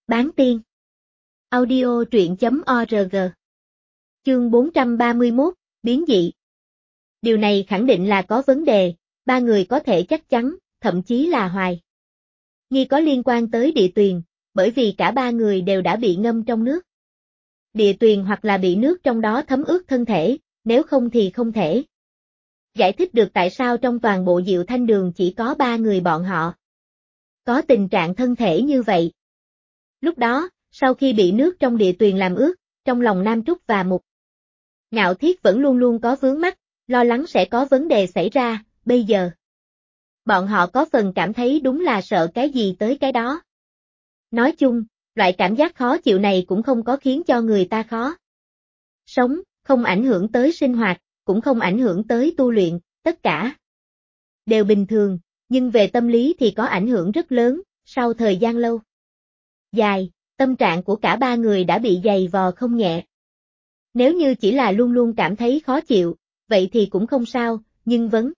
Bán tiên. Audio truyện.org. Chương 431, biến dị. Điều này khẳng định là có vấn đề, ba người có thể chắc chắn, thậm chí là hoài nghi có liên quan tới địa tuyền, bởi vì cả ba người đều đã bị ngâm trong nước. Địa tuyền hoặc là bị nước trong đó thấm ướt thân thể, nếu không thì không thể giải thích được tại sao trong toàn bộ Diệu Thanh Đường chỉ có ba người bọn họ có tình trạng thân thể như vậy. Lúc đó, sau khi bị nước trong địa tuyền làm ướt, trong lòng Nam Trúc và Mục Ngạo Thiết vẫn luôn luôn có vướng mắc, lo lắng sẽ có vấn đề xảy ra, bây giờ bọn họ có phần cảm thấy đúng là sợ cái gì tới cái đó. Nói chung, loại cảm giác khó chịu này cũng không có khiến cho người ta khó sống, không ảnh hưởng tới sinh hoạt, cũng không ảnh hưởng tới tu luyện, tất cả đều bình thường, nhưng về tâm lý thì có ảnh hưởng rất lớn, sau thời gian lâu dài, tâm trạng của cả ba người đã bị dày vò không nhẹ. Nếu như chỉ là luôn luôn cảm thấy khó chịu, vậy thì cũng không sao, nhưng vấn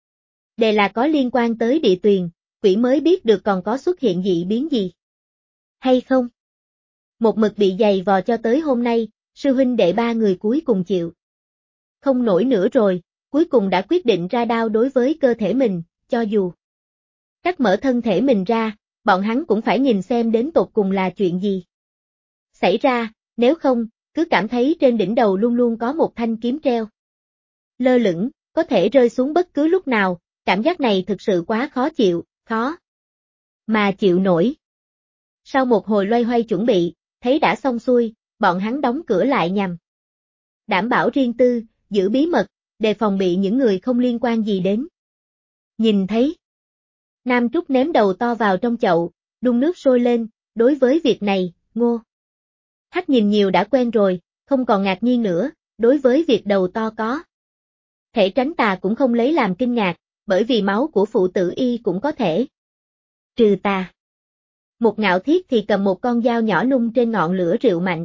đề là có liên quan tới địa tuyền, quỷ mới biết được còn có xuất hiện dị biến gì hay không. Một mực bị dày vò cho tới hôm nay, sư huynh đệ ba người cuối cùng chịu không nổi nữa rồi, cuối cùng đã quyết định ra đao đối với cơ thể mình, cho dù cắt mở thân thể mình ra, bọn hắn cũng phải nhìn xem đến tột cùng là chuyện gì xảy ra, nếu không, cứ cảm thấy trên đỉnh đầu luôn luôn có một thanh kiếm treo lơ lửng, có thể rơi xuống bất cứ lúc nào, cảm giác này thực sự quá khó chịu, khó mà chịu nổi. Sau một hồi loay hoay chuẩn bị, thấy đã xong xuôi, bọn hắn đóng cửa lại nhằm đảm bảo riêng tư, giữ bí mật, đề phòng bị những người không liên quan gì đến nhìn thấy. Nam Trúc ném đầu to vào trong chậu, đun nước sôi lên, đối với việc này, Ngô Hắc nhìn nhiều đã quen rồi, không còn ngạc nhiên nữa, đối với việc đầu to có thể tránh tà cũng không lấy làm kinh ngạc, bởi vì máu của phụ tử y cũng có thể trừ tà. Một Ngạo Thiết thì cầm một con dao nhỏ nung trên ngọn lửa rượu mạnh.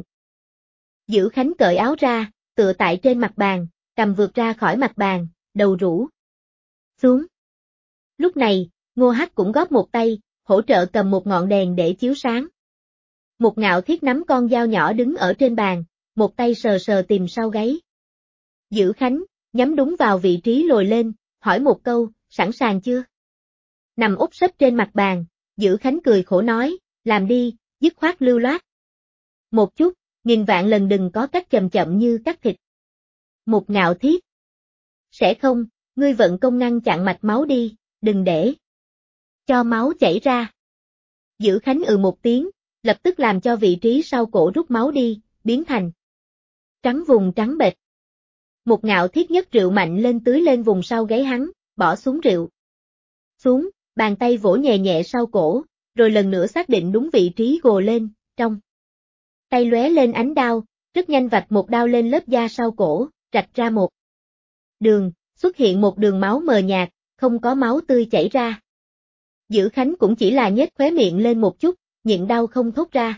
Dữ Khánh cởi áo ra, tựa tại trên mặt bàn, cầm vượt ra khỏi mặt bàn, đầu rũ xuống. Lúc này, Ngô Hắc cũng góp một tay, hỗ trợ cầm một ngọn đèn để chiếu sáng. Một Ngạo Thiết nắm con dao nhỏ đứng ở trên bàn, một tay sờ sờ tìm sau gáy. Dữ Khánh, nhắm đúng vào vị trí lồi lên, hỏi một câu, sẵn sàng chưa? Nằm úp sấp trên mặt bàn, Dữ Khánh cười khổ nói, làm đi, dứt khoát lưu loát. Một chút, nghìn vạn lần đừng có cắt chậm chậm như cắt thịt. Một Ngạo Thiết. Sẽ không, ngươi vận công ngăn chặn mạch máu đi, đừng để cho máu chảy ra. Dữ Khánh một tiếng, lập tức làm cho vị trí sau cổ rút máu đi, biến thành trắng vùng trắng bệch. Một Ngạo Thiết nhấc rượu mạnh lên tưới lên vùng sau gáy hắn, bỏ xuống rượu xuống, bàn tay vỗ nhẹ nhẹ sau cổ, rồi lần nữa xác định đúng vị trí gồ lên, trong tay lóe lên ánh đao, rất nhanh vạch một đao lên lớp da sau cổ, rạch ra một đường, xuất hiện một đường máu mờ nhạt, không có máu tươi chảy ra. Dữ Khánh cũng chỉ là nhếch khóe miệng lên một chút, nhịn đau không thốt ra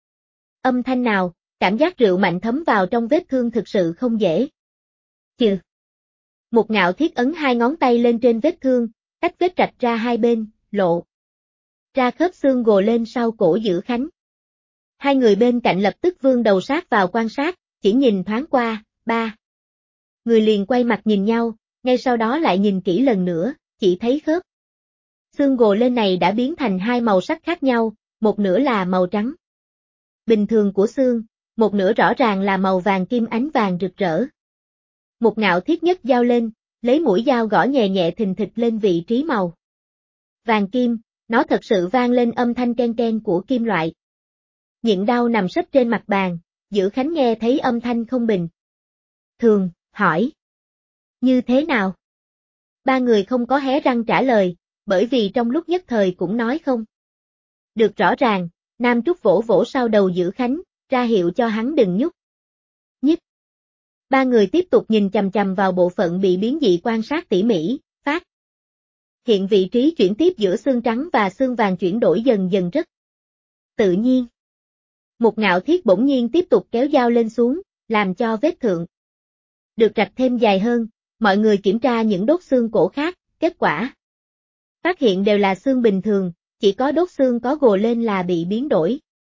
âm thanh nào, cảm giác rượu mạnh thấm vào trong vết thương thực sự không dễ chịu. Một Ngạo Thiết ấn hai ngón tay lên trên vết thương, tách vết rạch ra hai bên, lộ ra khớp xương gồ lên sau cổ Dữ Khánh. Hai người bên cạnh lập tức vươn đầu sát vào quan sát, chỉ nhìn thoáng qua, ba người liền quay mặt nhìn nhau, ngay sau đó lại nhìn kỹ lần nữa, chỉ thấy khớp xương gồ lên này đã biến thành hai màu sắc khác nhau, một nửa là màu trắng bình thường của xương, một nửa rõ ràng là màu vàng kim ánh vàng rực rỡ. Một Ngạo Thiết nhấc dao lên, lấy mũi dao gõ nhẹ nhẹ thình thịch lên vị trí màu vàng kim, nó thật sự vang lên âm thanh ken ken của kim loại. Nhịn đau nằm sấp trên mặt bàn, Dữ Khánh nghe thấy âm thanh không bình thường, hỏi. Như thế nào? Ba người không có hé răng trả lời, bởi vì trong lúc nhất thời cũng nói không được rõ ràng. Nam Trúc vỗ vỗ sau đầu Dữ Khánh, ra hiệu cho hắn đừng nhúc nhích. Ba người tiếp tục nhìn chằm chằm vào bộ phận bị biến dị quan sát tỉ mỉ, phát hiện vị trí chuyển tiếp giữa xương trắng và xương vàng chuyển đổi dần dần rất tự nhiên. Một Ngạo Thiết bỗng nhiên tiếp tục kéo dao lên xuống, làm cho vết thượng được rạch thêm dài hơn, mọi người kiểm tra những đốt xương cổ khác, kết quả phát hiện đều là xương bình thường, chỉ có đốt xương có gồ lên là bị biến đổi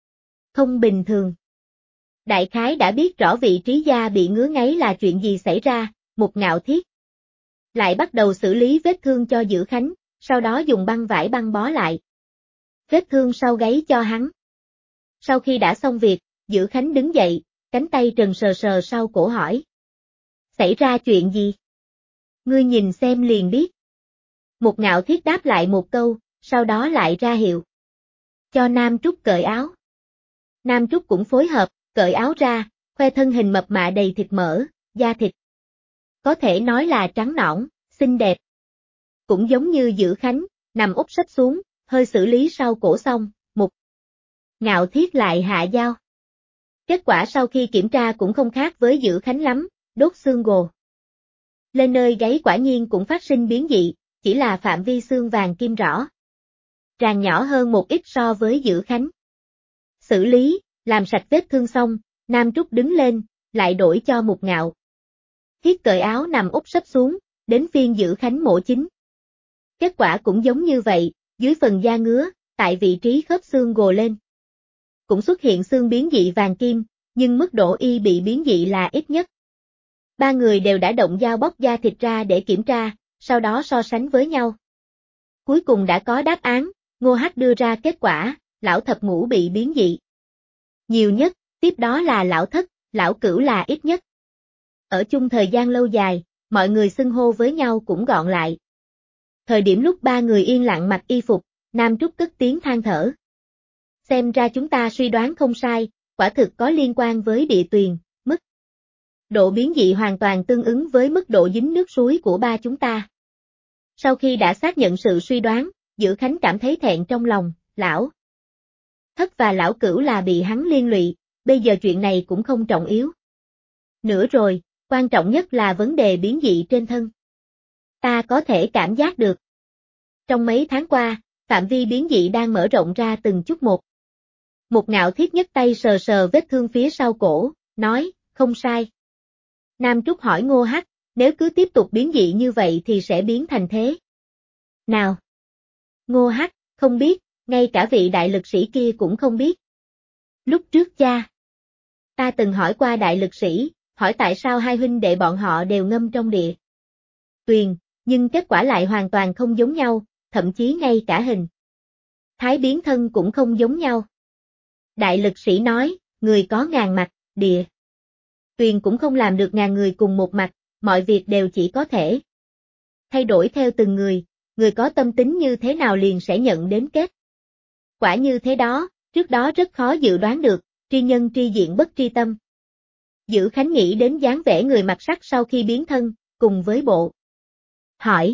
không bình thường. Đại khái đã biết rõ vị trí da bị ngứa ngáy là chuyện gì xảy ra, Mục Ngạo Thiết lại bắt đầu xử lý vết thương cho Dữ Khánh, sau đó dùng băng vải băng bó lại vết thương sau gáy cho hắn. Sau khi đã xong việc, Dữ Khánh đứng dậy, cánh tay trần sờ sờ sau cổ hỏi. Xảy ra chuyện gì? Ngươi nhìn xem liền biết. Mục Ngạo Thiết đáp lại một câu, sau đó lại ra hiệu cho Nam Trúc cởi áo. Nam Trúc cũng phối hợp, cởi áo ra, khoe thân hình mập mạ đầy thịt mỡ, da thịt có thể nói là trắng nõn, xinh đẹp. Cũng giống như Dữ Khánh, nằm úp sấp xuống, hơi xử lý sau cổ xong, Mục Ngạo Thiết lại hạ dao. Kết quả sau khi kiểm tra cũng không khác với Dữ Khánh lắm, đốt xương gồ lên nơi gáy quả nhiên cũng phát sinh biến dị, chỉ là phạm vi xương vàng kim rõ ràng nhỏ hơn một ít so với Dữ Khánh. Xử lý, làm sạch vết thương xong, Nam Trúc đứng lên, lại đổi cho Mục Ngạo Thiết cởi áo nằm úp sấp xuống, đến phiên Dữ Khánh mổ chính. Kết quả cũng giống như vậy, dưới phần da ngứa, tại vị trí khớp xương gồ lên cũng xuất hiện xương biến dị vàng kim, nhưng mức độ y bị biến dị là ít nhất. Ba người đều đã động dao bóc da thịt ra để kiểm tra, sau đó so sánh với nhau. Cuối cùng đã có đáp án, Ngô Hắc đưa ra kết quả, lão thập ngũ bị biến dị nhiều nhất, tiếp đó là lão thất, lão cửu là ít nhất. Ở chung thời gian lâu dài, mọi người xưng hô với nhau cũng gọn lại. Thời điểm lúc ba người yên lặng mặc y phục, Nam Trúc cất tiếng than thở. Xem ra chúng ta suy đoán không sai, quả thực có liên quan với địa tuyền, mức độ biến dị hoàn toàn tương ứng với mức độ dính nước suối của ba chúng ta. Sau khi đã xác nhận sự suy đoán, Dữ Khánh cảm thấy thẹn trong lòng, lão thất và lão cửu là bị hắn liên lụy, bây giờ chuyện này cũng không trọng yếu. Nữa rồi, quan trọng nhất là vấn đề biến dị trên thân. Ta có thể cảm giác được. Trong mấy tháng qua, phạm vi biến dị đang mở rộng ra từng chút một. Mục Ngạo Thiết nhấc tay sờ sờ vết thương phía sau cổ, nói, không sai. Nam Trúc hỏi Ngô Hắc, nếu cứ tiếp tục biến dị như vậy thì sẽ biến thành thế nào? Ngô Hắc, không biết, ngay cả vị đại lực sĩ kia cũng không biết. Lúc trước cha ta từng hỏi qua đại lực sĩ, hỏi tại sao hai huynh đệ bọn họ đều ngâm trong địa tuyền, nhưng kết quả lại hoàn toàn không giống nhau, thậm chí ngay cả hình thái biến thân cũng không giống nhau. Đại lực sĩ nói, người có ngàn mặt, địa tuyền cũng không làm được ngàn người cùng một mặt, mọi việc đều chỉ có thể thay đổi theo từng người có tâm tính như thế nào liền sẽ nhận đến kết quả như thế đó, trước đó rất khó dự đoán được, tri nhân tri diện bất tri tâm. Dữ Khánh nghĩ đến dáng vẻ người mặc sắt sau khi biến thân, cùng với bộ hỏi.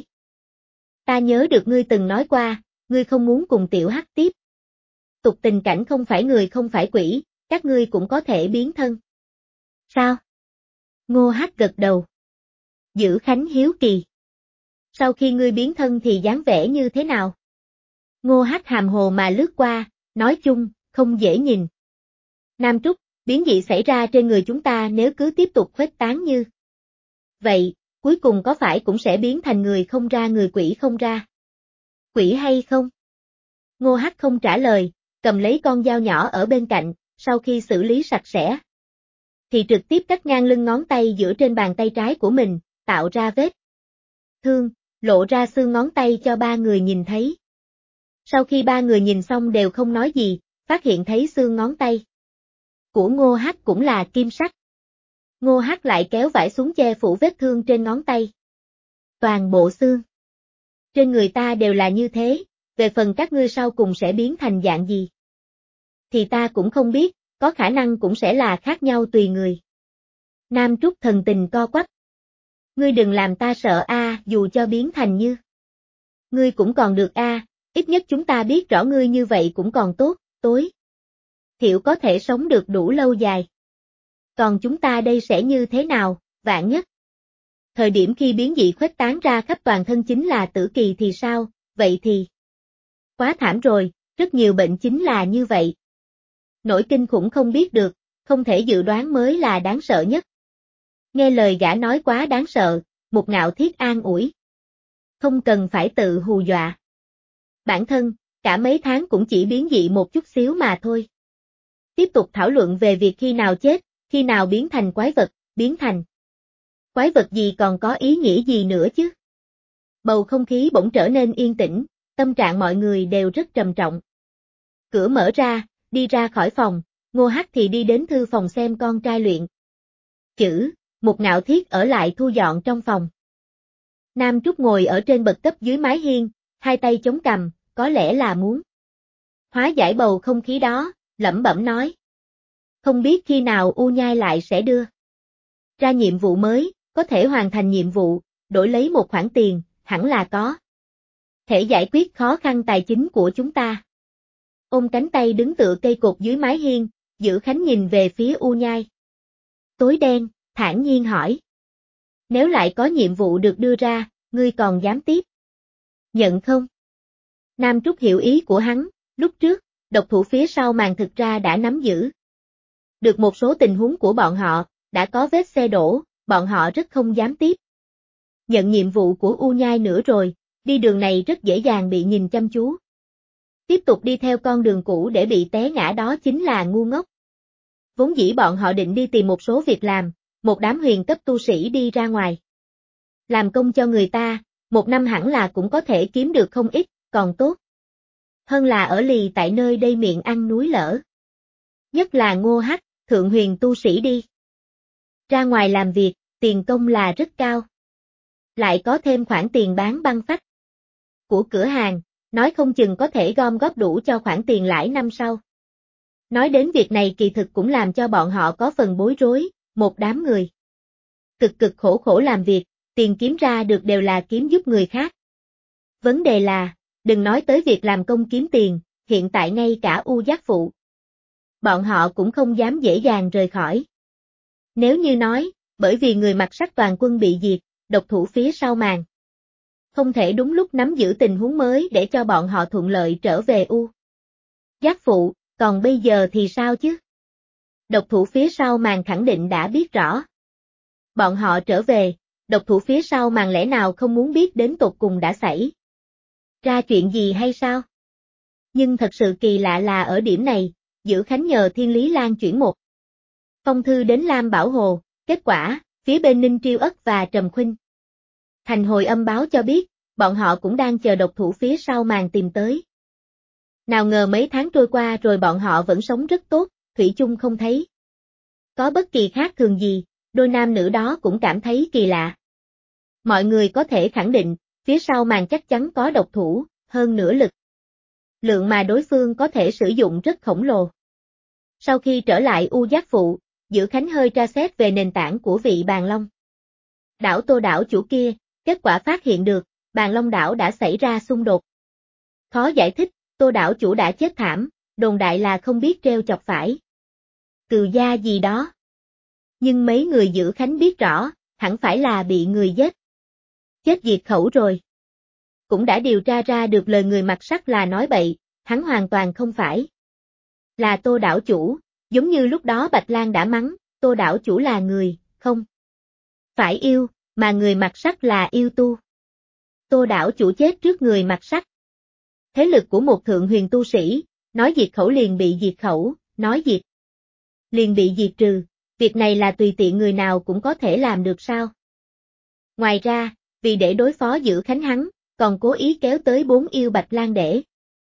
Ta nhớ được ngươi từng nói qua, ngươi không muốn cùng Tiểu Hắc tiếp tục tình cảnh không phải người không phải quỷ, các ngươi cũng có thể biến thân. Sao? Ngô Hắc gật đầu. Dữ Khánh hiếu kỳ. Sau khi ngươi biến thân thì dáng vẻ như thế nào? Ngô Hắc hàm hồ mà lướt qua, nói chung, không dễ nhìn. Nam Trúc, biến dị xảy ra trên người chúng ta nếu cứ tiếp tục khuếch tán như vậy, cuối cùng có phải cũng sẽ biến thành người không ra người quỷ không ra? Quỷ hay không? Ngô Hắc không trả lời, cầm lấy con dao nhỏ ở bên cạnh, sau khi xử lý sạch sẽ thì trực tiếp cắt ngang lưng ngón tay giữa trên bàn tay trái của mình, tạo ra vết thương, lộ ra xương ngón tay cho ba người nhìn thấy. Sau khi ba người nhìn xong đều không nói gì, phát hiện thấy xương ngón tay của Ngô Hắc cũng là kim sắc. Ngô Hắc lại kéo vải xuống che phủ vết thương trên ngón tay. Toàn bộ xương trên người ta đều là như thế, về phần các ngươi sau cùng sẽ biến thành dạng gì thì ta cũng không biết, có khả năng cũng sẽ là khác nhau tùy người. Nam Trúc thần tình co quắp. Ngươi đừng làm ta sợ a, dù cho biến thành như ngươi cũng còn được a, ít nhất chúng ta biết rõ ngươi như vậy cũng còn tốt, tối thiểu có thể sống được đủ lâu dài. Còn chúng ta đây sẽ như thế nào, vạn nhất thời điểm khi biến dị khuếch tán ra khắp toàn thân chính là tử kỳ thì sao, vậy thì quá thảm rồi, rất nhiều bệnh chính là như vậy. Nỗi kinh khủng không biết được, không thể dự đoán mới là đáng sợ nhất. Nghe lời gã nói quá đáng sợ, Mục Ngạo Thiết an ủi. Không cần phải tự hù dọa. Bản thân, cả mấy tháng cũng chỉ biến dị một chút xíu mà thôi. Tiếp tục thảo luận về việc khi nào chết, khi nào biến thành quái vật, biến thành quái vật gì còn có ý nghĩa gì nữa chứ. Bầu không khí bỗng trở nên yên tĩnh, tâm trạng mọi người đều rất trầm trọng. Cửa mở ra, đi ra khỏi phòng, Ngô Hắc thì đi đến thư phòng xem con trai luyện chữ, Mục Ngạo Thiết ở lại thu dọn trong phòng. Nam Trúc ngồi ở trên bậc cấp dưới mái hiên, hai tay chống cằm, có lẽ là muốn hóa giải bầu không khí đó, lẩm bẩm nói. Không biết khi nào U Nhai lại sẽ đưa ra nhiệm vụ mới, có thể hoàn thành nhiệm vụ, đổi lấy một khoản tiền, hẳn là có thể giải quyết khó khăn tài chính của chúng ta. Ôm cánh tay đứng tựa cây cột dưới mái hiên, Dữ Khánh nhìn về phía U Nhai. Tối đen, thản nhiên hỏi. Nếu lại có nhiệm vụ được đưa ra, ngươi còn dám tiếp nhận không? Nam Trúc hiểu ý của hắn, lúc trước, độc thủ phía sau màn thực ra đã nắm giữ được một số tình huống của bọn họ, đã có vết xe đổ, bọn họ rất không dám tiếp nhận nhiệm vụ của U Nhai nữa rồi, đi đường này rất dễ dàng bị nhìn chăm chú. Tiếp tục đi theo con đường cũ để bị té ngã đó chính là ngu ngốc. Vốn dĩ bọn họ định đi tìm một số việc làm, một đám huyền cấp tu sĩ đi ra ngoài làm công cho người ta, một năm hẳn là cũng có thể kiếm được không ít, còn tốt hơn là ở lì tại nơi đây miệng ăn núi lở. Nhất là Ngô Hắc, thượng huyền tu sĩ đi ra ngoài làm việc, tiền công là rất cao. Lại có thêm khoản tiền bán băng phách của cửa hàng, nói không chừng có thể gom góp đủ cho khoản tiền lãi năm sau. Nói đến việc này kỳ thực cũng làm cho bọn họ có phần bối rối, một đám người cực cực khổ khổ làm việc, tiền kiếm ra được đều là kiếm giúp người khác. Vấn đề là, đừng nói tới việc làm công kiếm tiền, hiện tại ngay cả U Giác Phụ bọn họ cũng không dám dễ dàng rời khỏi. Nếu như nói, bởi vì người mặc sắc toàn quân bị diệt, độc thủ phía sau màn không thể đúng lúc nắm giữ tình huống mới để cho bọn họ thuận lợi trở về U Giác Phụ, còn bây giờ thì sao chứ? Độc thủ phía sau màn khẳng định đã biết rõ. Bọn họ trở về, độc thủ phía sau màn lẽ nào không muốn biết đến tột cùng đã xảy ra chuyện gì hay sao? Nhưng thật sự kỳ lạ là ở điểm này, Dữ Khánh nhờ Thiên Lý Lan chuyển một phong thư đến Lam Bảo Hồ, kết quả, phía bên Ninh Triêu Ất và Trầm Khuynh thành hồi âm báo cho biết, bọn họ cũng đang chờ độc thủ phía sau màn tìm tới. Nào ngờ mấy tháng trôi qua rồi bọn họ vẫn sống rất tốt, thủy chung không thấy có bất kỳ khác thường gì, đôi nam nữ đó cũng cảm thấy kỳ lạ. Mọi người có thể khẳng định, phía sau màn chắc chắn có độc thủ, hơn nữa lực lượng mà đối phương có thể sử dụng rất khổng lồ. Sau khi trở lại U Giác Phụ, Dữ Khánh hơi tra xét về nền tảng của vị Bàn Long đảo Tô đảo chủ kia, kết quả phát hiện được, Bàn Long đảo đã xảy ra xung đột. Khó giải thích, Tô đảo chủ đã chết thảm, đồn đại là không biết treo chọc phải cừu gia gì đó. Nhưng mấy người Dữ Khánh biết rõ, hẳn phải là bị người giết chết diệt khẩu rồi. Cũng đã điều tra ra được lời người mặc sắt là nói bậy, hắn hoàn toàn không phải là Tô đảo chủ, giống như lúc đó Bạch Lan đã mắng, Tô đảo chủ là người, không phải yêu, mà người mặc sắt là yêu tu. Tô đảo chủ chết trước người mặc sắt. Thế lực của một thượng huyền tu sĩ, nói diệt khẩu liền bị diệt khẩu, nói diệt liền bị diệt trừ, việc này là tùy tiện người nào cũng có thể làm được sao? Ngoài ra, vì để đối phó Dữ Khánh hắn, còn cố ý kéo tới 4 yêu Bạch Lan để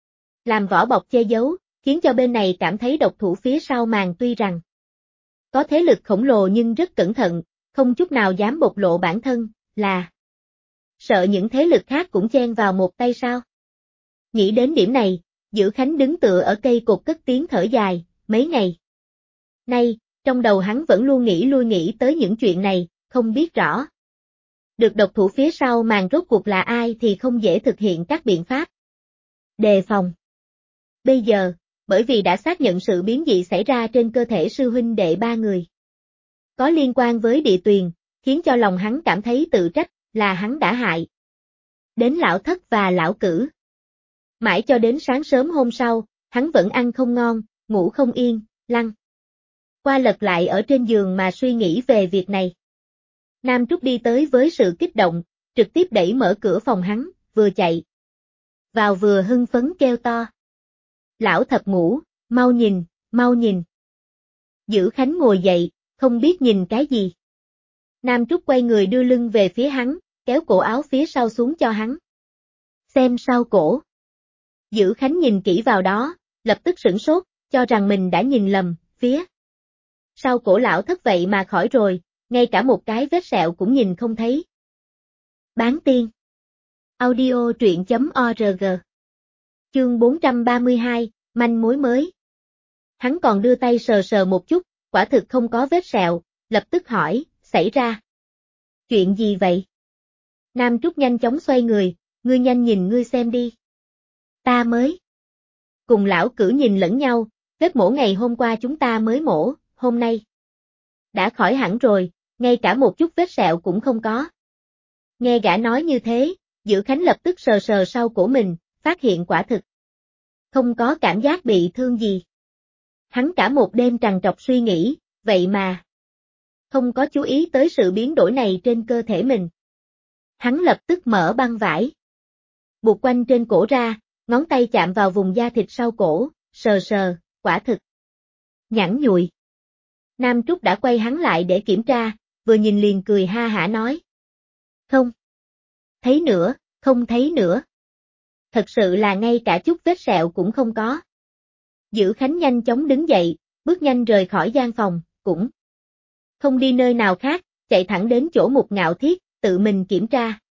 làm vỏ bọc che giấu, khiến cho bên này cảm thấy độc thủ phía sau màn tuy rằng có thế lực khổng lồ nhưng rất cẩn thận, không chút nào dám bộc lộ bản thân, là sợ những thế lực khác cũng chen vào một tay sao. Nghĩ đến điểm này, Dữ Khánh đứng tựa ở cây cột cất tiếng thở dài, mấy ngày nay, trong đầu hắn vẫn luôn nghĩ lui nghĩ tới những chuyện này, không biết rõ được độc thủ phía sau màn rốt cuộc là ai thì không dễ thực hiện các biện pháp đề phòng. Bây giờ, bởi vì đã xác nhận sự biến dị xảy ra trên cơ thể sư huynh đệ ba người có liên quan với địa tuyền, khiến cho lòng hắn cảm thấy tự trách, là hắn đã hại đến lão thất và lão cử. Mãi cho đến sáng sớm hôm sau, hắn vẫn ăn không ngon, ngủ không yên, lăn qua lật lại ở trên giường mà suy nghĩ về việc này. Nam Trúc đi tới với sự kích động, trực tiếp đẩy mở cửa phòng hắn, vừa chạy vào vừa hưng phấn kêu to. Lão thập ngũ, mau nhìn, Dữ Khánh ngồi dậy, không biết nhìn cái gì. Nam Trúc quay người đưa lưng về phía hắn, kéo cổ áo phía sau xuống cho hắn. Xem sau cổ. Dữ Khánh nhìn kỹ vào đó, lập tức sửng sốt, cho rằng mình đã nhìn lầm, phía sau cổ lão thất vậy mà khỏi rồi, ngay cả một cái vết sẹo cũng nhìn không thấy. Bán tiên. Audio truyện.org. Chương 432, manh mối mới. Hắn còn đưa tay sờ sờ một chút, quả thực không có vết sẹo, lập tức hỏi, xảy ra chuyện gì vậy? Nam Trúc nhanh chóng xoay người, ngươi nhanh nhìn ngươi xem đi. Ta mới. Cùng lão cử nhìn lẫn nhau, vết mổ ngày hôm qua chúng ta mới mổ, hôm nay đã khỏi hẳn rồi, ngay cả một chút vết sẹo cũng không có. Nghe gã nói như thế, Dữ Khánh lập tức sờ sờ sau cổ mình, phát hiện quả thực không có cảm giác bị thương gì. Hắn cả một đêm trằn trọc suy nghĩ, vậy mà không có chú ý tới sự biến đổi này trên cơ thể mình. Hắn lập tức mở băng vải, buộc quanh trên cổ ra, ngón tay chạm vào vùng da thịt sau cổ, sờ sờ, quả thực nhẵn nhụi. Nam Trúc đã quay hắn lại để kiểm tra, vừa nhìn liền cười ha hả nói. Không thấy nữa, không thấy nữa. Thật sự là ngay cả chút vết sẹo cũng không có. Dữ Khánh nhanh chóng đứng dậy, bước nhanh rời khỏi gian phòng, cũng không đi nơi nào khác, chạy thẳng đến chỗ Mục Ngạo Thiết, tự mình kiểm tra.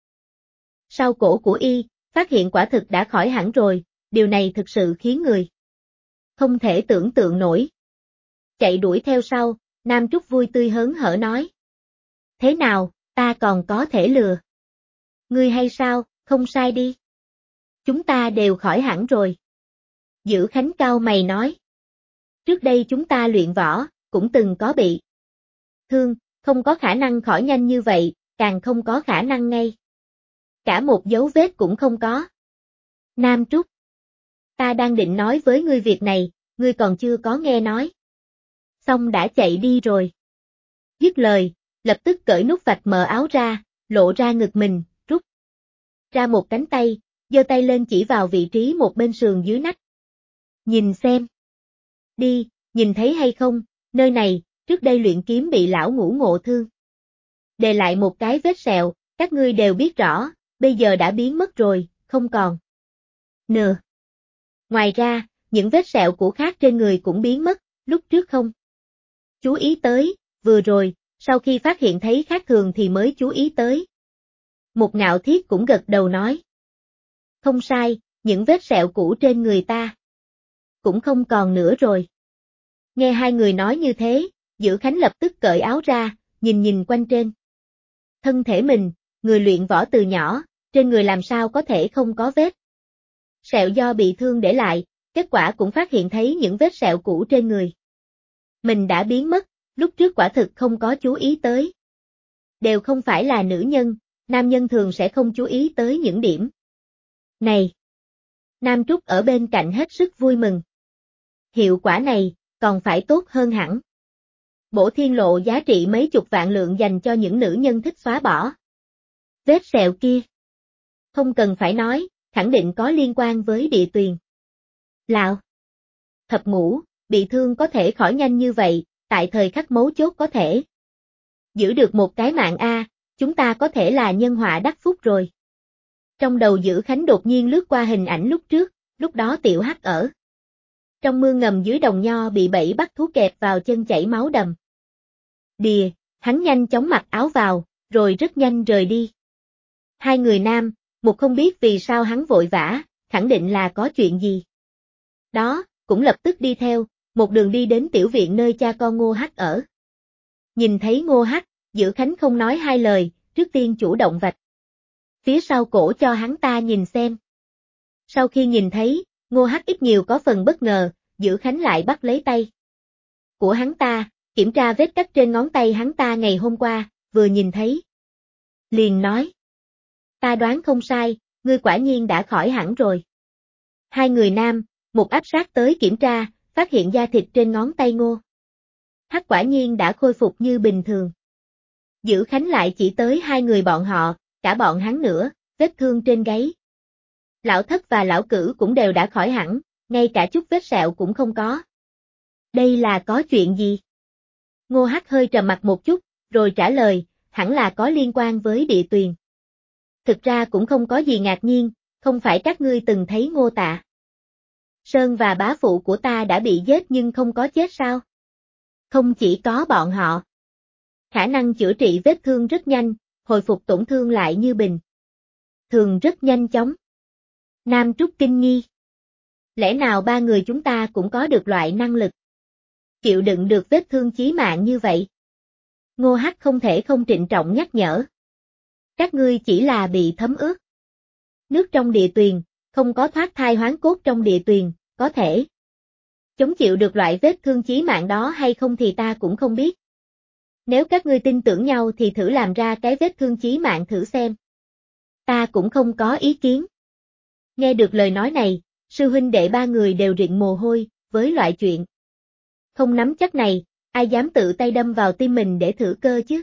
Sau cổ của y, phát hiện quả thực đã khỏi hẳn rồi, điều này thực sự khiến người không thể tưởng tượng nổi. Chạy đuổi theo sau, Nam Trúc vui tươi hớn hở nói. Thế nào, ta còn có thể lừa ngươi hay sao, không sai đi. Chúng ta đều khỏi hẳn rồi. Dữ Khánh cau mày nói. Trước đây chúng ta luyện võ, cũng từng có bị thương, không có khả năng khỏi nhanh như vậy, càng không có khả năng ngay cả một dấu vết cũng không có. Nam Trúc, ta đang định nói với ngươi việc này, ngươi còn chưa có nghe nói. Xong đã chạy đi rồi. Dứt lời, lập tức cởi nút vạch mờ áo ra, lộ ra ngực mình, rút ra một cánh tay, giơ tay lên chỉ vào vị trí một bên sườn dưới nách. Nhìn xem. Đi, nhìn thấy hay không, nơi này, trước đây luyện kiếm bị lão ngũ ngộ thương. Để lại một cái vết sẹo, các ngươi đều biết rõ, bây giờ đã biến mất rồi, không còn nữa. Ngoài ra, những vết sẹo của khác trên người cũng biến mất, lúc trước không chú ý tới, vừa rồi, sau khi phát hiện thấy khác thường thì mới chú ý tới. Mục Ngạo Thiết cũng gật đầu nói. Không sai, những vết sẹo cũ trên người ta cũng không còn nữa rồi. Nghe hai người nói như thế, Dữ Khánh lập tức cởi áo ra, nhìn nhìn quanh trên thân thể mình, người luyện võ từ nhỏ, trên người làm sao có thể không có vết sẹo do bị thương để lại, kết quả cũng phát hiện thấy những vết sẹo cũ trên người mình đã biến mất, lúc trước quả thực không có chú ý tới. Đều không phải là nữ nhân, nam nhân thường sẽ không chú ý tới những điểm này. Nam Trúc ở bên cạnh hết sức vui mừng. Hiệu quả này, còn phải tốt hơn hẳn. Bổ Thiên Lộ giá trị mấy chục vạn lượng dành cho những nữ nhân thích xóa bỏ vết sẹo kia. Không cần phải nói, khẳng định có liên quan với địa tuyền. Lão thập ngũ, bị thương có thể khỏi nhanh như vậy, tại thời khắc mấu chốt có thể giữ được một cái mạng a, chúng ta có thể là nhân họa đắc phúc rồi. Trong đầu Dữ Khánh đột nhiên lướt qua hình ảnh lúc trước, lúc đó Tiểu Hắc ở trong mương ngầm dưới đồng nho bị bẫy bắt thú kẹp vào chân chảy máu đầm đìa, hắn nhanh chóng mặc áo vào, rồi rất nhanh rời đi. Hai người nam, một không biết vì sao hắn vội vã, khẳng định là có chuyện gì. Đó, cũng lập tức đi theo, một đường đi đến tiểu viện nơi cha con Ngô Hắc ở. Nhìn thấy Ngô Hắc, Dữ Khánh không nói hai lời, trước tiên chủ động vạch phía sau cổ cho hắn ta nhìn xem. Sau khi nhìn thấy, Ngô Hắc ít nhiều có phần bất ngờ, Dữ Khánh lại bắt lấy tay của hắn ta, kiểm tra vết cắt trên ngón tay hắn ta ngày hôm qua, vừa nhìn thấy liền nói. Ta đoán không sai, ngươi quả nhiên đã khỏi hẳn rồi. Hai người nam, một áp sát tới kiểm tra, phát hiện da thịt trên ngón tay Ngô Hắc quả nhiên đã khôi phục như bình thường. Dữ Khánh lại chỉ tới hai người bọn họ, cả bọn hắn nữa, vết thương trên gáy. Lão Thất và Lão Cử cũng đều đã khỏi hẳn, ngay cả chút vết sẹo cũng không có. Đây là có chuyện gì? Ngô Hắc hơi trầm mặt một chút, rồi trả lời, hẳn là có liên quan với địa tuyền. Thực ra cũng không có gì ngạc nhiên, không phải các ngươi từng thấy Ngô Tạ Sơn và bá phụ của ta đã bị giết nhưng không có chết sao? Không chỉ có bọn họ. Khả năng chữa trị vết thương rất nhanh, hồi phục tổn thương lại như bình thường rất nhanh chóng. Nam Trúc kinh nghi. Lẽ nào ba người chúng ta cũng có được loại năng lực chịu đựng được vết thương chí mạng như vậy? Ngô Hắc không thể không trịnh trọng nhắc nhở. Các ngươi chỉ là bị thấm ướt. Nước trong địa tuyền, không có thoát thai hoán cốt trong địa tuyền, có thể chống chịu được loại vết thương chí mạng đó hay không thì ta cũng không biết. Nếu các ngươi tin tưởng nhau thì thử làm ra cái vết thương chí mạng thử xem. Ta cũng không có ý kiến. Nghe được lời nói này, sư huynh đệ ba người đều rịn mồ hôi, với loại chuyện không nắm chắc này, ai dám tự tay đâm vào tim mình để thử cơ chứ?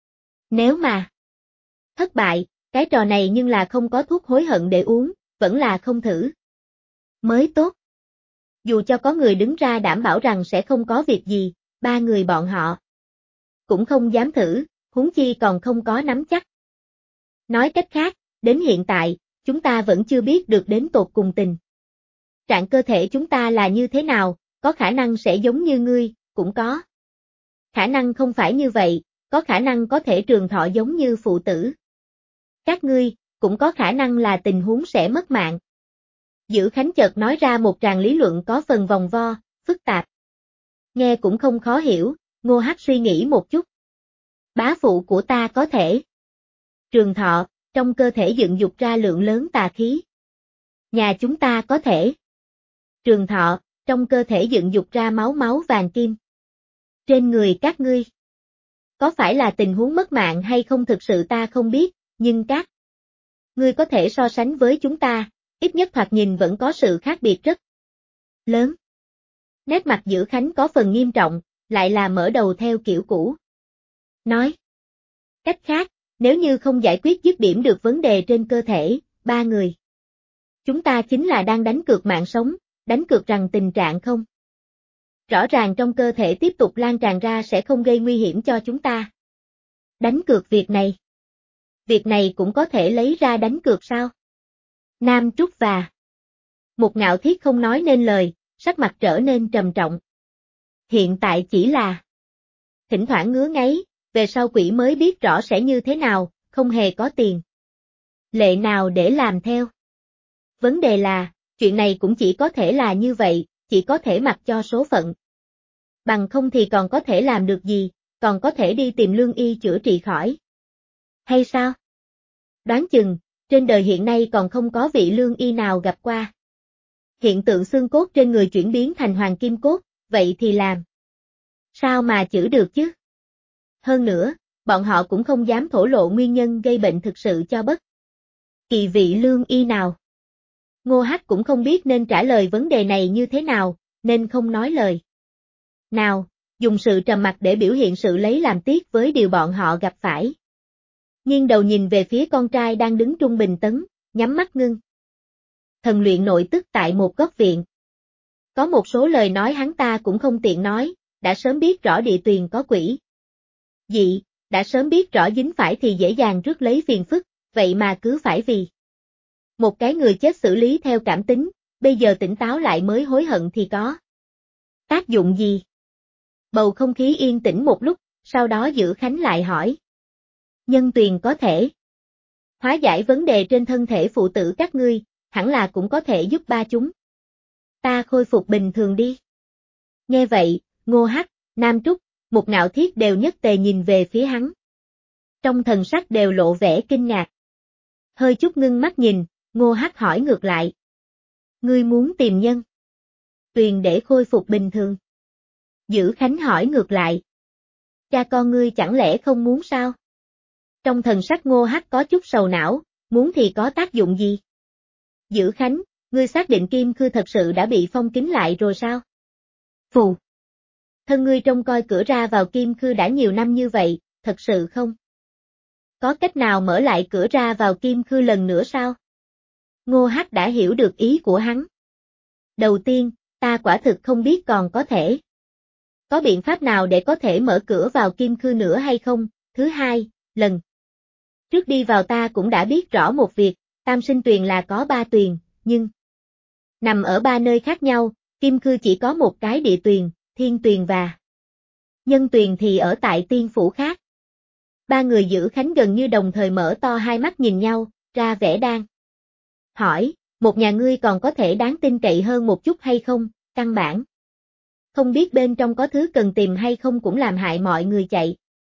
Nếu mà thất bại, cái trò này nhưng là không có thuốc hối hận để uống, vẫn là không thử mới tốt. Dù cho có người đứng ra đảm bảo rằng sẽ không có việc gì, ba người bọn họ cũng không dám thử, huống chi còn không có nắm chắc. Nói cách khác, đến hiện tại, chúng ta vẫn chưa biết được đến tột cùng tình trạng cơ thể chúng ta là như thế nào, có khả năng sẽ giống như ngươi, cũng có khả năng không phải như vậy, có khả năng có thể trường thọ giống như phụ tử. Các ngươi, cũng có khả năng là tình huống sẽ mất mạng. Dữ Khánh chợt nói ra một tràng lý luận có phần vòng vo, phức tạp. Nghe cũng không khó hiểu, Ngô Hắc suy nghĩ một chút. Bá phụ của ta có thể trường thọ, trong cơ thể dựng dục ra lượng lớn tà khí. Nhà chúng ta có thể trường thọ, trong cơ thể dựng dục ra máu vàng kim. Trên người các ngươi, có phải là tình huống mất mạng hay không thực sự ta không biết, nhưng các ngươi có thể so sánh với chúng ta, ít nhất thoạt nhìn vẫn có sự khác biệt rất lớn. Nét mặt Dữ Khánh có phần nghiêm trọng, lại là mở đầu theo kiểu cũ. Nói cách khác, nếu như không giải quyết dứt điểm được vấn đề trên cơ thể, ba người chúng ta chính là đang đánh cược mạng sống, đánh cược rằng tình trạng không rõ ràng trong cơ thể tiếp tục lan tràn ra sẽ không gây nguy hiểm cho chúng ta. Đánh cược việc này cũng có thể lấy ra đánh cược sao? Nam Trúc và Một Ngạo Thiết không nói nên lời, sắc mặt trở nên trầm trọng. Hiện tại chỉ là thỉnh thoảng ngứa ngáy, về sau quỷ mới biết rõ sẽ như thế nào, không hề có tiền lệ nào để làm theo. Vấn đề là, chuyện này cũng chỉ có thể là như vậy, chỉ có thể mặc cho số phận. Bằng không thì còn có thể làm được gì, còn có thể đi tìm lương y chữa trị khỏi. Hay sao? Đoán chừng, trên đời hiện nay còn không có vị lương y nào gặp qua hiện tượng xương cốt trên người chuyển biến thành hoàng kim cốt, vậy thì làm sao mà chữa được chứ? Hơn nữa, bọn họ cũng không dám thổ lộ nguyên nhân gây bệnh thực sự cho bất kỳ vị lương y nào. Ngô Hắc cũng không biết nên trả lời vấn đề này như thế nào, nên không nói lời nào, dùng sự trầm mặc để biểu hiện sự lấy làm tiếc với điều bọn họ gặp phải. Nghiêng đầu nhìn về phía con trai đang đứng trung bình tấn, nhắm mắt ngưng thần luyện nội tức tại một góc viện. Có một số lời nói hắn ta cũng không tiện nói, đã sớm biết rõ địa tuyền có quỷ dị, đã sớm biết rõ dính phải thì dễ dàng rước lấy phiền phức, vậy mà cứ phải vì một cái người chết xử lý theo cảm tính, bây giờ tỉnh táo lại mới hối hận thì có tác dụng gì? Bầu không khí yên tĩnh một lúc, sau đó Dữ Khánh lại hỏi. Nhân tuyền có thể hóa giải vấn đề trên thân thể phụ tử các ngươi, hẳn là cũng có thể giúp ba chúng ta khôi phục bình thường đi. Nghe vậy, Ngô Hắc, Nam Trúc, Một Ngạo Thiết đều nhất tề nhìn về phía hắn. Trong thần sắc đều lộ vẻ kinh ngạc. Hơi chút ngưng mắt nhìn, Ngô Hắc hỏi ngược lại. Ngươi muốn tìm nhân tuyền để khôi phục bình thường? Dữ Khánh hỏi ngược lại. Cha con ngươi chẳng lẽ không muốn sao? Trong thần sắc Ngô Hắc có chút sầu não, muốn thì có tác dụng gì? Dữ Khánh, ngươi xác định Kim Khư thật sự đã bị phong kín lại rồi sao? Phù. Thân ngươi trông coi cửa ra vào Kim Khư đã nhiều năm như vậy, thật sự không có cách nào mở lại cửa ra vào Kim Khư lần nữa sao? Ngô Hắc đã hiểu được ý của hắn. Đầu tiên, ta quả thực không biết còn có thể Có biện pháp nào để có thể mở cửa vào Kim Khư nữa hay không? Thứ hai, lần trước đi vào ta cũng đã biết rõ một việc, Tam Sinh Tuyền là có 3 tuyền, nhưng nằm ở 3 nơi khác nhau, Kim Khư chỉ có một cái địa tuyền, Thiên Tuyền và Nhân Tuyền thì ở tại tiên phủ khác. Ba người giữ khánh gần như đồng thời mở to hai mắt nhìn nhau, ra vẻ đang hỏi, một nhà ngươi còn có thể đáng tin cậy hơn một chút hay không, căn bản không biết bên trong có thứ cần tìm hay không cũng làm hại mọi người chạy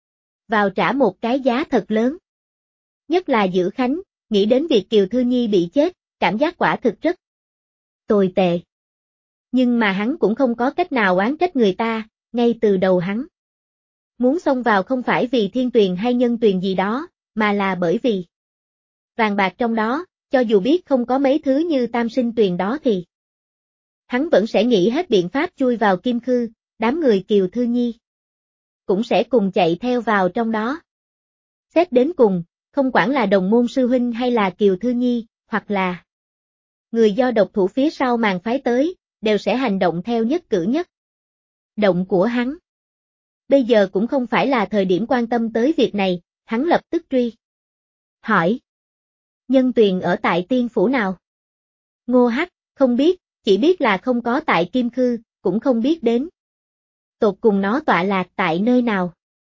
vào trả một cái giá thật lớn. Nhất là giữ khánh, nghĩ đến việc Kiều Thư Nhi bị chết, cảm giác quả thực rất tồi tệ. Nhưng mà hắn cũng không có cách nào oán trách người ta, ngay từ đầu hắn muốn xông vào không phải vì thiên tuyền hay nhân tuyền gì đó, mà là bởi vì vàng bạc trong đó, cho dù biết không có mấy thứ như tam sinh tuyền đó thì hắn vẫn sẽ nghĩ hết biện pháp chui vào Kim Khư, đám người Kiều Thư Nhi cũng sẽ cùng chạy theo vào trong đó. Xét đến cùng, không quản là đồng môn sư huynh hay là Kiều Thư Nhi, hoặc là người do độc thủ phía sau màn phái tới, đều sẽ hành động theo nhất cử nhất động của hắn. Bây giờ cũng không phải là thời điểm quan tâm tới việc này, hắn lập tức truy hỏi. Nhân tuyền ở tại tiên phủ nào? Ngô Hắc, không biết, chỉ biết là không có tại Kim Khư, cũng không biết đến tột cùng nó tọa lạc tại nơi nào.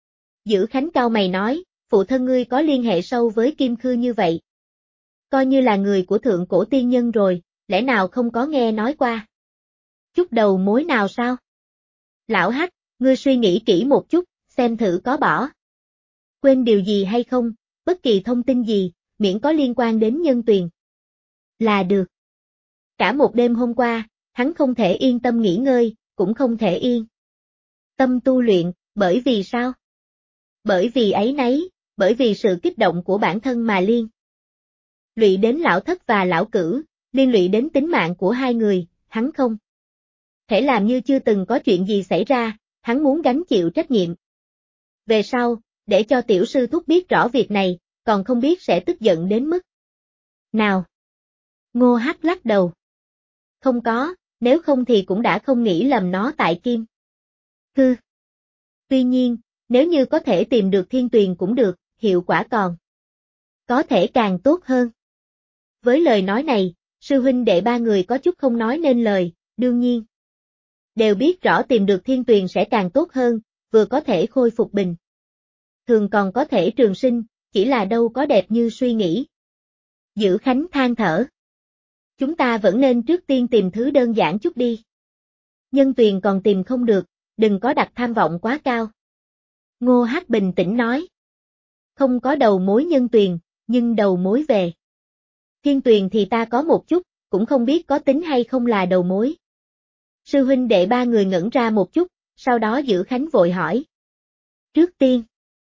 Giữ Khánh cau mày nói, phụ thân ngươi có liên hệ sâu với Kim Khư như vậy. Coi như là người của thượng cổ tiên nhân rồi, lẽ nào không có nghe nói qua chút đầu mối nào sao? Lão Hắc, ngươi suy nghĩ kỹ một chút, xem thử có bỏ quên điều gì hay không, bất kỳ thông tin gì, miễn có liên quan đến nhân tuyền là được. Cả một đêm hôm qua, hắn không thể yên tâm nghỉ ngơi, cũng không thể yên tâm tu luyện, bởi vì sao? Bởi vì ấy nấy, bởi vì sự kích động của bản thân mà liên lụy đến lão thất và lão cửu, liên lụy đến tính mạng của hai người, hắn không thể làm như chưa từng có chuyện gì xảy ra, hắn muốn gánh chịu trách nhiệm. Về sau, để cho tiểu sư thúc biết rõ việc này, còn không biết sẽ tức giận đến mức nào. Ngô Hắc lắc đầu. Không có, nếu không thì cũng đã không nghĩ lầm nó tại Kim Khư. Tuy nhiên, nếu như có thể tìm được thiên tuyền cũng được, hiệu quả còn có thể càng tốt hơn. Với lời nói này, sư huynh đệ ba người có chút không nói nên lời, đương nhiên đều biết rõ tìm được thiên tuyền sẽ càng tốt hơn, vừa có thể khôi phục bình thường còn có thể trường sinh, chỉ là đâu có đẹp như suy nghĩ. Giữ Khánh than thở. Chúng ta vẫn nên trước tiên tìm thứ đơn giản chút đi. Nhân tuyền còn tìm không được, đừng có đặt tham vọng quá cao. Ngô Hắc bình tĩnh nói. Không có đầu mối nhân tuyền, nhưng đầu mối về thiên tuyền thì ta có một chút, cũng không biết có tính hay không là đầu mối. Sư huynh đệ ba người ngẩn ra một chút, sau đó Giữ Khánh vội hỏi. Trước tiên,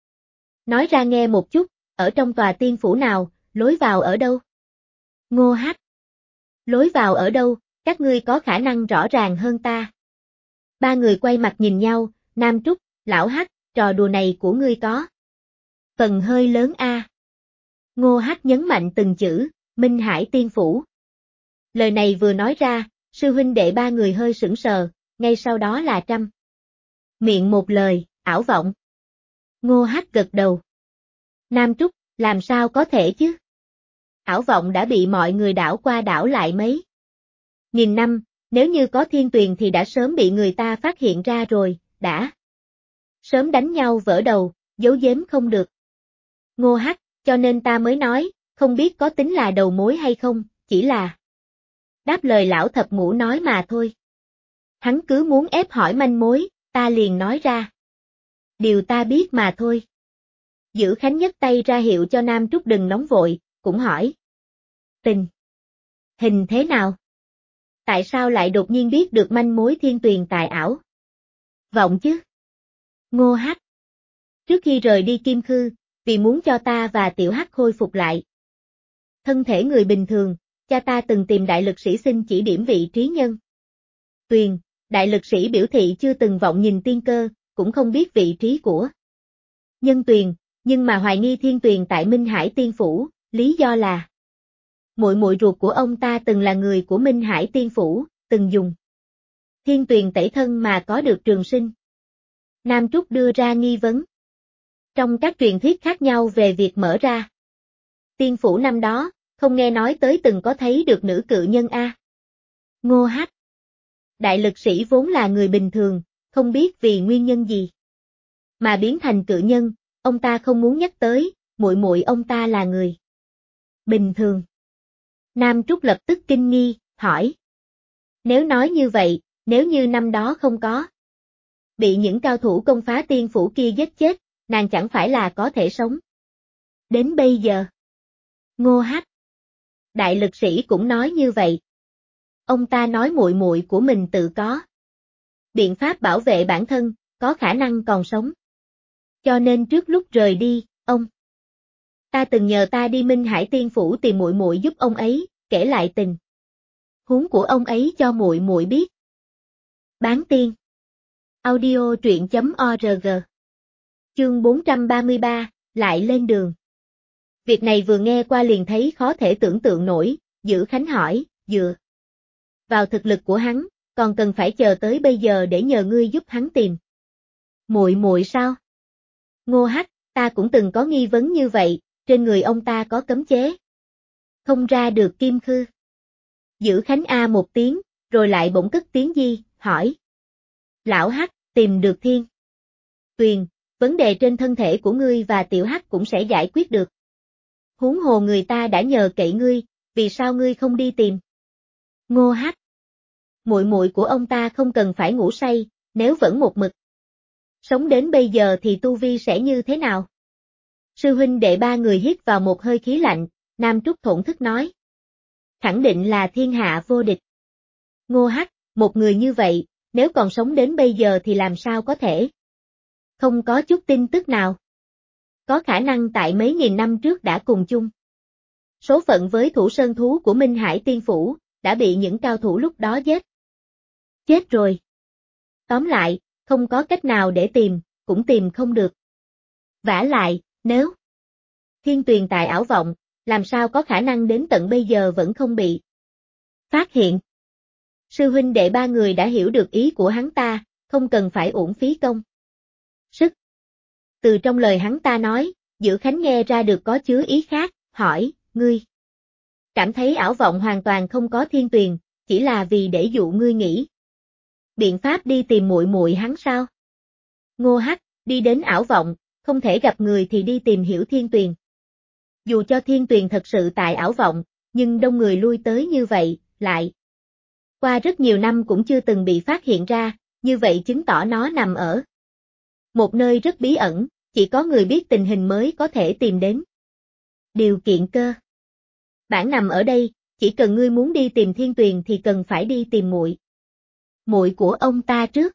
nói ra nghe một chút, ở trong tòa tiên phủ nào, lối vào ở đâu? Ngô Hắc. Lối vào ở đâu, các ngươi có khả năng rõ ràng hơn ta. Ba người quay mặt nhìn nhau, Nam Trúc, Lão Hắc, trò đùa này của ngươi có phần hơi lớn a. Ngô Hắc nhấn mạnh từng chữ, Minh Hải tiên phủ. Lời này vừa nói ra, sư huynh đệ ba người hơi sững sờ, ngay sau đó là trăm miệng một lời, ảo vọng. Ngô Hắc gật đầu. Nam Trúc, làm sao có thể chứ? Ảo vọng đã bị mọi người đảo qua đảo lại mấy nghìn năm, nếu như có thiên tuyền thì đã sớm bị người ta phát hiện ra rồi, đã sớm đánh nhau vỡ đầu, giấu giếm không được. Ngô Hắc, cho nên ta mới nói, không biết có tính là đầu mối hay không, chỉ là đáp lời lão thập ngũ nói mà thôi. Hắn cứ muốn ép hỏi manh mối, ta liền nói ra điều ta biết mà thôi. Giữ Khánh nhấc tay ra hiệu cho Nam Trúc đừng nóng vội, cũng hỏi. Tình hình thế nào? Tại sao lại đột nhiên biết được manh mối thiên tuyền tài ảo vọng chứ? Ngô Hắc. Trước khi rời đi Kim Khư, vì muốn cho ta và Tiểu Hắc khôi phục lại thân thể người bình thường, cha ta từng tìm đại lực sĩ xin chỉ điểm vị trí nhân tuyền, đại lực sĩ biểu thị chưa từng vọng nhìn tiên cơ, cũng không biết vị trí của nhân tuyền, nhưng mà hoài nghi thiên tuyền tại Minh Hải tiên phủ, lý do là muội muội ruột của ông ta từng là người của Minh Hải tiên phủ, từng dùng thiên tuyền tẩy thân mà có được trường sinh. Nam Trúc đưa ra nghi vấn. Trong các truyền thuyết khác nhau về việc mở ra tiên phủ năm đó, không nghe nói tới từng có thấy được nữ cự nhân a. Ngô Hắc. Đại lực sĩ vốn là người bình thường, không biết vì nguyên nhân gì mà biến thành cự nhân, ông ta không muốn nhắc tới, muội muội ông ta là người bình thường. Nam Trúc lập tức kinh nghi, hỏi. Nếu nói như vậy, nếu như năm đó không có bị những cao thủ công phá tiên phủ kia giết chết, nàng chẳng phải là có thể sống đến bây giờ. Ngô Hắc. Đại lực sĩ cũng nói như vậy. Ông ta nói muội muội của mình tự có biện pháp bảo vệ bản thân, có khả năng còn sống. Cho nên trước lúc rời đi, ông ta từng nhờ ta đi Minh Hải Tiên phủ tìm muội muội giúp ông ấy, kể lại tình huống của ông ấy cho muội muội biết. Bán tiên. Audio truyện.org. Chương 433, lại lên đường. Việc này vừa nghe qua liền thấy khó thể tưởng tượng nổi, Dữ Khánh hỏi, dựa vào thực lực của hắn, còn cần phải chờ tới bây giờ để nhờ ngươi giúp hắn tìm muội muội sao? Ngô Hắc, ta cũng từng có nghi vấn như vậy, trên người ông ta có cấm chế không ra được kim khư. Dữ Khánh a một tiếng, rồi lại bỗng cất tiếng di, hỏi. Lão Hắc, tìm được thiên tuyền, vấn đề trên thân thể của ngươi và tiểu Hắc cũng sẽ giải quyết được. Huống hồ người ta đã nhờ cậy ngươi, vì sao ngươi không đi tìm? Ngô Hắc. Muội muội của ông ta không cần phải ngủ say, nếu vẫn một mực sống đến bây giờ thì tu vi sẽ như thế nào? Sư huynh đệ ba người hít vào một hơi khí lạnh, Nam Trúc thổn thức nói. Khẳng định là thiên hạ vô địch. Ngô Hắc, một người như vậy, nếu còn sống đến bây giờ thì làm sao có thể không có chút tin tức nào? Có khả năng tại mấy nghìn năm trước đã cùng chung số phận với thủ sơn thú của Minh Hải Tiên phủ, đã bị những cao thủ lúc đó giết. Chết rồi. Tóm lại, không có cách nào để tìm, cũng tìm không được. Vả lại, nếu thiên tuyền tại ảo vọng, làm sao có khả năng đến tận bây giờ vẫn không bị phát hiện? Sư huynh đệ ba người đã hiểu được ý của hắn ta, không cần phải uổng phí công sức. Từ trong lời hắn ta nói, Dữ Khánh nghe ra được có chứa ý khác, hỏi, ngươi cảm thấy ảo vọng hoàn toàn không có thiên tuyền, chỉ là vì để dụ ngươi nghĩ biện pháp đi tìm muội muội hắn sao? Ngô Hắc, đi đến ảo vọng, không thể gặp người thì đi tìm hiểu thiên tuyền. Dù cho thiên tuyền thật sự tại ảo vọng, nhưng đông người lui tới như vậy, lại qua rất nhiều năm cũng chưa từng bị phát hiện ra, như vậy chứng tỏ nó nằm ở một nơi rất bí ẩn, chỉ có người biết tình hình mới có thể tìm đến. Điều kiện cơ bản nằm ở đây, chỉ cần ngươi muốn đi tìm thiên tuyền thì cần phải đi tìm muội của ông ta trước.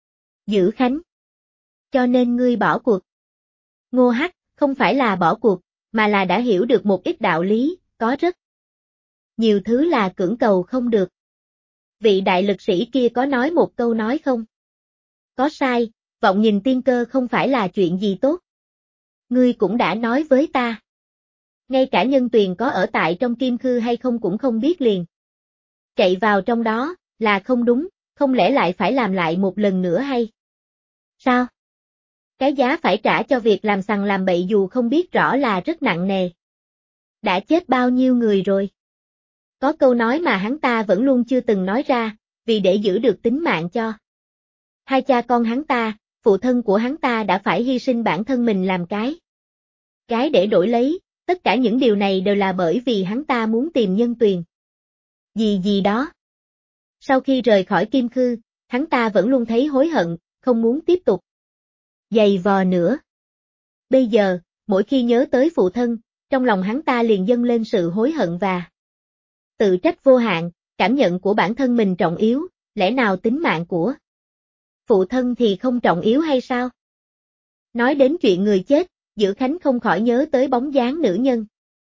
Dữ Khánh. Cho nên ngươi bỏ cuộc. Ngô Hắc, không phải là bỏ cuộc, mà là đã hiểu được một ít đạo lý, có rất nhiều thứ là cưỡng cầu không được. Vị đại lực sĩ kia có nói một câu nói không? Có sai, vọng nhìn tiên cơ không phải là chuyện gì tốt. Ngươi cũng đã nói với ta. Ngay cả nhân tuyền có ở tại trong kim khư hay không cũng không biết liền. Chạy vào trong đó, là không đúng, không lẽ lại phải làm lại một lần nữa hay? Sao? Cái giá phải trả cho việc làm sằng làm bậy dù không biết rõ là rất nặng nề. Đã chết bao nhiêu người rồi? Có câu nói mà hắn ta vẫn luôn chưa từng nói ra, vì để giữ được tính mạng cho hai cha con hắn ta, phụ thân của hắn ta đã phải hy sinh bản thân mình làm cái để đổi lấy, tất cả những điều này đều là bởi vì hắn ta muốn tìm nhân tuyền. Gì đó. Sau khi rời khỏi Kim Khư, hắn ta vẫn luôn thấy hối hận, không muốn tiếp tục giày vò nữa. Bây giờ, mỗi khi nhớ tới phụ thân, trong lòng hắn ta liền dâng lên sự hối hận và tự trách vô hạn, cảm nhận của bản thân mình trọng yếu, lẽ nào tính mạng của phụ thân thì không trọng yếu hay sao? Nói đến chuyện người chết, Dữ Khánh không khỏi nhớ tới bóng dáng nữ nhân.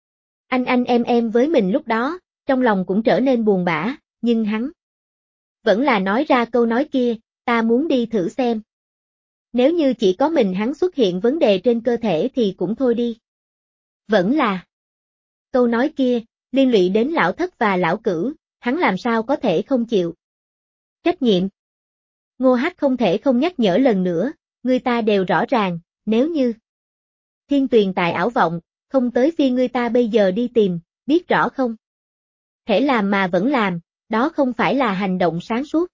Anh em với mình lúc đó, trong lòng cũng trở nên buồn bã, nhưng hắn vẫn là nói ra câu nói kia, ta muốn đi thử xem. Nếu như chỉ có mình hắn xuất hiện vấn đề trên cơ thể thì cũng thôi đi. Vẫn là câu nói kia, liên lụy đến lão thất và lão cửu, hắn làm sao có thể không chịu trách nhiệm. Ngô Hắc không thể không nhắc nhở lần nữa, người ta đều rõ ràng, nếu như Thiên Tuyền tại ảo vọng, không tới phiên người ta bây giờ đi tìm, biết rõ không? Thể làm mà vẫn làm, đó không phải là hành động sáng suốt.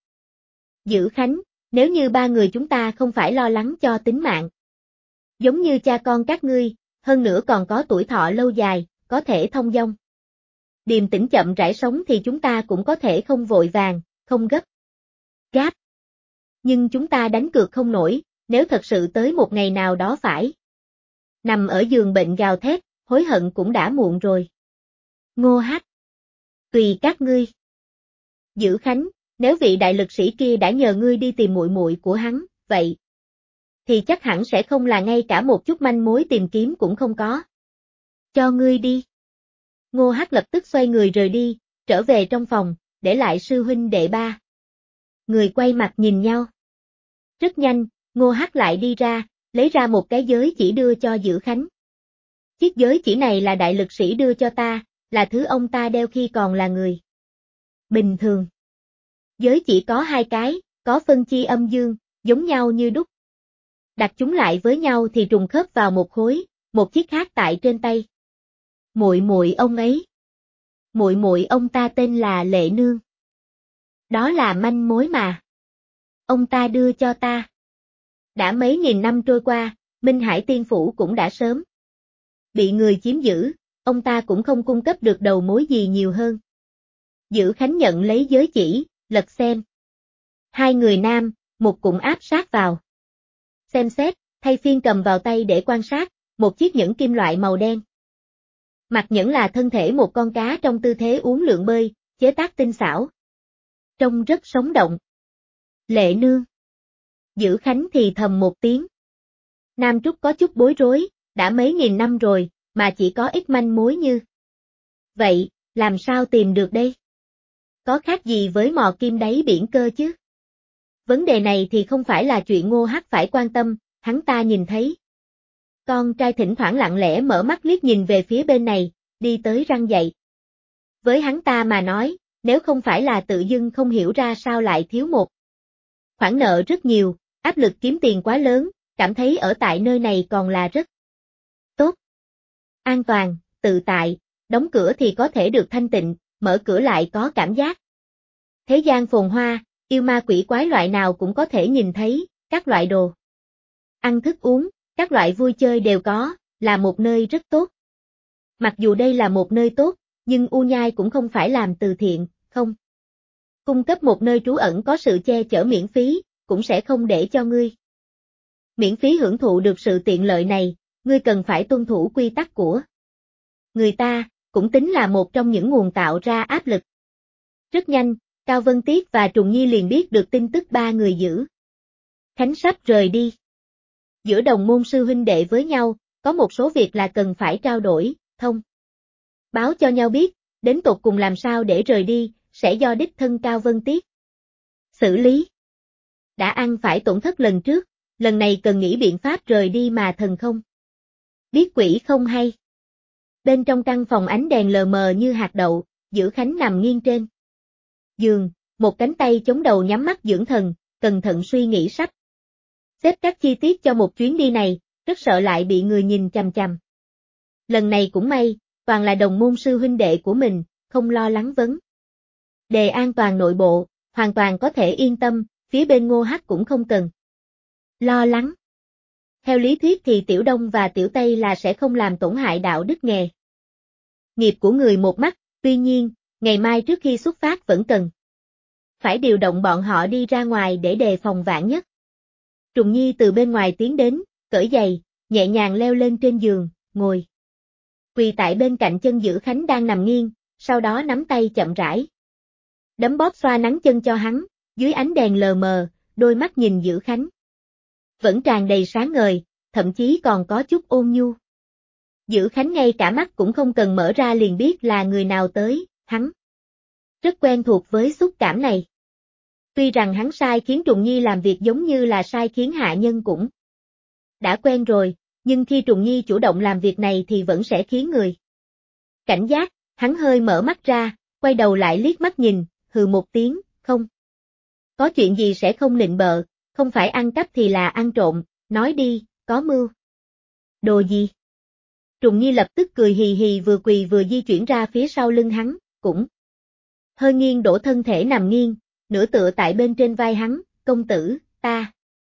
Dữ Khánh, nếu như ba người chúng ta không phải lo lắng cho tính mạng. Giống như cha con các ngươi, hơn nữa còn có tuổi thọ lâu dài, có thể thông dong. Điềm tĩnh chậm rãi sống thì chúng ta cũng có thể không vội vàng, không gấp gáp. Nhưng chúng ta đánh cược không nổi, nếu thật sự tới một ngày nào đó phải nằm ở giường bệnh gào thét, hối hận cũng đã muộn rồi. Ngô Hắc, tùy các ngươi. Dữ Khánh, nếu vị đại lực sĩ kia đã nhờ ngươi đi tìm muội muội của hắn, vậy thì chắc hẳn sẽ không là ngay cả một chút manh mối tìm kiếm cũng không có. Cho ngươi đi. Ngô Hắc lập tức xoay người rời đi, trở về trong phòng, để lại sư huynh đệ ba. Người quay mặt nhìn nhau. Rất nhanh, Ngô Hắc lại đi ra, lấy ra một cái giới chỉ đưa cho Dữ Khánh. Chiếc giới chỉ này là đại lực sĩ đưa cho ta, là thứ ông ta đeo khi còn là người bình thường. Giới chỉ có hai cái, có phân chia âm dương, giống nhau như đúc. Đặt chúng lại với nhau thì trùng khớp vào một khối, một chiếc khác tại trên tay. Muội muội ông ấy. Muội muội ông ta tên là Lệ Nương. Đó là manh mối mà ông ta đưa cho ta. Đã mấy nghìn năm trôi qua, Minh Hải Tiên Phủ cũng đã sớm bị người chiếm giữ, ông ta cũng không cung cấp được đầu mối gì nhiều hơn. Dữ Khánh nhận lấy giới chỉ, lật xem. Hai người nam, một cũng áp sát vào. Xem xét, thay phiên cầm vào tay để quan sát, một chiếc nhẫn kim loại màu đen. Mặt nhẫn là thân thể một con cá trong tư thế uốn lượn bơi, chế tác tinh xảo. Trông rất sống động. Lệ Nương. Dữ Khánh thì thầm một tiếng. Nam Trúc có chút bối rối, đã mấy nghìn năm rồi, mà chỉ có ít manh mối như. Vậy, làm sao tìm được đây? Có khác gì với mò kim đáy biển cơ chứ? Vấn đề này thì không phải là chuyện Ngô Hắc phải quan tâm, hắn ta nhìn thấy. Con trai thỉnh thoảng lặng lẽ mở mắt liếc nhìn về phía bên này, đi tới răng dậy. Với hắn ta mà nói, nếu không phải là tự dưng không hiểu ra sao lại thiếu một khoản nợ rất nhiều, áp lực kiếm tiền quá lớn, cảm thấy ở tại nơi này còn là rất tốt. An toàn, tự tại, đóng cửa thì có thể được thanh tịnh, mở cửa lại có cảm giác. Thế gian phồn hoa, yêu ma quỷ quái loại nào cũng có thể nhìn thấy, các loại đồ ăn thức uống, các loại vui chơi đều có, là một nơi rất tốt. Mặc dù đây là một nơi tốt, nhưng U Nhai cũng không phải làm từ thiện, không. Cung cấp một nơi trú ẩn có sự che chở miễn phí, cũng sẽ không để cho ngươi miễn phí hưởng thụ được sự tiện lợi này, ngươi cần phải tuân thủ quy tắc của người ta, cũng tính là một trong những nguồn tạo ra áp lực. Rất nhanh, Cao Vân Tiết và Trùng Nhi liền biết được tin tức ba người Dữ Khánh sắp rời đi. Giữa đồng môn sư huynh đệ với nhau, có một số việc là cần phải trao đổi, thông báo cho nhau biết, đến tột cùng làm sao để rời đi, sẽ do đích thân Cao Vân Tiết xử lý. Đã ăn phải tổn thất lần trước, lần này cần nghĩ biện pháp rời đi mà thần không biết quỷ không hay. Bên trong căn phòng ánh đèn lờ mờ như hạt đậu, Dữ Khánh nằm nghiêng trên giường, một cánh tay chống đầu nhắm mắt dưỡng thần, cẩn thận suy nghĩ sắp xếp các chi tiết cho một chuyến đi này, rất sợ lại bị người nhìn chằm chằm. Lần này cũng may, toàn là đồng môn sư huynh đệ của mình, không lo lắng vấn đề an toàn nội bộ, hoàn toàn có thể yên tâm, phía bên Ngô Hắc cũng không cần lo lắng. Theo lý thuyết thì Tiểu Đông và Tiểu Tây là sẽ không làm tổn hại đạo đức nghề nghiệp của người một mắt, tuy nhiên, ngày mai trước khi xuất phát vẫn cần phải điều động bọn họ đi ra ngoài để đề phòng vạn nhất. Trùng Nhi từ bên ngoài tiến đến, cởi giày, nhẹ nhàng leo lên trên giường, ngồi quỳ tại bên cạnh chân Dữ Khánh đang nằm nghiêng, sau đó nắm tay chậm rãi đấm bóp xoa nắn chân cho hắn, dưới ánh đèn lờ mờ, đôi mắt nhìn Dữ Khánh vẫn tràn đầy sáng ngời, thậm chí còn có chút ôn nhu. Dữ Khánh ngay cả mắt cũng không cần mở ra liền biết là người nào tới, hắn rất quen thuộc với xúc cảm này. Tuy rằng hắn sai khiến Trùng Nhi làm việc giống như là sai khiến hạ nhân cũng đã quen rồi, nhưng khi Trùng Nhi chủ động làm việc này thì vẫn sẽ khiến người cảnh giác, hắn hơi mở mắt ra, quay đầu lại liếc mắt nhìn, hừ một tiếng, không có chuyện gì sẽ không nịnh bợ, không phải ăn cắp thì là ăn trộm, nói đi, có mưu. Đồ gì? Trùng Nhi lập tức cười hì hì vừa quỳ vừa di chuyển ra phía sau lưng hắn, cũng hơi nghiêng đổ thân thể nằm nghiêng, nửa tựa tại bên trên vai hắn, công tử, ta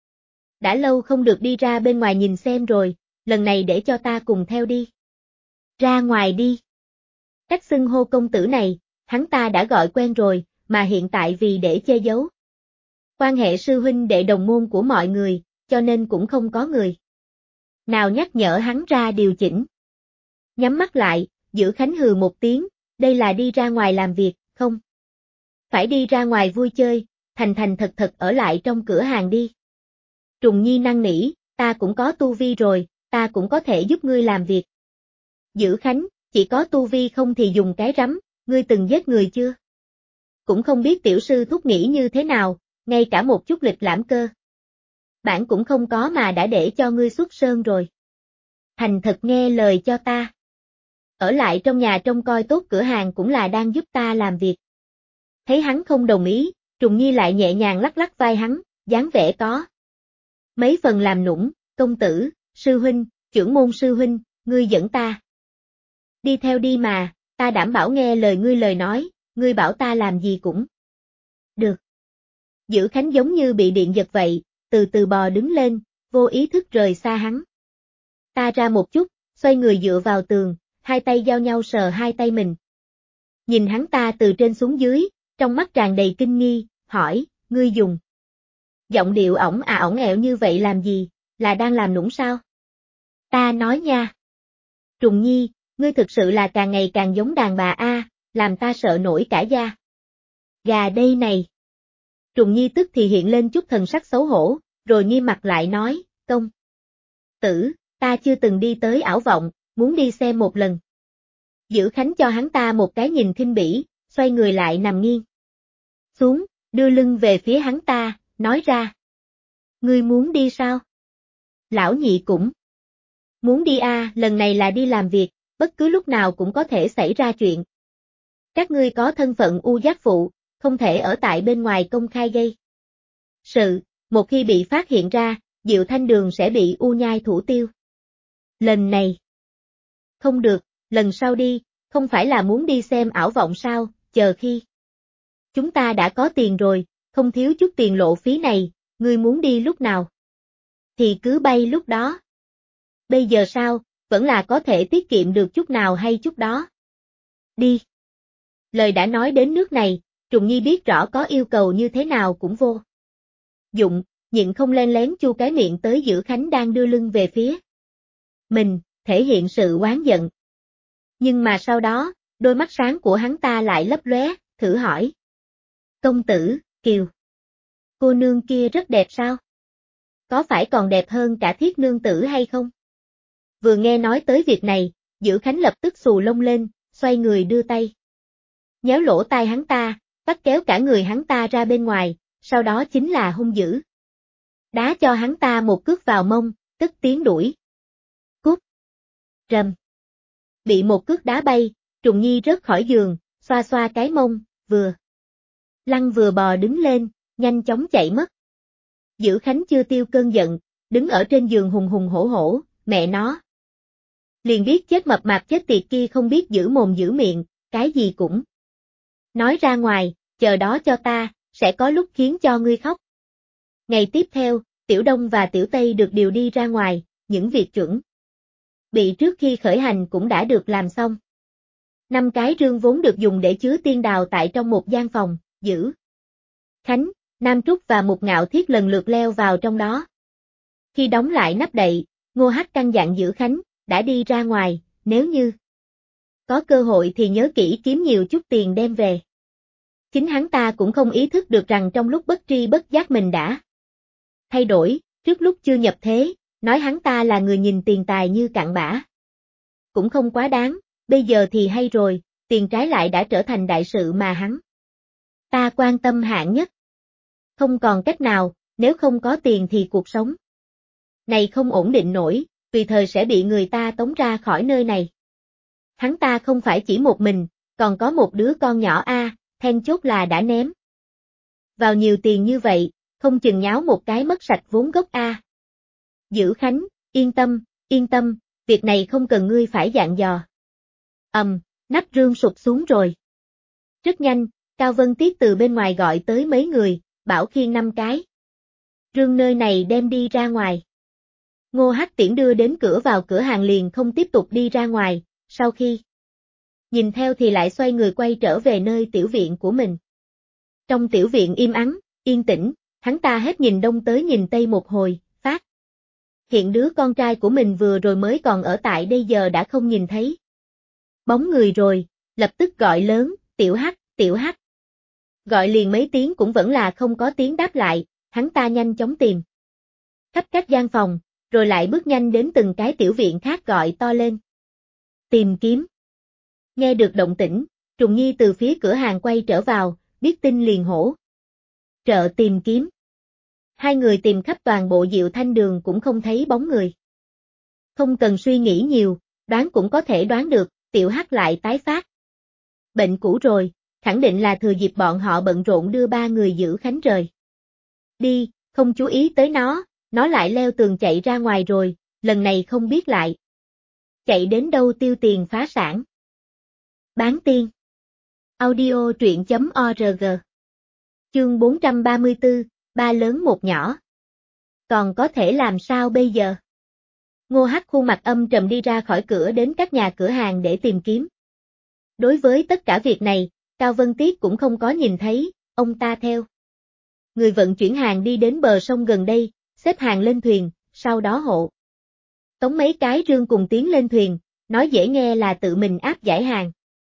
đã lâu không được đi ra bên ngoài nhìn xem rồi, lần này để cho ta cùng theo đi. Ra ngoài đi. Cách xưng hô công tử này, hắn ta đã gọi quen rồi, mà hiện tại vì để che giấu quan hệ sư huynh đệ đồng môn của mọi người, cho nên cũng không có người nào nhắc nhở hắn ra điều chỉnh. Nhắm mắt lại, Dữ Khánh hừ một tiếng, đây là đi ra ngoài làm việc, không? Phải đi ra ngoài vui chơi, thành thành thật thật ở lại trong cửa hàng đi. Trùng Nhi năn nỉ, ta cũng có tu vi rồi, ta cũng có thể giúp ngươi làm việc. Dữ Khánh, chỉ có tu vi không thì dùng cái rắm, ngươi từng giết người chưa? Cũng không biết tiểu sư thúc nghĩ như thế nào, ngay cả một chút lịch lãm cơ bản cũng không có mà đã để cho ngươi xuất sơn rồi. Thành thật nghe lời cho ta. Ở lại trong nhà trông coi tốt cửa hàng cũng là đang giúp ta làm việc. Thấy hắn không đồng ý, Trùng Nhi lại nhẹ nhàng lắc lắc vai hắn, dáng vẻ có mấy phần làm nũng, công tử, sư huynh, trưởng môn sư huynh, ngươi dẫn ta đi theo đi mà, ta đảm bảo nghe lời ngươi lời nói, ngươi bảo ta làm gì cũng được. Dữ Khánh giống như bị điện giật vậy, từ từ bò đứng lên, vô ý thức rời xa hắn. Ta ra một chút, xoay người dựa vào tường, hai tay giao nhau sờ hai tay mình. Nhìn hắn ta từ trên xuống dưới, trong mắt tràn đầy kinh nghi, hỏi, ngươi dùng giọng điệu ỏng ỏng ẹo như vậy làm gì, là đang làm nũng sao? Ta nói nha. Trùng Nhi, ngươi thực sự là càng ngày càng giống đàn bà a, làm ta sợ nổi cả da gà đây này. Trùng Nhi tức thì hiện lên chút thần sắc xấu hổ, rồi nghiêm mặt lại nói, công tử, ta chưa từng đi tới ảo vọng, muốn đi xem một lần. Dữ Khánh cho hắn ta một cái nhìn khinh bỉ, xoay người lại nằm nghiêng xuống, đưa lưng về phía hắn ta, nói ra. Ngươi muốn đi sao? Lão nhị cũng muốn đi a, lần này là đi làm việc, bất cứ lúc nào cũng có thể xảy ra chuyện. Các ngươi có thân phận u giác phụ, không thể ở tại bên ngoài công khai gây sự, một khi bị phát hiện ra, Diệu Thanh Đường sẽ bị u nhai thủ tiêu. Lần này không được, lần sau đi, không phải là muốn đi xem ảo vọng sao, chờ khi chúng ta đã có tiền rồi, không thiếu chút tiền lộ phí này, ngươi muốn đi lúc nào thì cứ bay lúc đó. Bây giờ sao, vẫn là có thể tiết kiệm được chút nào hay chút đó. Đi. Lời đã nói đến nước này, Trùng Nhi biết rõ có yêu cầu như thế nào cũng vô dụng, nhịn không len lén chu cái miệng tới Dữ Khánh đang đưa lưng về phía mình, thể hiện sự oán giận. Nhưng mà sau đó, đôi mắt sáng của hắn ta lại lấp lóe, thử hỏi. Công tử, Kiều, cô nương kia rất đẹp sao? Có phải còn đẹp hơn cả Thiết nương tử hay không? Vừa nghe nói tới việc này, Dữ Khánh lập tức xù lông lên, xoay người đưa tay nhéo lỗ tai hắn ta, bắt kéo cả người hắn ta ra bên ngoài, sau đó chính là hung dữ. Đá cho hắn ta một cước vào mông, tức tiếng đuổi. Cút. Rầm. Bị một cước đá bay, Trùng Nhi rớt khỏi giường, xoa xoa cái mông, vừa lăn vừa bò đứng lên, nhanh chóng chạy mất. Dữ Khánh chưa tiêu cơn giận, đứng ở trên giường hùng hùng hổ hổ, mẹ nó. Liền biết chết mập mạp chết tiệt kia không biết giữ mồm giữ miệng, cái gì cũng nói ra ngoài, chờ đó cho ta, sẽ có lúc khiến cho ngươi khóc. Ngày tiếp theo, Tiểu Đông và Tiểu Tây được điều đi ra ngoài, những việc chuẩn bị trước khi khởi hành cũng đã được làm xong. 5 cái rương vốn được dùng để chứa tiên đào tại trong một gian phòng, Dữ Khánh, Nam Trúc và Mục Ngạo Thiết lần lượt leo vào trong đó. Khi đóng lại nắp đậy, Ngô Hắc căn dặn Dữ Khánh, đã đi ra ngoài, nếu như có cơ hội thì nhớ kỹ kiếm nhiều chút tiền đem về. Chính hắn ta cũng không ý thức được rằng trong lúc bất tri bất giác mình đã thay đổi, trước lúc chưa nhập thế, nói hắn ta là người nhìn tiền tài như cặn bã. Cũng không quá đáng, bây giờ thì hay rồi, tiền trái lại đã trở thành đại sự mà hắn ta quan tâm hạng nhất. Không còn cách nào, nếu không có tiền thì cuộc sống này không ổn định nổi, tùy thời sẽ bị người ta tống ra khỏi nơi này. Hắn ta không phải chỉ một mình, còn có một đứa con nhỏ then chốt là đã ném vào nhiều tiền như vậy, không chừng nháo một cái mất sạch vốn gốc Dữ Khánh, yên tâm, việc này không cần ngươi phải dặn dò. Nắp rương sụp xuống rồi. Rất nhanh, Cao Vân Tiết từ bên ngoài gọi tới mấy người, bảo khiêng 5 cái rương nơi này đem đi ra ngoài. Ngô Hắc Tiễn đưa đến cửa vào cửa hàng liền không tiếp tục đi ra ngoài, sau khi nhìn theo thì lại xoay người quay trở về nơi tiểu viện của mình. Trong tiểu viện im ắng, yên tĩnh, hắn ta hết nhìn đông tới nhìn tây một hồi, phát hiện đứa con trai của mình vừa rồi mới còn ở tại đây giờ đã không nhìn thấy bóng người rồi, lập tức gọi lớn, tiểu Hắc. Gọi liền mấy tiếng cũng vẫn là không có tiếng đáp lại, hắn ta nhanh chóng tìm khắp các gian phòng, rồi lại bước nhanh đến từng cái tiểu viện khác gọi to lên. Tìm kiếm. Nghe được động tĩnh, Trùng Nhi từ phía cửa hàng quay trở vào, biết tin liền hổ trợ tìm kiếm. Hai người tìm khắp toàn bộ Diệu Thanh Đường cũng không thấy bóng người. Không cần suy nghĩ nhiều, đoán cũng có thể đoán được, tiểu Hắc lại tái phát bệnh cũ rồi, khẳng định là thừa dịp bọn họ bận rộn đưa 3 người Dữ Khánh rời đi, không chú ý tới nó lại leo tường chạy ra ngoài rồi, lần này không biết lại chạy đến đâu tiêu tiền phá sản. Bán tiên. Audio truyện.org. Chương 434, ba lớn một nhỏ. Còn có thể làm sao bây giờ? Ngô Hắc khuôn mặt âm trầm đi ra khỏi cửa đến các nhà cửa hàng để tìm kiếm. Đối với tất cả việc này, Cao Vân Tiết cũng không có nhìn thấy, ông ta theo người vận chuyển hàng đi đến bờ sông gần đây, xếp hàng lên thuyền, sau đó hộ tống mấy cái rương cùng tiến lên thuyền, nói dễ nghe là tự mình áp giải hàng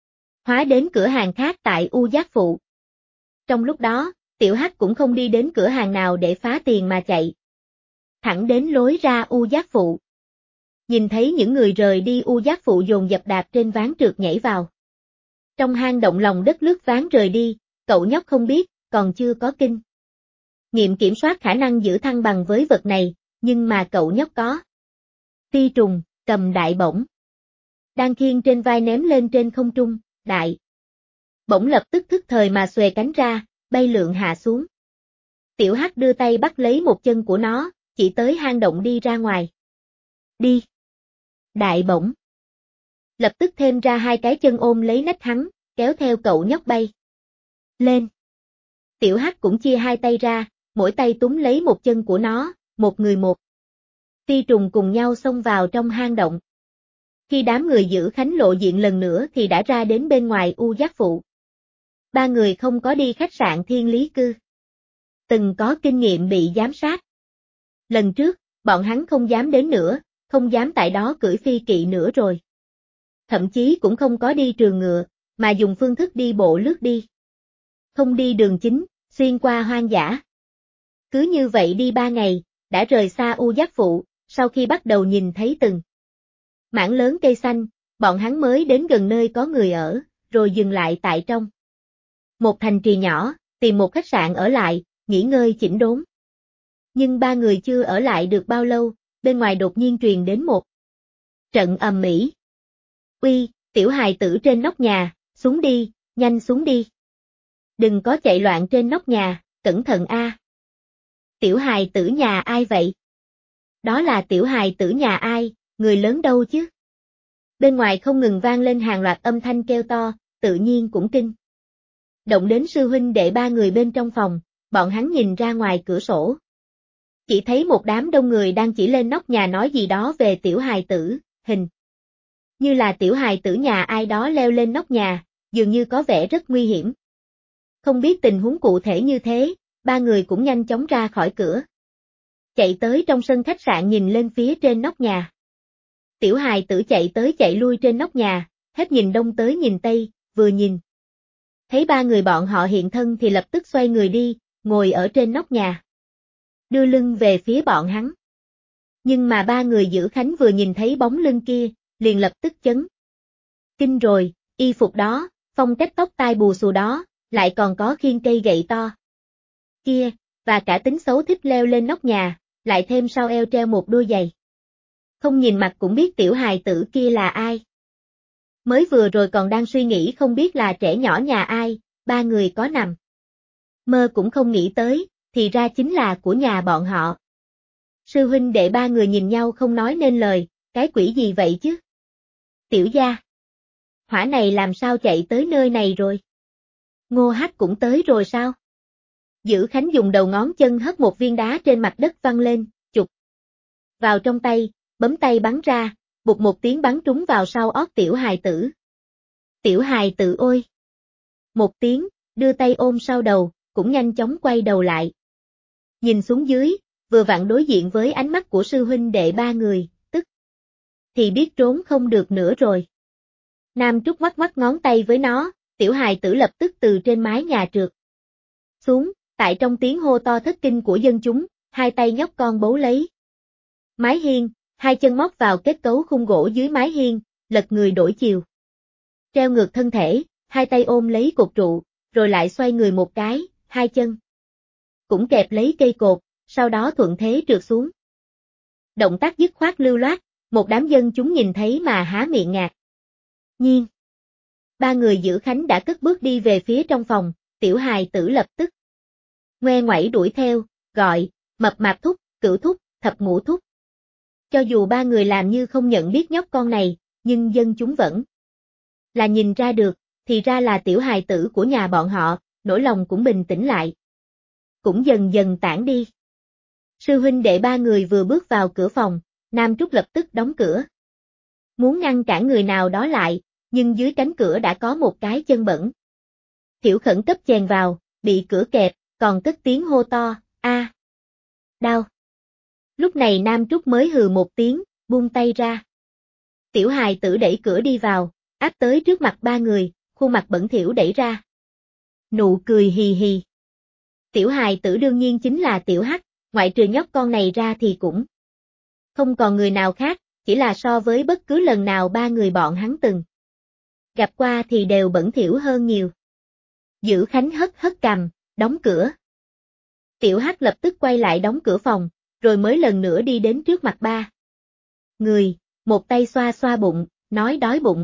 hóa đến cửa hàng khác tại U Giác Phụ. Trong lúc đó, tiểu Hắc cũng không đi đến cửa hàng nào để phá tiền mà chạy thẳng đến lối ra U Giác Phụ. Nhìn thấy những người rời đi U Giác Phụ dồn dập đạp trên ván trượt nhảy vào trong hang động lòng đất lướt ván rời đi, cậu nhóc không biết, còn chưa có kinh nghiệm kiểm soát khả năng giữ thăng bằng với vật này, nhưng mà cậu nhóc có. Ti trùng, cầm đại bổng. Đang khiêng trên vai ném lên trên không trung, đại bổng lập tức thức thời mà xòe cánh ra, bay lượn hạ xuống. Tiểu Hắc đưa tay bắt lấy một chân của nó, chỉ tới hang động đi ra ngoài. Đi. Đại bổng lập tức thêm ra 2 cái chân ôm lấy nách hắn, kéo theo cậu nhóc bay lên. Tiểu Hắc cũng chia 2 tay ra, mỗi tay túm lấy một chân của nó, một người một ti trùng cùng nhau xông vào trong hang động. Khi đám người Dữ Khánh lộ diện lần nữa thì đã ra đến bên ngoài U Giác Phụ. 3 người không có đi khách sạn Thiên Lý Cư. Từng có kinh nghiệm bị giám sát. Lần trước, bọn hắn không dám đến nữa, không dám tại đó cưỡi phi kỵ nữa rồi. Thậm chí cũng không có đi trường ngựa, mà dùng phương thức đi bộ lướt đi. Không đi đường chính, xuyên qua hoang dã. Cứ như vậy đi 3 ngày, đã rời xa U Giác Phụ, sau khi bắt đầu nhìn thấy từng mảng lớn cây xanh, bọn hắn mới đến gần nơi có người ở, rồi dừng lại tại trong một thành trì nhỏ, tìm một khách sạn ở lại, nghỉ ngơi chỉnh đốn. Nhưng 3 người chưa ở lại được bao lâu, bên ngoài đột nhiên truyền đến một trận ầm ĩ. Uy, tiểu hài tử trên nóc nhà, xuống đi, nhanh xuống đi. Đừng có chạy loạn trên nóc nhà, cẩn thận a. Tiểu hài tử nhà ai vậy? Đó là tiểu hài tử nhà ai, người lớn đâu chứ? Bên ngoài không ngừng vang lên hàng loạt âm thanh kêu to, tự nhiên cũng kinh động đến sư huynh đệ 3 người bên trong phòng, bọn hắn nhìn ra ngoài cửa sổ. Chỉ thấy một đám đông người đang chỉ lên nóc nhà nói gì đó về tiểu hài tử, hình như là tiểu hài tử nhà ai đó leo lên nóc nhà, dường như có vẻ rất nguy hiểm. Không biết tình huống cụ thể như thế, 3 người cũng nhanh chóng ra khỏi cửa. Chạy tới trong sân khách sạn nhìn lên phía trên nóc nhà. Tiểu hài tử chạy tới chạy lui trên nóc nhà, hết nhìn đông tới nhìn tây, vừa nhìn thấy 3 người bọn họ hiện thân thì lập tức xoay người đi, ngồi ở trên nóc nhà. Đưa lưng về phía bọn hắn. Nhưng mà 3 người Dữ Khánh vừa nhìn thấy bóng lưng kia, liền lập tức chấn kinh rồi, y phục đó, phong cách tóc tai bù xù đó, lại còn có khiêng cây gậy to kia, và cả tính xấu thích leo lên nóc nhà, lại thêm sau eo treo một đôi giày. Không nhìn mặt cũng biết tiểu hài tử kia là ai. Mới vừa rồi còn đang suy nghĩ không biết là trẻ nhỏ nhà ai, 3 người có nằm mơ cũng không nghĩ tới, thì ra chính là của nhà bọn họ. Sư huynh đệ ba người nhìn nhau không nói nên lời, cái quỷ gì vậy chứ? Tiểu gia. Hỏa này làm sao chạy tới nơi này rồi? Ngô Hắc cũng tới rồi sao? Dữ Khánh dùng đầu ngón chân hất một viên đá trên mặt đất văng lên, chụp vào trong tay, bấm tay bắn ra, bụt một tiếng bắn trúng vào sau ót tiểu hài tử. Tiểu hài tử ôi! Một tiếng, đưa tay ôm sau đầu, cũng nhanh chóng quay đầu lại. Nhìn xuống dưới, vừa vặn đối diện với ánh mắt của sư huynh đệ ba người, tức thì biết trốn không được nữa rồi. Nam Trúc ngoắc ngón tay với nó, tiểu hài tử lập tức từ trên mái nhà trượt xuống, tại trong tiếng hô to thất kinh của dân chúng, hai tay nhóc con bấu lấy mái hiên, hai chân móc vào kết cấu khung gỗ dưới mái hiên, lật người đổi chiều. Treo ngược thân thể, hai tay ôm lấy cột trụ, rồi lại xoay người một cái, hai chân cũng kẹp lấy cây cột, sau đó thuận thế trượt xuống. Động tác dứt khoát lưu loát, một đám dân chúng nhìn thấy mà há miệng ngạc nhiên. Ba người Dữ Khánh đã cất bước đi về phía trong phòng, tiểu hài tử lập tức ngoe ngoẩy đuổi theo, gọi, mập mạp thúc, cửu thúc, thập ngũ thúc. Cho dù ba người làm như không nhận biết nhóc con này, nhưng dân chúng vẫn là nhìn ra được, thì ra là tiểu hài tử của nhà bọn họ, nỗi lòng cũng bình tĩnh lại. Cũng dần dần tản đi. Sư huynh đệ ba người vừa bước vào cửa phòng, Nam Trúc lập tức đóng cửa. Muốn ngăn cản người nào đó lại, nhưng dưới cánh cửa đã có một cái chân bẩn. Thiểu khẩn cấp chèn vào, bị cửa kẹp, còn cất tiếng hô to, a, đau. Lúc này Nam Trúc mới hừ một tiếng, buông tay ra. Tiểu hài tử đẩy cửa đi vào, áp tới trước mặt ba người, khuôn mặt bẩn thỉu đẩy ra. Nụ cười hì hì. Tiểu hài tử đương nhiên chính là Tiểu Hắc, ngoại trừ nhóc con này ra thì cũng không còn người nào khác, chỉ là so với bất cứ lần nào ba người bọn hắn từng gặp qua thì đều bẩn thỉu hơn nhiều. Dữ Khánh hất cằm, đóng cửa. Tiểu Hắc lập tức quay lại đóng cửa phòng, rồi mới lần nữa đi đến trước mặt ba người, một tay xoa xoa bụng, nói đói bụng.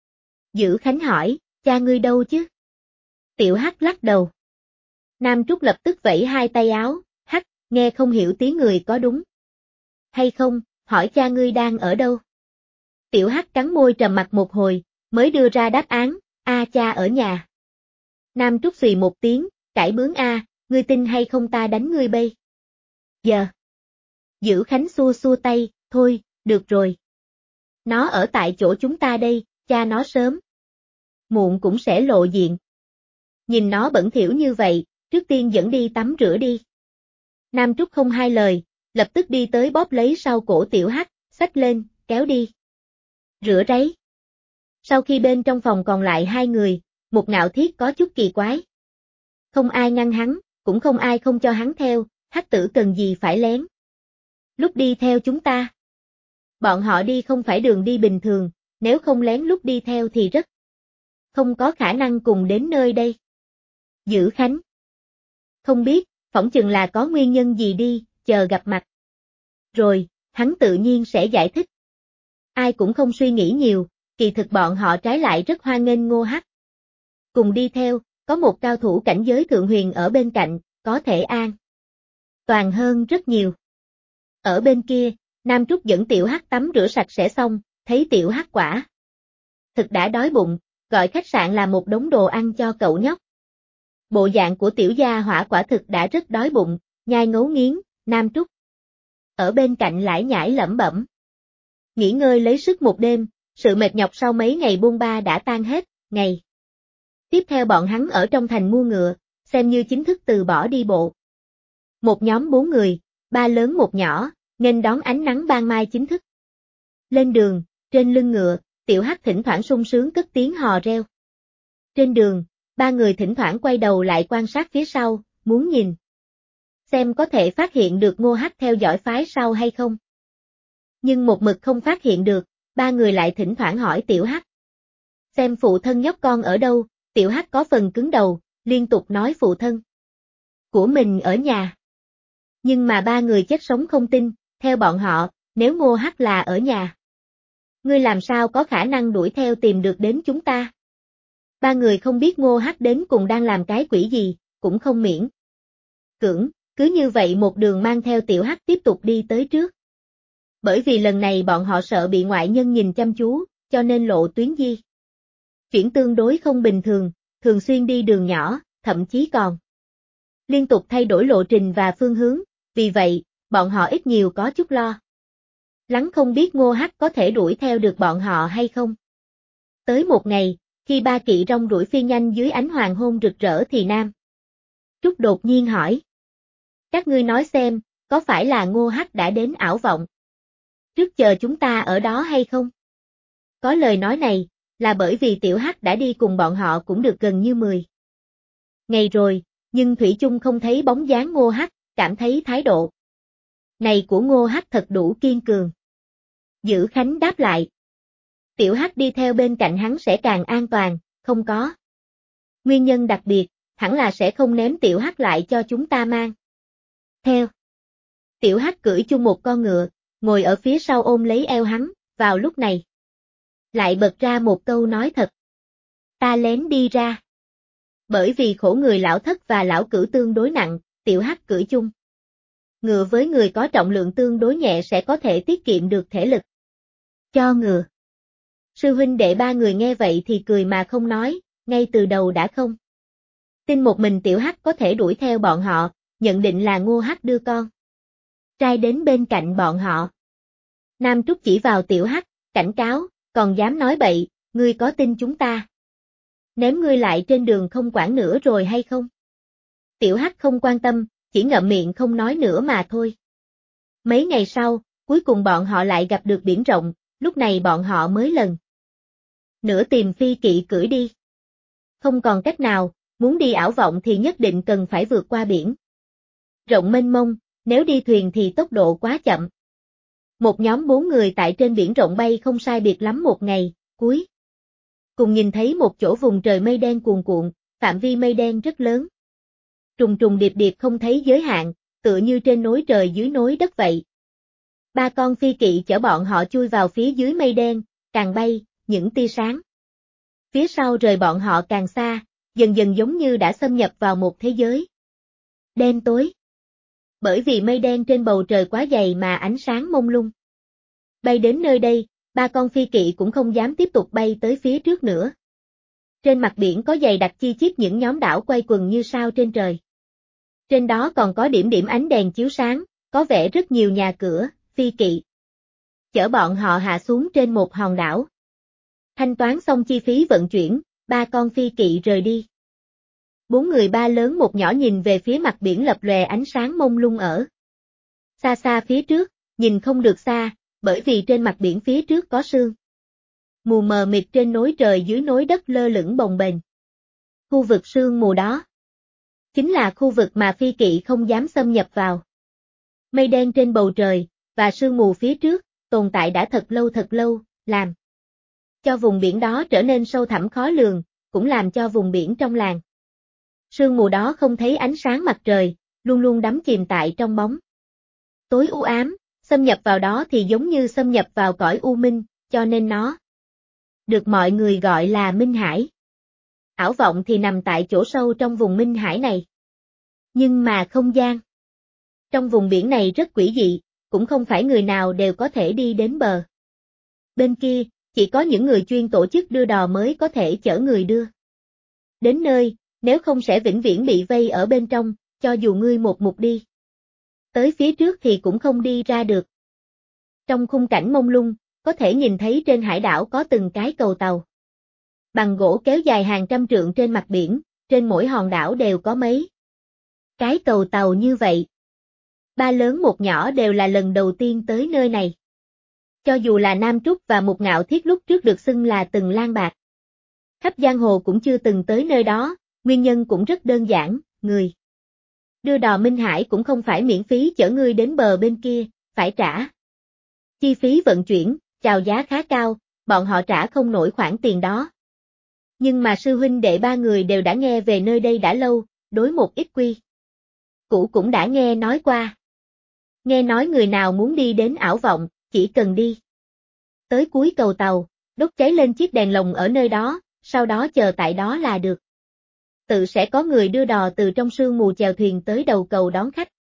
Dữ Khánh hỏi, cha ngươi đâu chứ? Tiểu Hắc lắc đầu. Nam Trúc lập tức vẫy hai tay áo, Hắc, nghe không hiểu tiếng người có đúng hay không, hỏi cha ngươi đang ở đâu? Tiểu Hắc cắn môi trầm mặc một hồi, mới đưa ra đáp án, cha ở nhà. Nam Trúc xì một tiếng, cãi bướng ngươi tin hay không ta đánh ngươi bây giờ. Dữ Khánh xua xua tay, thôi, được rồi. Nó ở tại chỗ chúng ta đây, cha nó sớm muộn cũng sẽ lộ diện. Nhìn nó bẩn thỉu như vậy, trước tiên dẫn đi tắm rửa đi. Nam Trúc không hai lời, lập tức đi tới bóp lấy sau cổ Tiểu Hắc, xách lên, kéo đi. Rửa ráy. Sau khi bên trong phòng còn lại hai người, Mục Ngạo Thiết có chút kỳ quái. Không ai ngăn hắn, cũng không ai không cho hắn theo, Hắc tử cần gì phải lén. Lúc đi theo chúng ta. Bọn họ đi không phải đường đi bình thường, nếu không lén lúc đi theo thì rất không có khả năng cùng đến nơi đây. Dữ Khánh. Không biết, phỏng chừng là có nguyên nhân gì đi, chờ gặp mặt. Rồi, hắn tự nhiên sẽ giải thích. Ai cũng không suy nghĩ nhiều, kỳ thực bọn họ trái lại rất hoan nghênh Ngô Hắc. Cùng đi theo, có một cao thủ cảnh giới thượng huyền ở bên cạnh, có thể an toàn hơn rất nhiều. Ở bên kia, Nam Trúc dẫn Tiểu Hắc tắm rửa sạch sẽ xong, thấy Tiểu Hắc quả thực đã đói bụng, gọi khách sạn làm một đống đồ ăn cho cậu nhóc. Bộ dạng của Tiểu gia hỏa quả thực đã rất đói bụng, nhai ngấu nghiến, Nam Trúc ở bên cạnh lải nhải lẩm bẩm. Nghỉ ngơi lấy sức một đêm, sự mệt nhọc sau mấy ngày buôn ba đã tan hết, ngày tiếp theo bọn hắn ở trong thành mua ngựa, xem như chính thức từ bỏ đi bộ. Một nhóm 4 người, 3 lớn một nhỏ, nghênh đón ánh nắng ban mai chính thức. Lên đường, trên lưng ngựa, Tiểu Hắc thỉnh thoảng sung sướng cất tiếng hò reo. Trên đường, ba người thỉnh thoảng quay đầu lại quan sát phía sau, muốn nhìn xem có thể phát hiện được Ngô Hắc theo dõi phái sau hay không. Nhưng một mực không phát hiện được, ba người lại thỉnh thoảng hỏi Tiểu Hắc. Xem phụ thân nhóc con ở đâu, Tiểu Hắc có phần cứng đầu, liên tục nói phụ thân của mình ở nhà. Nhưng mà ba người chết sống không tin, theo bọn họ, nếu Ngô Hắc là ở nhà, ngươi làm sao có khả năng đuổi theo tìm được đến chúng ta? Ba người không biết Ngô Hắc đến cùng đang làm cái quỷ gì, cũng không miễn cưỡng Cứ như vậy một đường mang theo Tiểu Hắc tiếp tục đi tới trước. Bởi vì lần này bọn họ sợ bị ngoại nhân nhìn chăm chú, cho nên lộ tuyến di chuyển tương đối không bình thường, thường xuyên đi đường nhỏ, thậm chí còn liên tục thay đổi lộ trình và phương hướng, vì vậy, bọn họ ít nhiều có chút lo lắng không biết Ngô Hắc có thể đuổi theo được bọn họ hay không. Tới một ngày, khi ba kỵ rong đuổi phi nhanh dưới ánh hoàng hôn rực rỡ thì Nam Trúc đột nhiên hỏi. Các ngươi nói xem, có phải là Ngô Hắc đã đến ảo vọng trước chờ chúng ta ở đó hay không? Có lời nói này, là bởi vì Tiểu Hắc đã đi cùng bọn họ cũng được gần như 10 ngày rồi, nhưng Thủy chung không thấy bóng dáng Ngô Hắc, cảm thấy thái độ này của Ngô Hắc thật đủ kiên cường. Dữ Khánh đáp lại. Tiểu Hắc đi theo bên cạnh hắn sẽ càng an toàn, không có nguyên nhân đặc biệt, hẳn là sẽ không ném Tiểu Hắc lại cho chúng ta mang theo. Tiểu Hắc cưỡi chung một con ngựa, ngồi ở phía sau ôm lấy eo hắn, vào lúc này lại bật ra một câu nói thật. Ta lén đi ra. Bởi vì khổ người lão thất và lão cửu tương đối nặng, Tiểu Hắc cưỡi chung ngựa với người có trọng lượng tương đối nhẹ sẽ có thể tiết kiệm được thể lực cho ngựa. Sư huynh đệ ba người nghe vậy thì cười mà không nói, ngay từ đầu đã không tin một mình Tiểu Hắc có thể đuổi theo bọn họ, nhận định là Ngô Hắc đưa con trai đến bên cạnh bọn họ. Nam Trúc chỉ vào Tiểu Hắc, cảnh cáo, còn dám nói bậy, ngươi có tin chúng ta ném ngươi lại trên đường không quản nữa rồi hay không? Tiểu Hắc không quan tâm, chỉ ngậm miệng không nói nữa mà thôi. Mấy ngày sau, cuối cùng bọn họ lại gặp được biển rộng, lúc này bọn họ mới lần nữa tìm phi kỵ cưỡi đi. Không còn cách nào, muốn đi ảo vọng thì nhất định cần phải vượt qua biển rộng mênh mông, nếu đi thuyền thì tốc độ quá chậm. Một nhóm 4 người tại trên biển rộng bay không sai biệt lắm một ngày, cuối cùng nhìn thấy một chỗ vùng trời mây đen cuồn cuộn, phạm vi mây đen rất lớn. Trùng trùng điệp điệp không thấy giới hạn, tựa như trên nối trời dưới nối đất vậy. Ba con phi kỵ chở bọn họ chui vào phía dưới mây đen, càng bay, những tia sáng phía sau rời bọn họ càng xa, dần dần giống như đã xâm nhập vào một thế giới đen tối. Bởi vì mây đen trên bầu trời quá dày mà ánh sáng mông lung. Bay đến nơi đây, ba con phi kỵ cũng không dám tiếp tục bay tới phía trước nữa. Trên mặt biển có dày đặc chi chít những nhóm đảo quay quần như sao trên trời. Trên đó còn có điểm điểm ánh đèn chiếu sáng, có vẻ rất nhiều nhà cửa, phi kỵ chở bọn họ hạ xuống trên một hòn đảo. Thanh toán xong chi phí vận chuyển, ba con phi kỵ rời đi. 4 người ba lớn một nhỏ nhìn về phía mặt biển lập lòe ánh sáng mông lung ở xa xa phía trước, nhìn không được xa, bởi vì trên mặt biển phía trước có sương mù mờ mịt trên nối trời dưới nối đất lơ lửng bồng bềnh. Khu vực sương mù đó chính là khu vực mà phi kỵ không dám xâm nhập vào. Mây đen trên bầu trời và sương mù phía trước tồn tại đã thật lâu, làm cho vùng biển đó trở nên sâu thẳm khó lường, cũng làm cho vùng biển trong làng sương mù đó không thấy ánh sáng mặt trời, luôn luôn đắm chìm tại trong bóng tối u ám, xâm nhập vào đó thì giống như xâm nhập vào cõi u minh, cho nên nó được mọi người gọi là Minh Hải. Ảo vọng thì nằm tại chỗ sâu trong vùng Minh Hải này. Nhưng mà không gian trong vùng biển này rất quỷ dị, cũng không phải người nào đều có thể đi đến bờ. Bên kia, chỉ có những người chuyên tổ chức đưa đò mới có thể chở người đưa đến nơi, nếu không sẽ vĩnh viễn bị vây ở bên trong, cho dù ngươi một mục đi tới phía trước thì cũng không đi ra được. Trong khung cảnh mông lung, có thể nhìn thấy trên hải đảo có từng cái cầu tàu bằng gỗ kéo dài hàng trăm trượng trên mặt biển, trên mỗi hòn đảo đều có mấy cái cầu tàu như vậy. Ba lớn một nhỏ đều là lần đầu tiên tới nơi này. Cho dù là Nam Trúc và Mục Ngạo Thiết lúc trước được xưng là từng lang bạc khắp giang hồ cũng chưa từng tới nơi đó, nguyên nhân cũng rất đơn giản, người đưa đò Minh Hải cũng không phải miễn phí chở ngươi đến bờ bên kia, phải trả chi phí vận chuyển, chào giá khá cao, bọn họ trả không nổi khoản tiền đó. Nhưng mà sư huynh đệ ba người đều đã nghe về nơi đây đã lâu, đối một ít quy cũ cũng đã nghe nói qua. Nghe nói người nào muốn đi đến ảo vọng, chỉ cần đi tới cuối cầu tàu, đốt cháy lên chiếc đèn lồng ở nơi đó, sau đó chờ tại đó là được. Tự sẽ có người đưa đò từ trong sương mù chèo thuyền tới đầu cầu đón khách.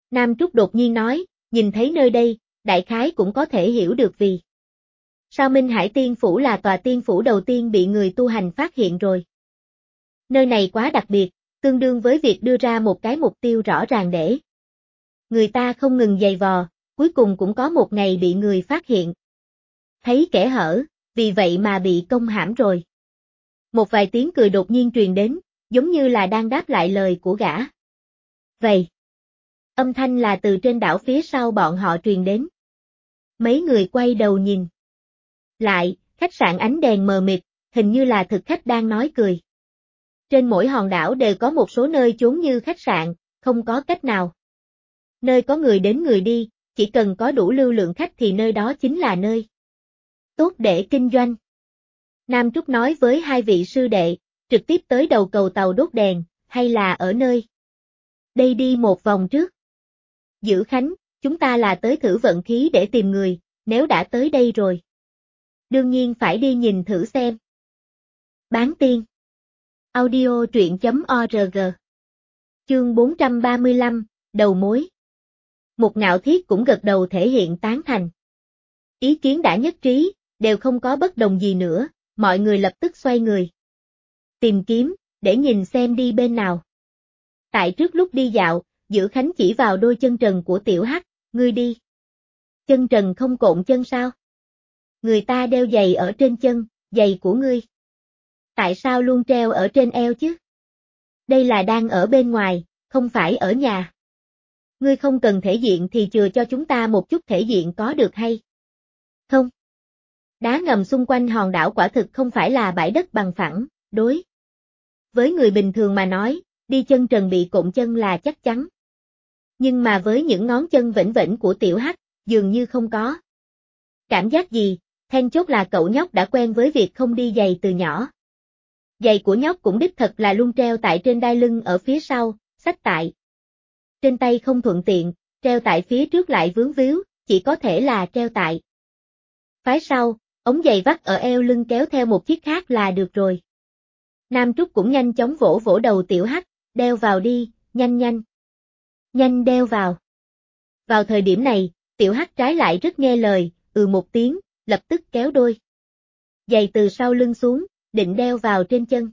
Nam Trúc đột nhiên nói, nhìn thấy nơi đây, đại khái cũng có thể hiểu được vì sao Minh Hải Tiên Phủ là tòa tiên phủ đầu tiên bị người tu hành phát hiện rồi. Nơi này quá đặc biệt, tương đương với việc đưa ra một cái mục tiêu rõ ràng để người ta không ngừng giày vò, cuối cùng cũng có một ngày bị người phát hiện. Thấy kẻ hở, vì vậy mà bị công hãm rồi. Một vài tiếng cười đột nhiên truyền đến, giống như là đang đáp lại lời của gã. Vậy, âm thanh là từ trên đảo phía sau bọn họ truyền đến. Mấy người quay đầu nhìn lại, khách sạn ánh đèn mờ mịt, hình như là thực khách đang nói cười. Trên mỗi hòn đảo đều có một số nơi chốn như khách sạn, không có cách nào. Nơi có người đến người đi, chỉ cần có đủ lưu lượng khách thì nơi đó chính là nơi tốt để kinh doanh. Nam Trúc nói với hai vị sư đệ, trực tiếp tới đầu cầu tàu đốt đèn, hay là ở nơi đây đi một vòng trước. Dữ Khánh, chúng ta là tới thử vận khí để tìm người, nếu đã tới đây rồi. Đương nhiên phải đi nhìn thử xem. Bán tiên. Audio truyện.org. Chương 435, đầu mối. Một Ngạo Thiết cũng gật đầu thể hiện tán thành. Ý kiến đã nhất trí, đều không có bất đồng gì nữa, mọi người lập tức xoay người. Tìm kiếm, để nhìn xem đi bên nào. Tại trước lúc đi dạo, Dữ Khánh chỉ vào đôi chân trần của Tiểu Hắc, ngươi đi. Chân trần không cộn chân sao? Người ta đeo giày ở trên chân, giày của ngươi. Tại sao luôn treo ở trên eo chứ? Đây là đang ở bên ngoài, không phải ở nhà. Ngươi không cần thể diện thì chừa cho chúng ta một chút thể diện có được hay không? Đá ngầm xung quanh hòn đảo quả thực không phải là bãi đất bằng phẳng, đối với người bình thường mà nói, đi chân trần bị cộn chân là chắc chắn. Nhưng mà với những ngón chân vểnh vểnh của Tiểu Hắc, dường như không có cảm giác gì, then chốt là cậu nhóc đã quen với việc không đi giày từ nhỏ. Giày của nhóc cũng đích thật là luôn treo tại trên đai lưng ở phía sau, xách tại trên tay không thuận tiện, treo tại phía trước lại vướng víu, chỉ có thể là treo tại phái sau, ống giày vắt ở eo lưng kéo theo một chiếc khác là được rồi. Nam Trúc cũng nhanh chóng vỗ vỗ đầu Tiểu Hắc, đeo vào đi, nhanh nhanh. Nhanh đeo vào. Vào thời điểm này, Tiểu Hắc trái lại rất nghe lời, một tiếng, lập tức kéo đôi giày từ sau lưng xuống, định đeo vào trên chân.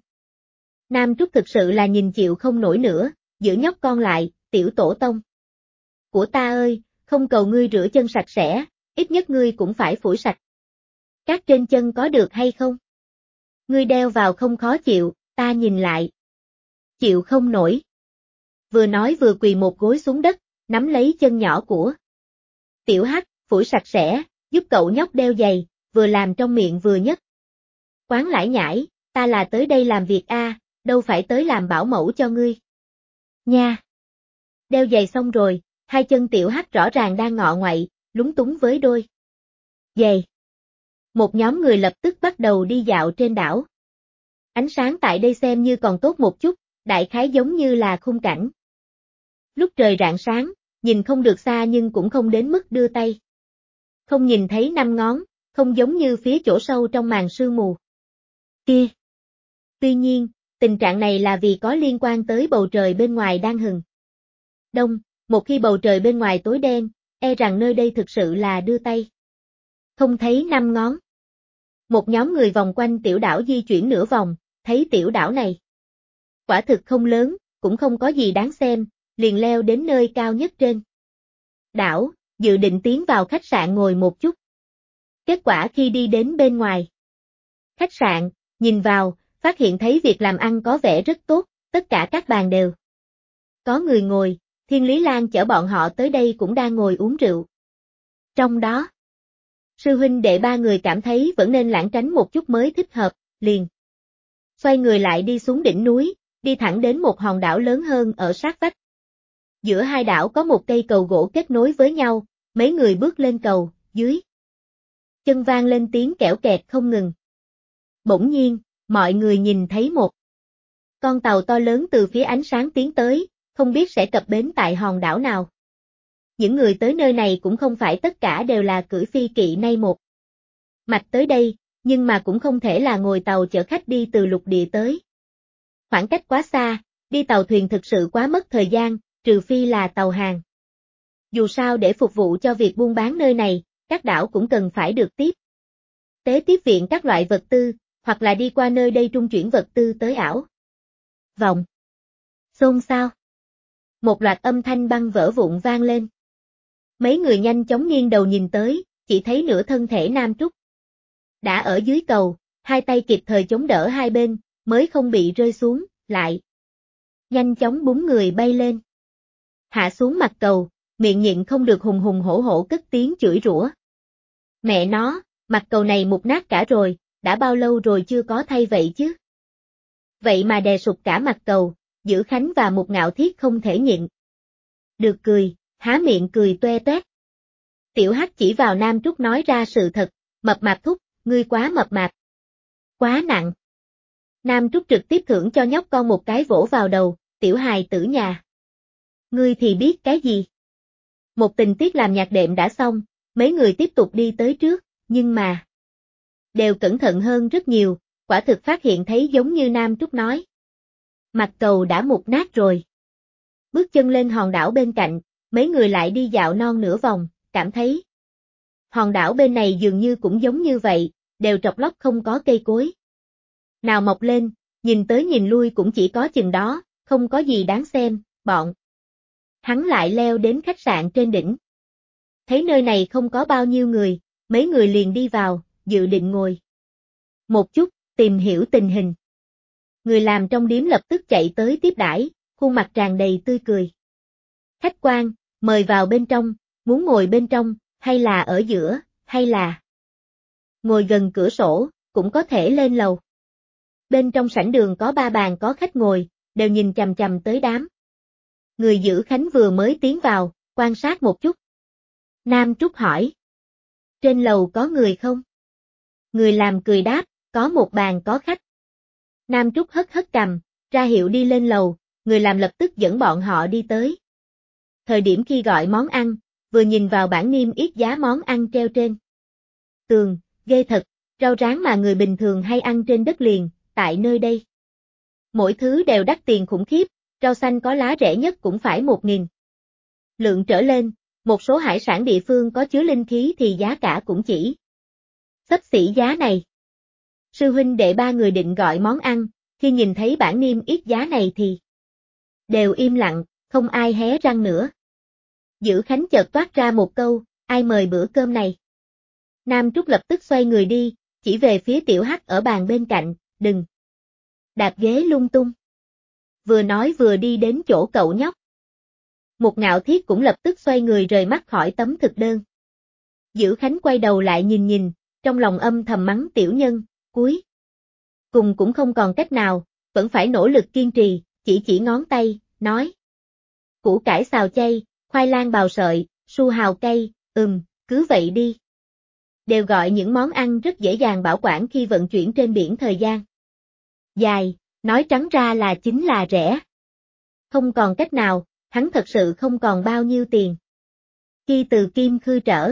Nam Trúc thực sự là nhìn chịu không nổi nữa, giữ nhóc con lại, Tiểu tổ tông của ta ơi, không cầu ngươi rửa chân sạch sẽ, ít nhất ngươi cũng phải phủi sạch cát trên chân có được hay không? Ngươi đeo vào không khó chịu, ta nhìn lại. Chịu không nổi. Vừa nói vừa quỳ một gối xuống đất, nắm lấy chân nhỏ của Tiểu Hắc, phủi sạch sẽ, giúp cậu nhóc đeo giày, vừa làm trong miệng vừa nhấc. Quán lải nhải, ta là tới đây làm việc đâu phải tới làm bảo mẫu cho ngươi. Nha. Đeo giày xong rồi, hai chân Tiểu Hắc rõ ràng đang ngọ ngoậy, lúng túng với đôi giày. Một nhóm người lập tức bắt đầu đi dạo trên đảo. Ánh sáng tại đây xem như còn tốt một chút, đại khái giống như là khung cảnh. Lúc trời rạng sáng, nhìn không được xa nhưng cũng không đến mức đưa tay không nhìn thấy năm ngón, không giống như phía chỗ sâu trong màn sương mù kia. Tuy nhiên, tình trạng này là vì có liên quan tới bầu trời bên ngoài đang hừng đông, một khi bầu trời bên ngoài tối đen, e rằng nơi đây thực sự là đưa tay không thấy năm ngón. Một nhóm người vòng quanh tiểu đảo di chuyển nửa vòng, thấy tiểu đảo này quả thực không lớn, cũng không có gì đáng xem, liền leo đến nơi cao nhất trên đảo, dự định tiến vào khách sạn ngồi một chút. Kết quả khi đi đến bên ngoài khách sạn, nhìn vào, phát hiện thấy việc làm ăn có vẻ rất tốt, tất cả các bàn đều có người ngồi, Thiên Lý Lan chở bọn họ tới đây cũng đang ngồi uống rượu. Trong đó, sư huynh đệ ba người cảm thấy vẫn nên lảng tránh một chút mới thích hợp, liền xoay người lại đi xuống đỉnh núi, đi thẳng đến một hòn đảo lớn hơn ở sát vách. Giữa hai đảo có một cây cầu gỗ kết nối với nhau, mấy người bước lên cầu, dưới chân vang lên tiếng kẽo kẹt không ngừng. Bỗng nhiên, mọi người nhìn thấy một con tàu to lớn từ phía ánh sáng tiến tới, không biết sẽ cập bến tại hòn đảo nào. Những người tới nơi này cũng không phải tất cả đều là cưỡi phi kỵ nay một mạch tới đây, nhưng mà cũng không thể là ngồi tàu chở khách đi từ lục địa tới. Khoảng cách quá xa, đi tàu thuyền thực sự quá mất thời gian, trừ phi là tàu hàng. Dù sao để phục vụ cho việc buôn bán nơi này, các đảo cũng cần phải được tiếp viện các loại vật tư, hoặc là đi qua nơi đây trung chuyển vật tư tới ảo vọng. Xôn xao. Một loạt âm thanh băng vỡ vụn vang lên. Mấy người nhanh chóng nghiêng đầu nhìn tới, chỉ thấy nửa thân thể Nam Trúc đã ở dưới cầu, hai tay kịp thời chống đỡ hai bên, mới không bị rơi xuống, lại nhanh chóng búng người bay lên. Hạ xuống mặt cầu, miệng nhịn không được hùng hùng hổ hổ cất tiếng chửi rủa. Mẹ nó, mặt cầu này mục nát cả rồi, đã bao lâu rồi chưa có thay vậy chứ? Vậy mà đè sụp cả mặt cầu, Dữ Khánh và Mục Ngạo Thiết không thể nhịn được cười, há miệng cười toe toét. Tiểu Hắc chỉ vào Nam Trúc nói ra sự thật, mập mạp thúc, ngươi quá mập mạp. Quá nặng. Nam Trúc trực tiếp thưởng cho nhóc con một cái vỗ vào đầu, tiểu hài tử nhà. Ngươi thì biết cái gì? Một tình tiết làm nhạc đệm đã xong, mấy người tiếp tục đi tới trước, nhưng mà đều cẩn thận hơn rất nhiều, quả thực phát hiện thấy giống như Nam Trúc nói. Mặt cầu đã mục nát rồi. Bước chân lên hòn đảo bên cạnh, mấy người lại đi dạo non nửa vòng, cảm thấy hòn đảo bên này dường như cũng giống như vậy, đều trọc lóc không có cây cối nào mọc lên, nhìn tới nhìn lui cũng chỉ có chừng đó, không có gì đáng xem, bọn hắn lại leo đến khách sạn trên đỉnh. Thấy nơi này không có bao nhiêu người, mấy người liền đi vào, dự định ngồi một chút, tìm hiểu tình hình. Người làm trong điếm lập tức chạy tới tiếp đãi, khuôn mặt tràn đầy tươi cười. Khách quan, mời vào bên trong, muốn ngồi bên trong, hay là ở giữa, hay là ngồi gần cửa sổ, cũng có thể lên lầu. Bên trong sảnh đường có 3 bàn có khách ngồi, đều nhìn chằm chằm tới đám người Dữ Khánh vừa mới tiến vào, quan sát một chút. Nam Trúc hỏi. Trên lầu có người không? Người làm cười đáp, có một bàn có khách. Nam Trúc hất hất cằm, ra hiệu đi lên lầu, người làm lập tức dẫn bọn họ đi tới. Thời điểm khi gọi món ăn, vừa nhìn vào bảng niêm yết giá món ăn treo trên tường, ghê thật, rau rán mà người bình thường hay ăn trên đất liền, tại nơi đây. Mỗi thứ đều đắt tiền khủng khiếp, rau xanh có lá rẻ nhất cũng phải 1.000 lượng trở lên, một số hải sản địa phương có chứa linh khí thì giá cả cũng chỉ xấp xỉ giá này. Sư huynh đệ 3 người định gọi món ăn, khi nhìn thấy bảng niêm yết giá này thì đều im lặng, không ai hé răng nữa. Dữ Khánh chợt toát ra một câu, ai mời bữa cơm này? Nam Trúc lập tức xoay người đi, chỉ về phía Tiểu Hắc ở bàn bên cạnh, đừng đạp ghế lung tung. Vừa nói vừa đi đến chỗ cậu nhóc. Một Ngạo Thiết cũng lập tức xoay người rời mắt khỏi tấm thực đơn. Dữ Khánh quay đầu lại nhìn nhìn, trong lòng âm thầm mắng tiểu nhân, cuối cùng cũng không còn cách nào, vẫn phải nỗ lực kiên trì, chỉ ngón tay, nói. Củ cải xào chay, khoai lang bào sợi, su hào cay, cứ vậy đi. Đều gọi những món ăn rất dễ dàng bảo quản khi vận chuyển trên biển thời gian dài, nói trắng ra là chính là rẻ. Không còn cách nào, hắn thật sự không còn bao nhiêu tiền. Khi từ Kim Khư trở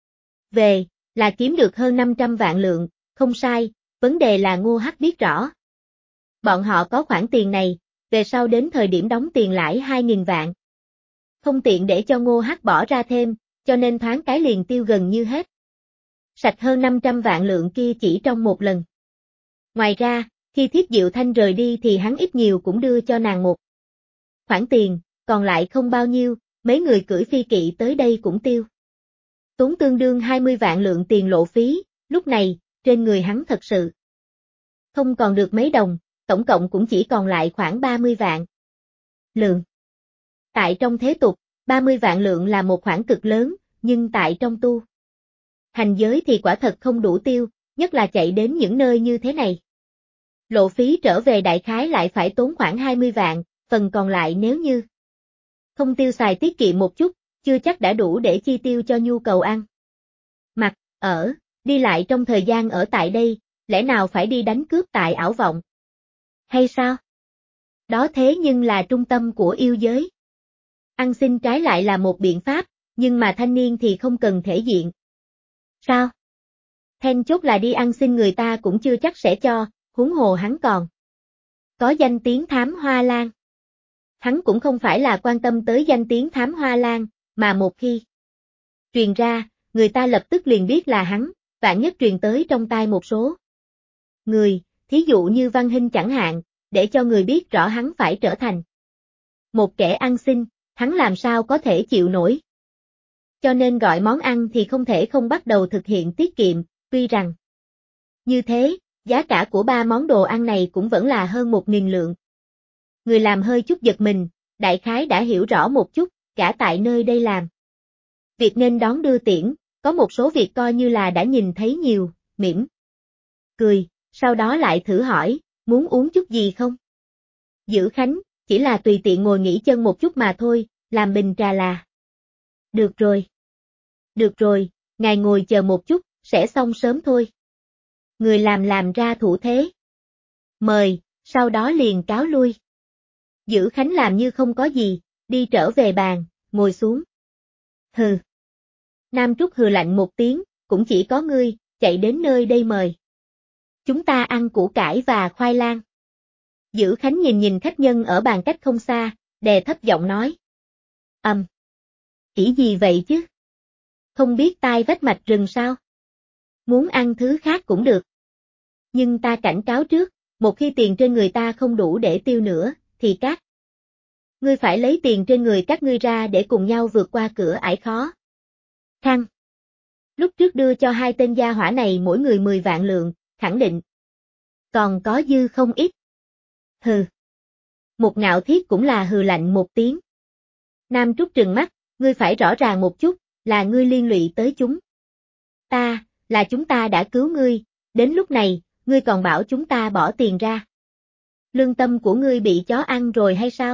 về, là kiếm được hơn 500 vạn lượng, không sai, vấn đề là Ngô Hắc biết rõ. Bọn họ có khoản tiền này, về sau đến thời điểm đóng tiền lãi 2.000 vạn. Không tiện để cho Ngô Hắc bỏ ra thêm, cho nên thoáng cái liền tiêu gần như hết. Sạch hơn 500 vạn lượng kia chỉ trong một lần. Ngoài ra, khi Thiết Diệu Thanh rời đi thì hắn ít nhiều cũng đưa cho nàng một khoản tiền, còn lại không bao nhiêu, mấy người cưỡi phi kỵ tới đây cũng tiêu. Tốn tương đương 20 vạn lượng tiền lộ phí, lúc này, trên người hắn thật sự không còn được mấy đồng, tổng cộng cũng chỉ còn lại khoảng 30 vạn lượng. Tại trong thế tục, 30 vạn lượng là một khoản cực lớn, nhưng tại trong tu hành giới thì quả thật không đủ tiêu, nhất là chạy đến những nơi như thế này. Lộ phí trở về đại khái lại phải tốn khoảng 20 vạn, phần còn lại nếu như không tiêu xài tiết kiệm một chút, chưa chắc đã đủ để chi tiêu cho nhu cầu ăn. Mặc, ở, đi lại trong thời gian ở tại đây, lẽ nào phải đi đánh cướp tại ảo vọng? Hay sao? Đó thế nhưng là trung tâm của yêu giới. Ăn xin trái lại là một biện pháp, nhưng mà thanh niên thì không cần thể diện. Sao? Then chốt là đi ăn xin người ta cũng chưa chắc sẽ cho, huống hồ hắn còn có danh tiếng thám hoa lan. Hắn cũng không phải là quan tâm tới danh tiếng thám hoa lan, mà một khi truyền ra, người ta lập tức liền biết là hắn, vạn nhất truyền tới trong tai một số người, thí dụ như Văn Hinh chẳng hạn, để cho người biết rõ hắn phải trở thành một kẻ ăn xin, hắn làm sao có thể chịu nổi. Cho nên gọi món ăn thì không thể không bắt đầu thực hiện tiết kiệm, tuy rằng như thế, giá cả của 3 món đồ ăn này cũng vẫn là hơn 1.000 lượng. Người làm hơi chút giật mình, đại khái đã hiểu rõ một chút, cả tại nơi đây làm việc nên đón đưa tiễn, có một số việc coi như là đã nhìn thấy nhiều, mỉm cười, sau đó lại thử hỏi, muốn uống chút gì không? Dữ Khánh, chỉ là tùy tiện ngồi nghỉ chân một chút mà thôi, làm bình trà là. Được rồi. Được rồi, ngài ngồi chờ một chút, sẽ xong sớm thôi. Người làm ra thủ thế. Mời, sau đó liền cáo lui. Dữ Khánh làm như không có gì, đi trở về bàn, ngồi xuống. Hừ. Nam Trúc hừ lạnh một tiếng, cũng chỉ có ngươi, chạy đến nơi đây mời. Chúng ta ăn củ cải và khoai lang. Dữ Khánh nhìn khách nhân ở bàn cách không xa, đè thấp giọng nói. Chỉ gì vậy chứ? Không biết tai vách mạch rừng sao? Muốn ăn thứ khác cũng được. Nhưng ta cảnh cáo trước, một khi tiền trên người ta không đủ để tiêu nữa, thì ngươi phải lấy tiền trên người các ngươi ra để cùng nhau vượt qua cửa ải khó khăn. Lúc trước đưa cho 2 tên gia hỏa này mỗi người 10 vạn lượng, khẳng định. Còn có dư không ít. Hừ. Một Ngạo Thiết cũng là hừ lạnh một tiếng. Nam Trúc trừng mắt, ngươi phải rõ ràng một chút, là ngươi liên lụy tới chúng. Là chúng ta đã cứu ngươi, đến lúc này, ngươi còn bảo chúng ta bỏ tiền ra. Lương tâm của ngươi bị chó ăn rồi hay sao?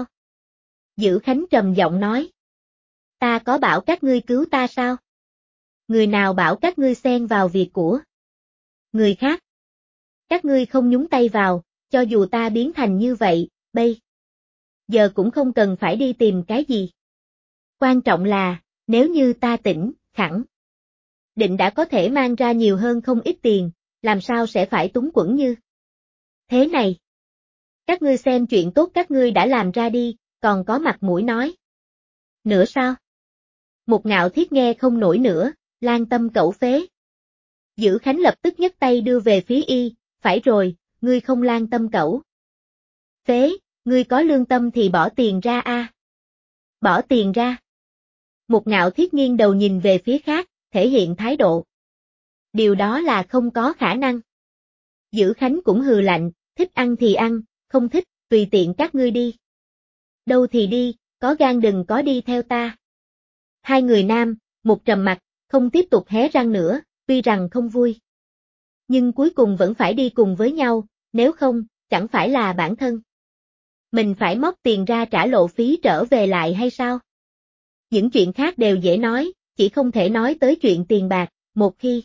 Dữ Khánh trầm giọng nói. Ta có bảo các ngươi cứu ta sao? Người nào bảo các ngươi xen vào việc của người khác? Các ngươi không nhúng tay vào, cho dù ta biến thành như vậy, bây giờ cũng không cần phải đi tìm cái gì. Quan trọng là, nếu như ta tỉnh, khẳng định đã có thể mang ra nhiều hơn không ít tiền, làm sao sẽ phải túng quẫn như thế này. Các ngươi xem chuyện tốt các ngươi đã làm ra đi, còn có mặt mũi nói. Nữa sao? Một Ngạo Thiết nghe không nổi nữa, lan tâm cẩu phế. Dữ Khánh lập tức nhấc tay đưa về phía y, phải rồi, ngươi không lan tâm cẩu phế, ngươi có lương tâm thì bỏ tiền ra a. Bỏ tiền ra. Một Ngạo Thiết nghiêng đầu nhìn về phía khác, thể hiện thái độ. Điều đó là không có khả năng. Dữ Khánh cũng hừ lạnh, thích ăn thì ăn, không thích, tùy tiện các ngươi đi. Đâu thì đi, có gan đừng có đi theo ta. 2 người nam, một trầm mặt, không tiếp tục hé răng nữa, tuy rằng không vui. Nhưng cuối cùng vẫn phải đi cùng với nhau, nếu không, chẳng phải là bản thân. Mình phải móc tiền ra trả lộ phí trở về lại hay sao? Những chuyện khác đều dễ nói, chỉ không thể nói tới chuyện tiền bạc, một khi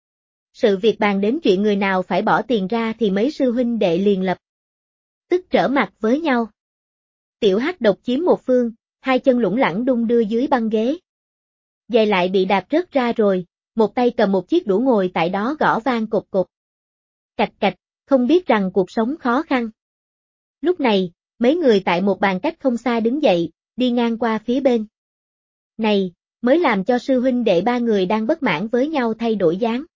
sự việc bàn đến chuyện người nào phải bỏ tiền ra thì mấy sư huynh đệ liền lập tức trở mặt với nhau. Tiểu Hắc độc chiếm một phương, 2 chân lủng lẳng đung đưa dưới băng ghế. Giày lại bị đạp rớt ra rồi, một tay cầm một chiếc đũa ngồi tại đó gõ vang cột cột. Cạch cạch, không biết rằng cuộc sống khó khăn. Lúc này, mấy người tại một bàn cách không xa đứng dậy, đi ngang qua phía bên này, mới làm cho sư huynh đệ 3 người đang bất mãn với nhau thay đổi dáng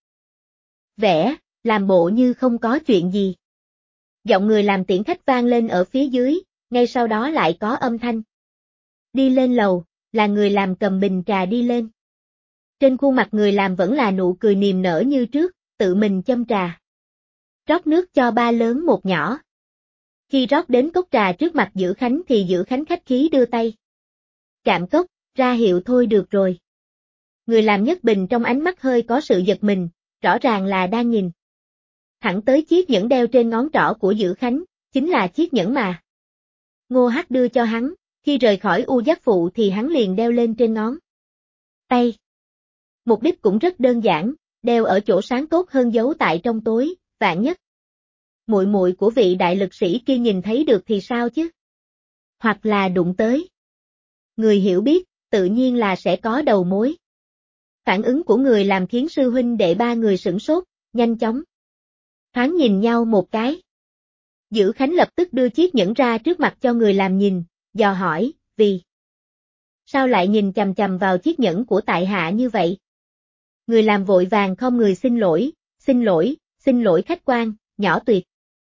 vẻ, làm bộ như không có chuyện gì. Giọng người làm tiễn khách vang lên ở phía dưới, ngay sau đó lại có âm thanh. Đi lên lầu, là người làm cầm bình trà đi lên. Trên khuôn mặt người làm vẫn là nụ cười niềm nở như trước, tự mình châm trà. Rót nước cho 3 lớn một nhỏ. Khi rót đến cốc trà trước mặt Dữ Khánh thì Dữ Khánh khách khí đưa tay. Chạm cốc, ra hiệu thôi được rồi. Người làm nhất bình trong ánh mắt hơi có sự giật mình, rõ ràng là đang nhìn. Thẳng tới chiếc nhẫn đeo trên ngón trỏ của Dữ Khánh, chính là chiếc nhẫn mà Ngô Hắc đưa cho hắn, khi rời khỏi U Giác Phụ thì hắn liền đeo lên trên ngón tay. Mục đích cũng rất đơn giản, đeo ở chỗ sáng tốt hơn giấu tại trong tối, vạn nhất. Muội muội của vị đại lực sĩ kia nhìn thấy được thì sao chứ? Hoặc là đụng tới. Người hiểu biết, tự nhiên là sẽ có đầu mối. Phản ứng của người làm khiến sư huynh đệ 3 người sửng sốt, nhanh chóng. Thoáng nhìn nhau một cái. Dữ Khánh lập tức đưa chiếc nhẫn ra trước mặt cho người làm nhìn, dò hỏi, vì Sao lại nhìn chằm chằm vào chiếc nhẫn của tại hạ như vậy? Người làm vội vàng không người xin lỗi khách quan, nhỏ tuyệt.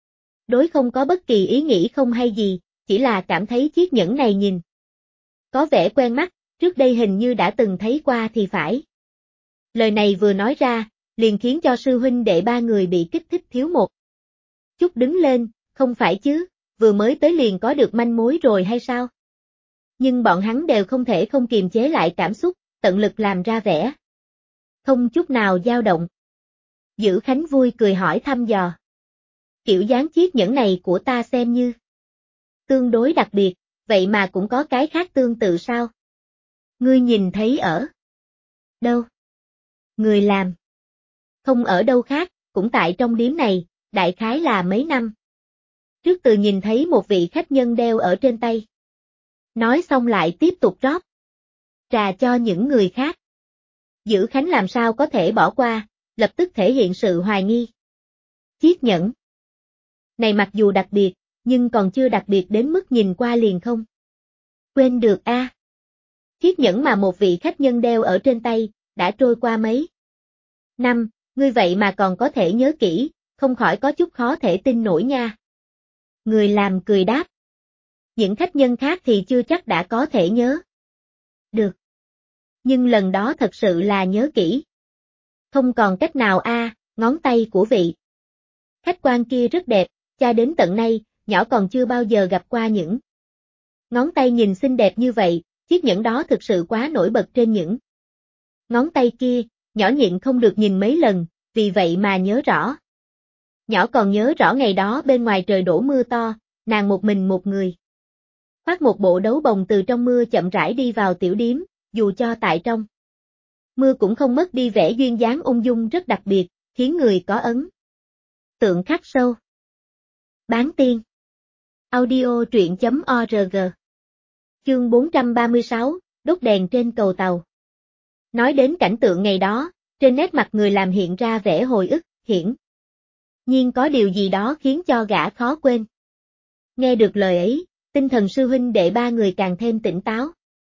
Đối không có bất kỳ ý nghĩ không hay gì, chỉ là cảm thấy chiếc nhẫn này nhìn có vẻ quen mắt, trước đây hình như đã từng thấy qua thì phải. Lời này vừa nói ra, liền khiến cho sư huynh đệ ba người bị kích thích thiếu một chút đứng lên, không phải chứ, vừa mới tới liền có được manh mối rồi hay sao? Nhưng bọn hắn đều không thể không kiềm chế lại cảm xúc, tận lực làm ra vẻ không chút nào dao động. Dữ Khánh vui cười hỏi thăm dò. Kiểu dáng chiếc nhẫn này của ta xem như tương đối đặc biệt, vậy mà cũng có cái khác tương tự sao? Ngươi nhìn thấy ở đâu? Người làm không ở đâu khác, cũng tại trong điếm này, đại khái là mấy năm. Trước từ nhìn thấy một vị khách nhân đeo ở trên tay. Nói xong lại tiếp tục rót trà cho những người khác. Dữ Khánh làm sao có thể bỏ qua, lập tức thể hiện sự hoài nghi. Chiếc nhẫn này mặc dù đặc biệt, nhưng còn chưa đặc biệt đến mức nhìn qua liền không quên được a. Chiếc nhẫn mà một vị khách nhân đeo ở trên tay, đã trôi qua mấy năm, ngươi vậy mà còn có thể nhớ kỹ, không khỏi có chút khó thể tin nổi nha. Người làm cười đáp. Những khách nhân khác thì chưa chắc đã có thể nhớ được. Nhưng lần đó thật sự là nhớ kỹ. Không còn cách nào a, ngón tay của vị khách quan kia rất đẹp, cha đến tận nay, nhỏ còn chưa bao giờ gặp qua những ngón tay nhìn xinh đẹp như vậy, chiếc nhẫn đó thực sự quá nổi bật trên những ngón tay kia, nhỏ nhịn không được nhìn mấy lần, vì vậy mà nhớ rõ. Nhỏ còn nhớ rõ ngày đó bên ngoài trời đổ mưa to, nàng một mình một người. Khoác một bộ đấu bồng từ trong mưa chậm rãi đi vào tiểu điếm, dù cho tại trong mưa cũng không mất đi vẻ duyên dáng ung dung rất đặc biệt, khiến người có ấn tượng khắc sâu. Bán tiên. Audio truyện.org. Chương 436, đốt đèn trên cầu tàu. Nói đến cảnh tượng ngày đó, trên nét mặt người làm hiện ra vẻ hồi ức, hiển nhiên có điều gì đó khiến cho gã khó quên. Nghe được lời ấy, tinh thần sư huynh đệ ba người càng thêm tỉnh táo.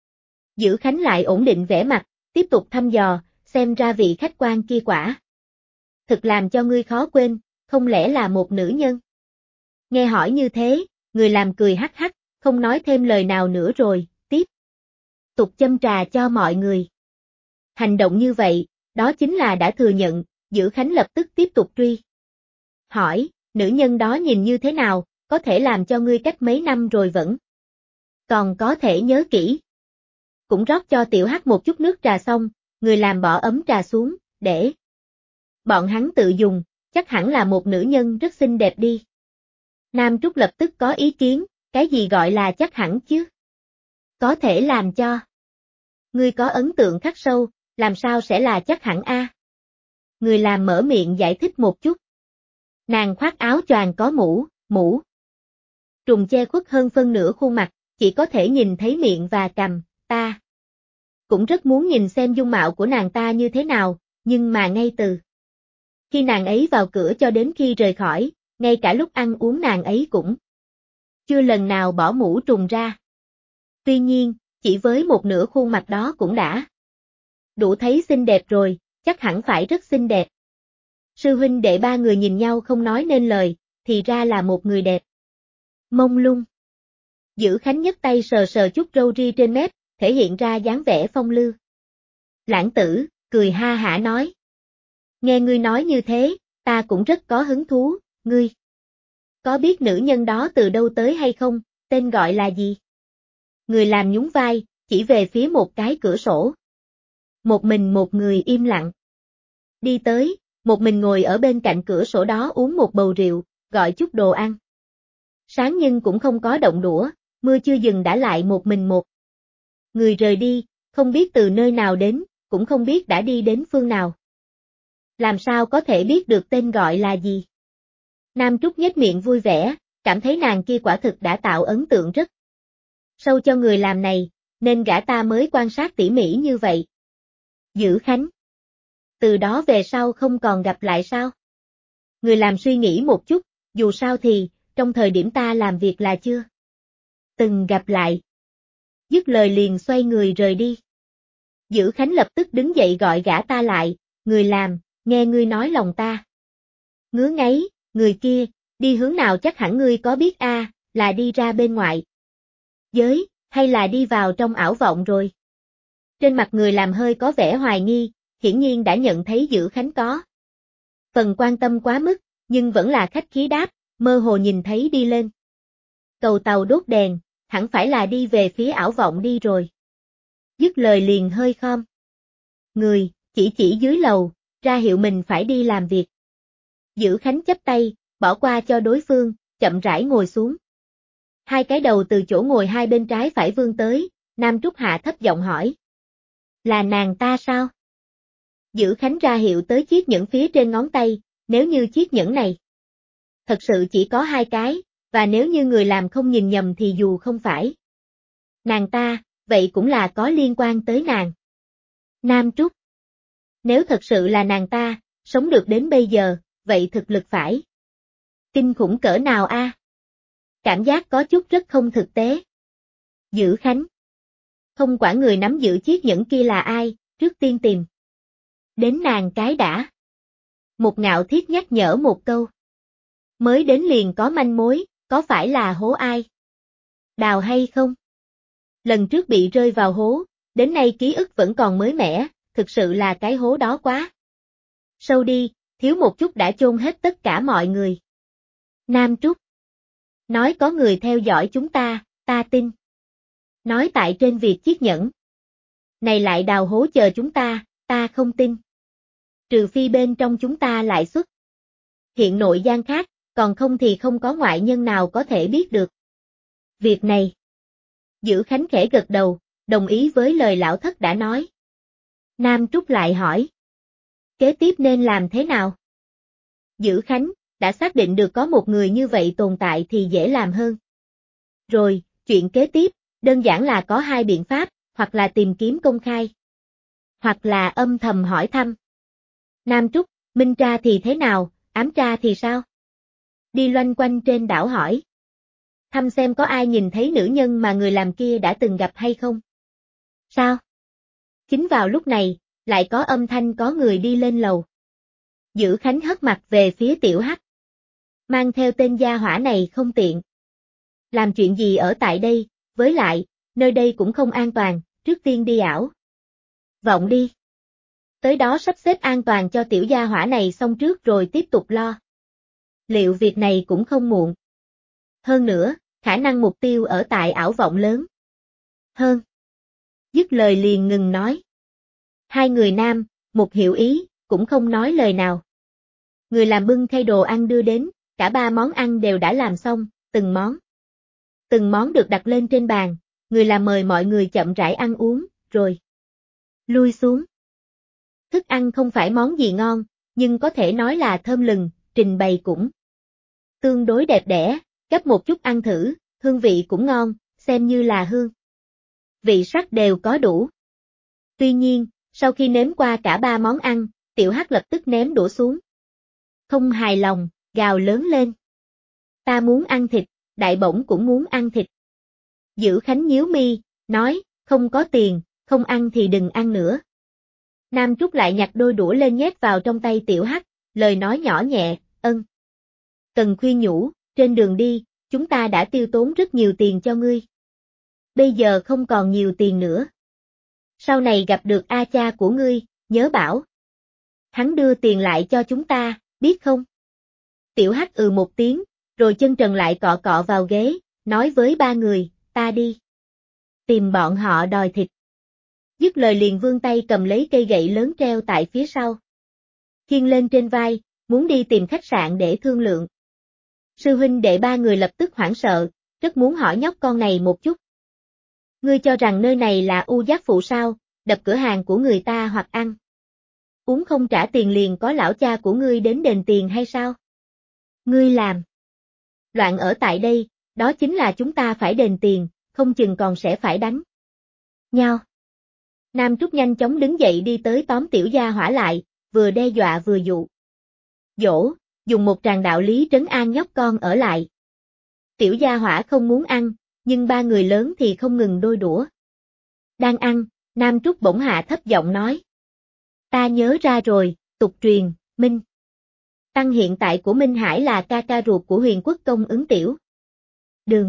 Dữ Khánh lại ổn định vẻ mặt, tiếp tục thăm dò, xem ra vị khách quan kia quả thực làm cho ngươi khó quên, không lẽ là một nữ nhân? Nghe hỏi như thế, người làm cười hắc hắc, không nói thêm lời nào nữa rồi, tiếp tục châm trà cho mọi người. Hành động như vậy, đó chính là đã thừa nhận, Dữ Khánh lập tức tiếp tục truy. Hỏi, nữ nhân đó nhìn như thế nào, có thể làm cho ngươi cách mấy năm rồi vẫn còn có thể nhớ kỹ. Cũng rót cho tiểu hắc một chút nước trà xong, người làm bỏ ấm trà xuống, để bọn hắn tự dùng, chắc hẳn là một nữ nhân rất xinh đẹp đi. Nam Trúc lập tức có ý kiến, cái gì gọi là chắc hẳn chứ? Có thể làm cho ngươi có ấn tượng khắc sâu, làm sao sẽ là chắc hẳn a? Người làm mở miệng giải thích một chút. Nàng khoác áo choàng có mũ trùng che khuất hơn phân nửa khuôn mặt, chỉ có thể nhìn thấy miệng và cằm, ta cũng rất muốn nhìn xem dung mạo của nàng ta như thế nào, nhưng mà ngay từ khi nàng ấy vào cửa cho đến khi rời khỏi, ngay cả lúc ăn uống nàng ấy cũng chưa lần nào bỏ mũ trùng ra. Tuy nhiên, chỉ với một nửa khuôn mặt đó cũng đã đủ thấy xinh đẹp rồi, chắc hẳn phải rất xinh đẹp. Sư huynh đệ ba người nhìn nhau không nói nên lời, thì ra là một người đẹp. Mông lung. Dữ Khánh nhấc tay sờ sờ chút râu ria trên mép, thể hiện ra dáng vẻ phong lưu. Lãng Tử, cười ha hả nói. Nghe ngươi nói như thế, ta cũng rất có hứng thú, ngươi có biết nữ nhân đó từ đâu tới hay không, tên gọi là gì? Người làm nhún vai, chỉ về phía một cái cửa sổ. Một mình một người im lặng. Đi tới, một mình ngồi ở bên cạnh cửa sổ đó uống một bầu rượu, gọi chút đồ ăn. Sáng nhưng cũng không có động đũa, mưa chưa dừng đã lại một mình một người rời đi, không biết từ nơi nào đến, cũng không biết đã đi đến phương nào. Làm sao có thể biết được tên gọi là gì? Nam Trúc nhếch miệng vui vẻ, cảm thấy nàng kia quả thực đã tạo ấn tượng rất sâu cho người làm này, nên gã ta mới quan sát tỉ mỉ như vậy. Dữ Khánh. Từ đó về sau không còn gặp lại sao? Người làm suy nghĩ một chút, dù sao thì, trong thời điểm ta làm việc là chưa từng gặp lại. Dứt lời liền xoay người rời đi. Dữ Khánh lập tức đứng dậy gọi gã ta lại, người làm, nghe ngươi nói lòng ta. Ngứa ngáy, người kia, đi hướng nào chắc hẳn ngươi có biết a, là đi ra bên ngoài giới, hay là đi vào trong ảo vọng rồi. Trên mặt người làm hơi có vẻ hoài nghi, hiển nhiên đã nhận thấy Dữ Khánh có phần quan tâm quá mức, nhưng vẫn là khách khí đáp, mơ hồ nhìn thấy đi lên cầu tàu đốt đèn, hẳn phải là đi về phía ảo vọng đi rồi. Dứt lời liền hơi khom người, chỉ dưới lầu, ra hiệu mình phải đi làm việc. Dữ Khánh chắp tay, bỏ qua cho đối phương, chậm rãi ngồi xuống. Hai cái đầu từ chỗ ngồi hai bên trái phải vươn tới, Nam Trúc hạ thấp giọng hỏi. Là nàng ta sao? Dữ Khánh ra hiệu tới chiếc nhẫn phía trên ngón tay, nếu như chiếc nhẫn này thật sự chỉ có hai cái, và nếu như người làm không nhìn nhầm thì dù không phải nàng ta, vậy cũng là có liên quan tới nàng. Nam Trúc. Nếu thật sự là nàng ta, sống được đến bây giờ, vậy thực lực phải kinh khủng cỡ nào a? Cảm giác có chút rất không thực tế. Dữ Khánh. Không quản người nắm giữ chiếc nhẫn kia là ai, trước tiên tìm đến nàng cái đã. Một Ngạo Thiết nhắc nhở một câu. Mới đến liền có manh mối, có phải là hố ai đào hay không? Lần trước bị rơi vào hố, đến nay ký ức vẫn còn mới mẻ, thực sự là cái hố đó quá sâu đi, thiếu một chút đã chôn hết tất cả mọi người. Nam Trúc. Nói có người theo dõi chúng ta tin. Nói tại trên việc chiếc nhẫn này lại đào hố chờ chúng ta không tin. Trừ phi bên trong chúng ta lại xuất hiện nội gian khác, còn không thì không có ngoại nhân nào có thể biết được việc này. Dữ Khánh khẽ gật đầu, đồng ý với lời lão thất đã nói. Nam Trúc lại hỏi. Kế tiếp nên làm thế nào? Dữ Khánh, đã xác định được có một người như vậy tồn tại thì dễ làm hơn. Rồi, chuyện kế tiếp, đơn giản là có hai biện pháp, hoặc là tìm kiếm công khai, hoặc là âm thầm hỏi thăm. Nam Trúc, minh tra thì thế nào, ám tra thì sao? Đi loanh quanh trên đảo hỏi. Thăm xem có ai nhìn thấy nữ nhân mà người làm kia đã từng gặp hay không? Sao? Chính vào lúc này, lại có âm thanh có người đi lên lầu. Dữ Khánh hất mặt về phía Tiểu Hắc. Mang theo tên gia hỏa này không tiện. Làm chuyện gì ở tại đây, với lại, nơi đây cũng không an toàn, trước tiên đi ảo vọng đi. Tới đó sắp xếp an toàn cho tiểu gia hỏa này xong trước rồi tiếp tục lo. Liệu việc này cũng không muộn. Hơn nữa, khả năng mục tiêu ở tại ảo vọng lớn hơn. Dứt lời liền ngừng nói. Hai người nam, một hiểu ý, cũng không nói lời nào. Người làm bưng khay đồ ăn đưa đến, cả ba món ăn đều đã làm xong, từng món được đặt lên trên bàn, người làm mời mọi người chậm rãi ăn uống, rồi lui xuống. Thức ăn không phải món gì ngon, nhưng có thể nói là thơm lừng, trình bày cũng tương đối đẹp đẽ, gấp một chút ăn thử, hương vị cũng ngon, xem như là hương vị sắc đều có đủ. Tuy nhiên, sau khi nếm qua cả ba món ăn, Tiểu Hắc lập tức ném đũa xuống. Không hài lòng, gào lớn lên. Ta muốn ăn thịt, đại bổng cũng muốn ăn thịt. Dữ Khánh nhíu mi, nói, không có tiền, không ăn thì đừng ăn nữa. Nam Trúc lại nhặt đôi đũa lên nhét vào trong tay Tiểu Hắc, lời nói nhỏ nhẹ, ân. Cần khuyên nhủ, trên đường đi, chúng ta đã tiêu tốn rất nhiều tiền cho ngươi. Bây giờ không còn nhiều tiền nữa. Sau này gặp được A cha của ngươi, nhớ bảo. Hắn đưa tiền lại cho chúng ta, biết không? Tiểu Hắc một tiếng, rồi chân trần lại cọ cọ vào ghế, nói với ba người, ta đi tìm bọn họ đòi thịt. Dứt lời liền vươn tay cầm lấy cây gậy lớn treo tại phía sau. Khiêng lên trên vai, muốn đi tìm khách sạn để thương lượng. Sư huynh đệ ba người lập tức hoảng sợ, rất muốn hỏi nhóc con này một chút. Ngươi cho rằng nơi này là U Giác Phụ sao, đập cửa hàng của người ta hoặc ăn uống không trả tiền liền có lão cha của ngươi đến đền tiền hay sao? Ngươi làm loạn ở tại đây, đó chính là chúng ta phải đền tiền, không chừng còn sẽ phải đánh nhau. Nam Trúc nhanh chóng đứng dậy đi tới tóm tiểu gia hỏa lại, vừa đe dọa vừa dụ dỗ, dùng một tràng đạo lý trấn an nhóc con ở lại. Tiểu gia hỏa không muốn ăn, nhưng ba người lớn thì không ngừng đôi đũa. Đang ăn, Nam Trúc bỗng hạ thấp giọng nói. Ta nhớ ra rồi, tục truyền, Minh Tăng hiện tại của Minh Hải là ca ca ruột của Huyền Quốc công Ứng Tiểu Đường.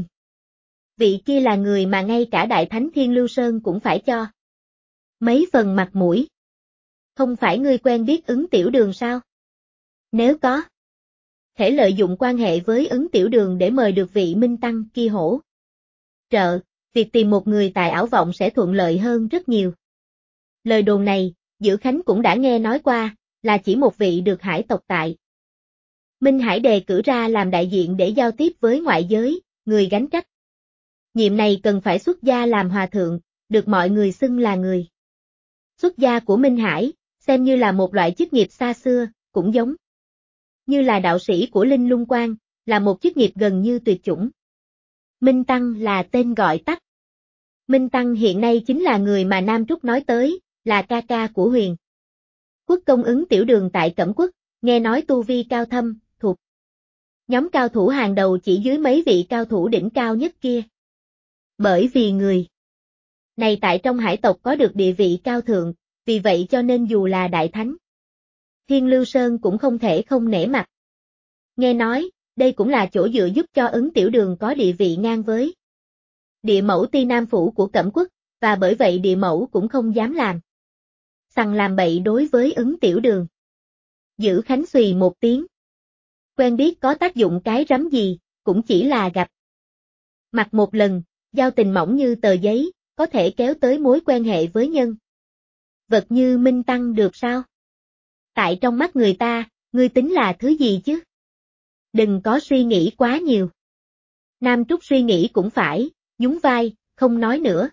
Vị kia là người mà ngay cả Đại Thánh Thiên Lưu Sơn cũng phải cho mấy phần mặt mũi. Không phải ngươi quen biết Ứng Tiểu Đường sao? Nếu có thể lợi dụng quan hệ với Ứng Tiểu Đường để mời được vị Minh Tăng kia hỗ trợ, việc tìm một người tại ảo vọng sẽ thuận lợi hơn rất nhiều. Lời đồn này, Dữ Khánh cũng đã nghe nói qua, là chỉ một vị được hải tộc tại Minh Hải đề cử ra làm đại diện để giao tiếp với ngoại giới, người gánh trách nhiệm này cần phải xuất gia làm hòa thượng, được mọi người xưng là người xuất gia của Minh Hải, xem như là một loại chức nghiệp xa xưa, cũng giống như là đạo sĩ của Linh Lung Quan, là một chức nghiệp gần như tuyệt chủng. Minh Tăng là tên gọi tắt. Minh Tăng hiện nay chính là người mà Nam Trúc nói tới, là ca ca của Huyền Quốc công Ứng Tiểu Đường tại Cẩm Quốc, nghe nói tu vi cao thâm, thuộc nhóm cao thủ hàng đầu chỉ dưới mấy vị cao thủ đỉnh cao nhất kia. Bởi vì người này tại trong hải tộc có được địa vị cao thượng, vì vậy cho nên dù là Đại Thánh Thiên Lưu Sơn cũng không thể không nể mặt. Nghe nói, đây cũng là chỗ dựa giúp cho Ứng Tiểu Đường có địa vị ngang với địa mẫu Ti Nam Phủ của Cẩm Quốc, và bởi vậy địa mẫu cũng không dám làm sằng làm bậy đối với Ứng Tiểu Đường. Dữ Khánh xùy một tiếng. Quen biết có tác dụng cái rắm gì, cũng chỉ là gặp mặt một lần, giao tình mỏng như tờ giấy, có thể kéo tới mối quan hệ với nhân vật như Minh Tăng được sao? Tại trong mắt người ta, ngươi tính là thứ gì chứ? Đừng có suy nghĩ quá nhiều. Nam Trúc suy nghĩ cũng phải, nhún vai, không nói nữa.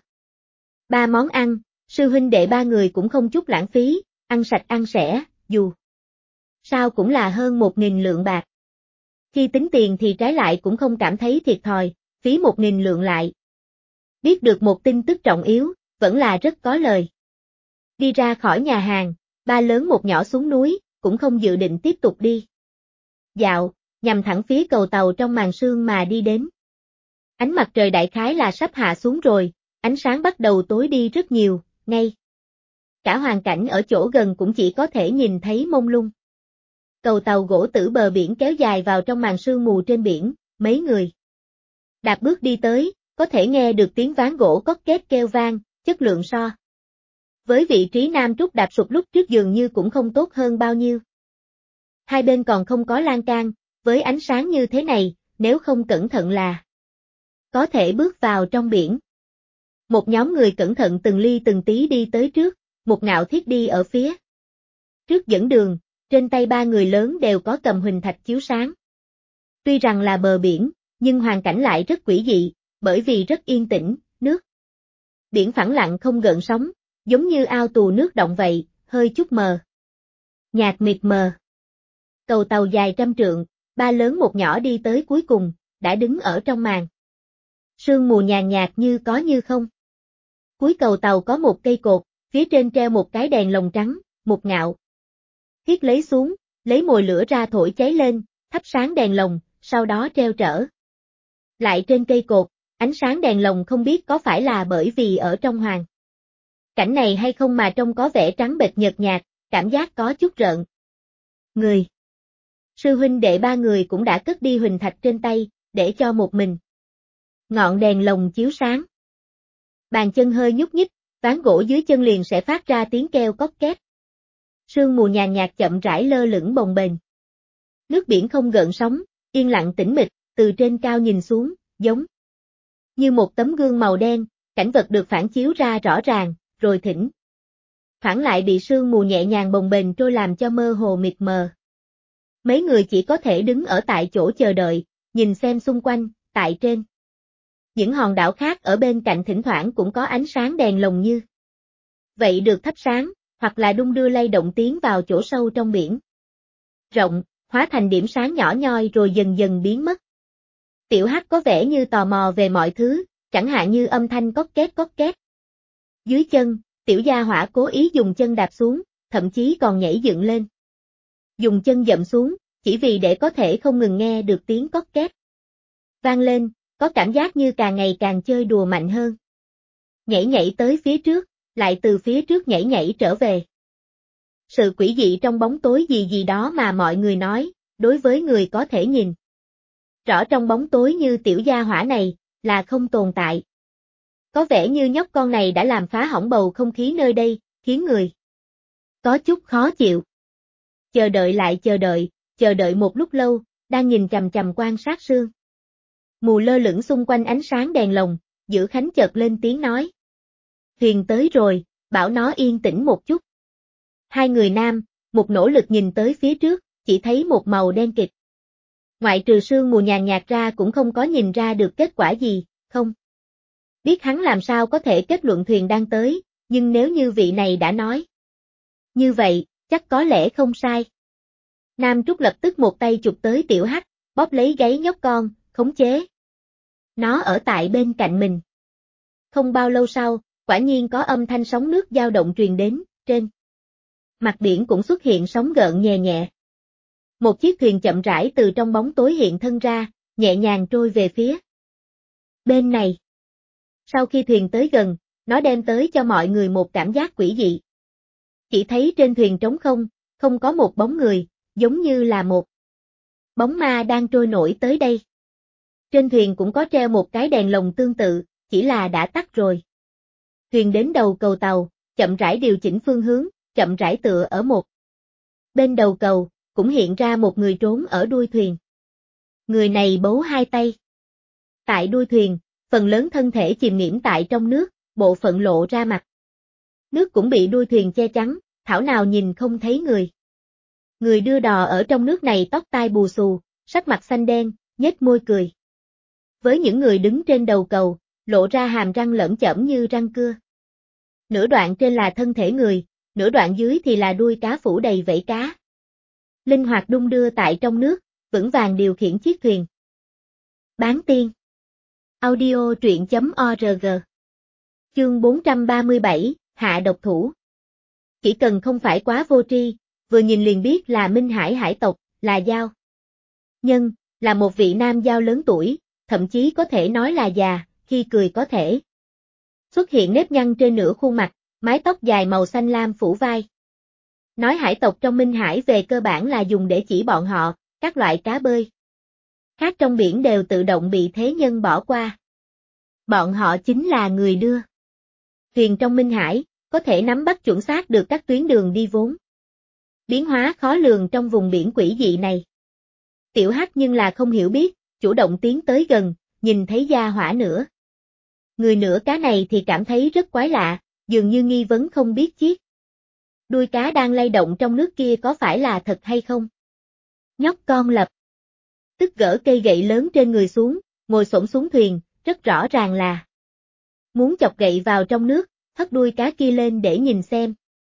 3 món ăn, sư huynh đệ 3 người cũng không chút lãng phí, ăn sạch ăn sẻ, dù sao cũng là hơn 1.000 lượng bạc. Khi tính tiền thì trái lại cũng không cảm thấy thiệt thòi, phí 1.000 lượng lại. Biết được một tin tức trọng yếu, vẫn là rất có lời. Đi ra khỏi nhà hàng, 3 lớn một nhỏ xuống núi, cũng không dự định tiếp tục đi dạo, nhằm thẳng phía cầu tàu trong màn sương mà đi đến. Ánh mặt trời đại khái là sắp hạ xuống rồi, ánh sáng bắt đầu tối đi rất nhiều, ngay cả hoàn cảnh ở chỗ gần cũng chỉ có thể nhìn thấy mông lung. Cầu tàu gỗ tử bờ biển kéo dài vào trong màn sương mù trên biển, mấy người đạp bước đi tới, có thể nghe được tiếng ván gỗ cót két kêu vang, chất lượng so với vị trí Nam Trúc đạp sụp lúc trước dường như cũng không tốt hơn bao nhiêu. Hai bên còn không có lan can, với ánh sáng như thế này, nếu không cẩn thận là có thể bước vào trong biển. Một nhóm người cẩn thận từng ly từng tí đi tới trước, một Ngạo Thiết đi ở phía trước dẫn đường, trên tay 3 người lớn đều có cầm huỳnh thạch chiếu sáng. Tuy rằng là bờ biển, nhưng hoàn cảnh lại rất quỷ dị, bởi vì rất yên tĩnh, nước biển phẳng lặng không gợn sóng, giống như ao tù nước động vậy, hơi chút mờ nhạt mịt mờ. Cầu tàu dài 100 trượng, 3 lớn một nhỏ đi tới cuối cùng, đã đứng ở trong màn sương mù nhàn nhạt như có như không. Cuối cầu tàu có một cây cột, phía trên treo một cái đèn lồng trắng, một Ngạo Thiết lấy xuống, lấy mồi lửa ra thổi cháy lên, thắp sáng đèn lồng, sau đó treo trở lại trên cây cột. Ánh sáng đèn lồng không biết có phải là bởi vì ở trong hoàn cảnh này hay không mà trông có vẻ trắng bệch nhợt nhạt, cảm giác có chút rợn người. Sư huynh đệ 3 người cũng đã cất đi huỳnh thạch trên tay, để cho một mình ngọn đèn lồng chiếu sáng. Bàn chân hơi nhúc nhích, ván gỗ dưới chân liền sẽ phát ra tiếng kêu cót két. Sương mù nhàn nhạt chậm rãi lơ lửng bồng bềnh. Nước biển không gợn sóng, yên lặng tĩnh mịch, từ trên cao nhìn xuống, giống như một tấm gương màu đen, cảnh vật được phản chiếu ra rõ ràng, rồi thỉnh thoảng lại bị sương mù nhẹ nhàng bồng bềnh trôi làm cho mơ hồ mịt mờ. Mấy người chỉ có thể đứng ở tại chỗ chờ đợi, nhìn xem xung quanh, tại trên những hòn đảo khác ở bên cạnh thỉnh thoảng cũng có ánh sáng đèn lồng như vậy được thắp sáng, hoặc là đung đưa lay động tiến vào chỗ sâu trong biển rộng, hóa thành điểm sáng nhỏ nhoi rồi dần dần biến mất. Tiểu Hắc có vẻ như tò mò về mọi thứ, chẳng hạn như âm thanh cót két cót két. Dưới chân, tiểu gia hỏa cố ý dùng chân đạp xuống, thậm chí còn nhảy dựng lên. Dùng chân dậm xuống, chỉ vì để có thể không ngừng nghe được tiếng cót két vang lên, có cảm giác như càng ngày càng chơi đùa mạnh hơn. Nhảy nhảy tới phía trước, lại từ phía trước nhảy nhảy trở về. Sự quỷ dị trong bóng tối gì gì đó mà mọi người nói, đối với người có thể nhìn rõ trong bóng tối như tiểu gia hỏa này, là không tồn tại. Có vẻ như nhóc con này đã làm phá hỏng bầu không khí nơi đây, khiến người có chút khó chịu. Chờ đợi lại chờ đợi một lúc lâu, đang nhìn chằm chằm quan sát sương mù lơ lửng xung quanh ánh sáng đèn lồng, Dữ Khánh chợt lên tiếng nói. Thuyền tới rồi, bảo nó yên tĩnh một chút. Hai người nam, một nỗ lực nhìn tới phía trước, chỉ thấy một màu đen kịt. Ngoại trừ sương mù nhàn nhạt ra cũng không có nhìn ra được kết quả gì, không biết hắn làm sao có thể kết luận thuyền đang tới, nhưng nếu như vị này đã nói như vậy, chắc có lẽ không sai. Nam Trúc lập tức một tay chụp tới tiểu hắc, bóp lấy gáy nhóc con, khống chế nó ở tại bên cạnh mình. Không bao lâu sau, quả nhiên có âm thanh sóng nước dao động truyền đến, trên mặt biển cũng xuất hiện sóng gợn nhẹ nhẹ. Một chiếc thuyền chậm rãi từ trong bóng tối hiện thân ra, nhẹ nhàng trôi về phía bên này. Sau khi thuyền tới gần, nó đem tới cho mọi người một cảm giác quỷ dị. Chỉ thấy trên thuyền trống không, không có một bóng người, giống như là một bóng ma đang trôi nổi tới đây. Trên thuyền cũng có treo một cái đèn lồng tương tự, chỉ là đã tắt rồi. Thuyền đến đầu cầu tàu, chậm rãi điều chỉnh phương hướng, chậm rãi tựa ở một bên đầu cầu, cũng hiện ra một người trốn ở đuôi thuyền. Người này bấu hai tay tại đuôi thuyền, phần lớn thân thể chìm nghiễm tại trong nước, bộ phận lộ ra mặt. Nước cũng bị đuôi thuyền che chắn, thảo nào nhìn không thấy người. Người đưa đò ở trong nước này tóc tai bù xù, sắc mặt xanh đen, nhếch môi cười. Với những người đứng trên đầu cầu, lộ ra hàm răng lởm chởm như răng cưa. Nửa đoạn trên là thân thể người, nửa đoạn dưới thì là đuôi cá phủ đầy vảy cá. Linh hoạt đung đưa tại trong nước, vững vàng điều khiển chiếc thuyền. Bán tiên. Audio truyện.org. Chương 437, Hạ độc thủ. Chỉ cần không phải quá vô tri, vừa nhìn liền biết là Minh Hải hải tộc, là Dao nhân, là một vị nam Dao lớn tuổi, thậm chí có thể nói là già, khi cười có thể xuất hiện nếp nhăn trên nửa khuôn mặt, mái tóc dài màu xanh lam phủ vai. Nói hải tộc trong Minh Hải về cơ bản là dùng để chỉ bọn họ, các loại cá bơi khác trong biển đều tự động bị thế nhân bỏ qua. Bọn họ chính là người đưa thuyền trong Minh Hải, có thể nắm bắt chuẩn xác được các tuyến đường đi vốn biến hóa khó lường trong vùng biển quỷ dị này. Tiểu Hắc nhưng là không hiểu biết, chủ động tiến tới gần, nhìn thấy gia hỏa nữa. Người nửa cá này thì cảm thấy rất quái lạ, dường như nghi vấn không biết chiếc đuôi cá đang lay động trong nước kia có phải là thật hay không. Nhóc con lập tức gỡ cây gậy lớn trên người xuống, ngồi xổm xuống thuyền, rất rõ ràng là muốn chọc gậy vào trong nước, hất đuôi cá kia lên để nhìn xem.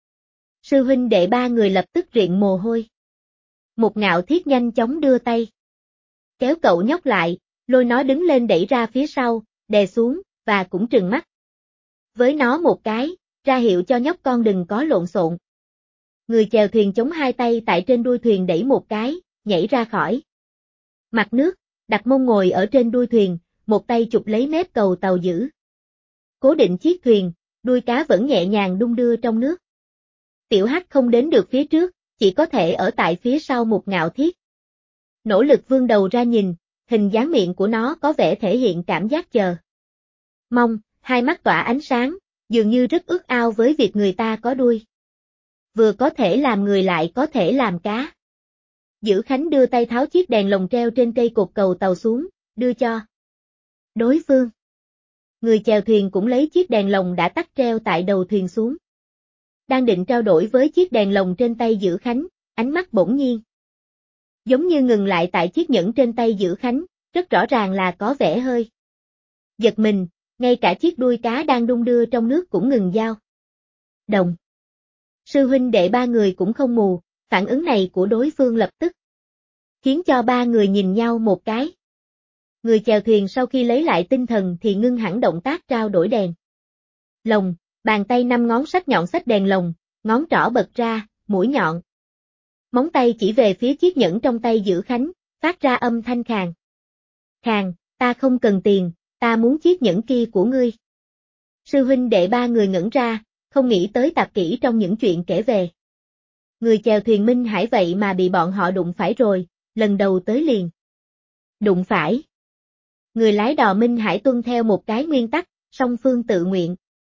Sư huynh đệ ba người lập tức riện mồ hôi. Một Ngạo Thiết nhanh chóng đưa tay kéo cậu nhóc lại, lôi nó đứng lên đẩy ra phía sau, đè xuống, và cũng trừng mắt với nó một cái, ra hiệu cho nhóc con đừng có lộn xộn. Người chèo thuyền chống hai tay tại trên đuôi thuyền đẩy một cái, nhảy ra khỏi mặt nước, đặt mông ngồi ở trên đuôi thuyền, một tay chụp lấy mép cầu tàu giữ cố định chiếc thuyền, đuôi cá vẫn nhẹ nhàng đung đưa trong nước. Tiểu Hắc không đến được phía trước, chỉ có thể ở tại phía sau một Ngạo Thiết. Nỗ lực vươn đầu ra nhìn, hình dáng miệng của nó có vẻ thể hiện cảm giác chờ mong, hai mắt tỏa ánh sáng, dường như rất ước ao với việc người ta có đuôi. Vừa có thể làm người lại có thể làm cá. Dữ Khánh đưa tay tháo chiếc đèn lồng treo trên cây cột cầu tàu xuống, đưa cho đối phương. Người chèo thuyền cũng lấy chiếc đèn lồng đã tắt treo tại đầu thuyền xuống. Đang định trao đổi với chiếc đèn lồng trên tay Dữ Khánh, ánh mắt bỗng nhiên giống như ngừng lại tại chiếc nhẫn trên tay Dữ Khánh, rất rõ ràng là có vẻ hơi giật mình, ngay cả chiếc đuôi cá đang đung đưa trong nước cũng ngừng dao động. Sư huynh đệ ba người cũng không mù, phản ứng này của đối phương lập tức khiến cho ba người nhìn nhau một cái. Người chèo thuyền sau khi lấy lại tinh thần thì ngưng hẳn động tác trao đổi đèn lồng, bàn tay năm ngón sắc nhọn xách đèn lồng, ngón trỏ bật ra, mũi nhọn móng tay chỉ về phía chiếc nhẫn trong tay Dữ Khánh, phát ra âm thanh khàn. Khàn, ta không cần tiền, ta muốn chiếc nhẫn kia của ngươi. Sư huynh đệ ba người ngẩn ra, không nghĩ tới tạp kỹ trong những chuyện kể về. Người chèo thuyền Minh Hải vậy mà bị bọn họ đụng phải rồi, lần đầu tới liền. Đụng phải. Người lái đò Minh Hải tuân theo một cái nguyên tắc, song phương tự nguyện.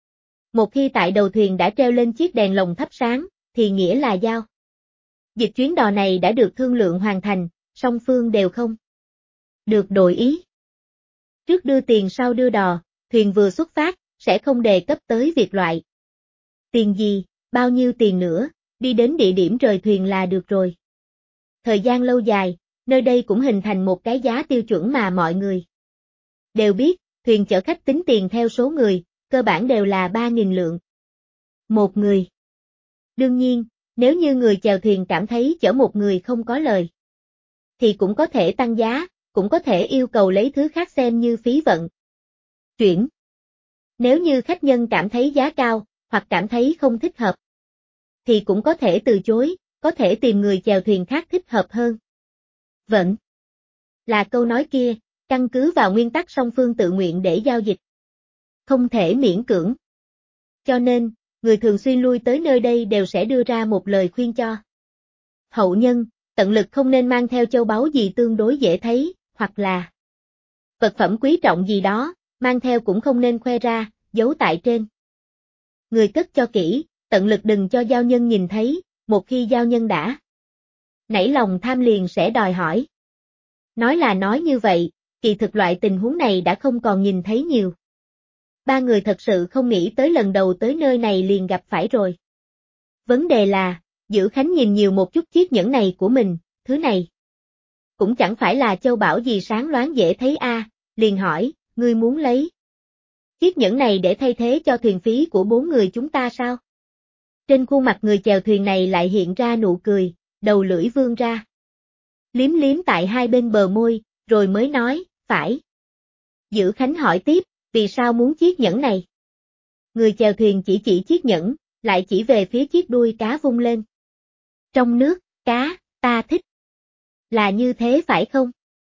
Một khi tại đầu thuyền đã treo lên chiếc đèn lồng thắp sáng, thì nghĩa là giao. Dịch chuyến đò này đã được thương lượng hoàn thành, song phương đều không được đổi ý. Trước đưa tiền sau đưa đò, thuyền vừa xuất phát, sẽ không đề cấp tới việc loại. Tiền gì, bao nhiêu tiền nữa, đi đến địa điểm rời thuyền là được rồi. Thời gian lâu dài, nơi đây cũng hình thành một cái giá tiêu chuẩn mà mọi người đều biết, thuyền chở khách tính tiền theo số người, cơ bản đều là 3.000 lượng. Một người. Đương nhiên, nếu như người chèo thuyền cảm thấy chở một người không có lời, thì cũng có thể tăng giá, cũng có thể yêu cầu lấy thứ khác xem như phí vận chuyển. Nếu như khách nhân cảm thấy giá cao, hoặc cảm thấy không thích hợp, thì cũng có thể từ chối, có thể tìm người chèo thuyền khác thích hợp hơn. Vẫn là câu nói kia, căn cứ vào nguyên tắc song phương tự nguyện để giao dịch. Không thể miễn cưỡng. Cho nên, người thường xuyên lui tới nơi đây đều sẽ đưa ra một lời khuyên cho hậu nhân, tận lực không nên mang theo châu báu gì tương đối dễ thấy, hoặc là vật phẩm quý trọng gì đó, mang theo cũng không nên khoe ra, giấu tại trên. Người cất cho kỹ, tận lực đừng cho giao nhân nhìn thấy, một khi giao nhân đã nảy lòng tham liền sẽ đòi hỏi. Nói là nói như vậy, kỳ thực loại tình huống này đã không còn nhìn thấy nhiều. Ba người thật sự không nghĩ tới lần đầu tới nơi này liền gặp phải rồi. Vấn đề là, Dữ Khánh nhìn nhiều một chút chiếc nhẫn này của mình, thứ này cũng chẳng phải là châu bảo gì sáng loáng dễ thấy liền hỏi, ngươi muốn lấy chiếc nhẫn này để thay thế cho thuyền phí của 4 người chúng ta sao? Trên khuôn mặt người chèo thuyền này lại hiện ra nụ cười, đầu lưỡi vươn ra. Liếm liếm tại hai bên bờ môi, rồi mới nói, phải. Dữ Khánh hỏi tiếp, vì sao muốn chiếc nhẫn này? Người chèo thuyền chỉ chiếc nhẫn, lại chỉ về phía chiếc đuôi cá vung lên. Trong nước, cá, ta thích. Là như thế phải không?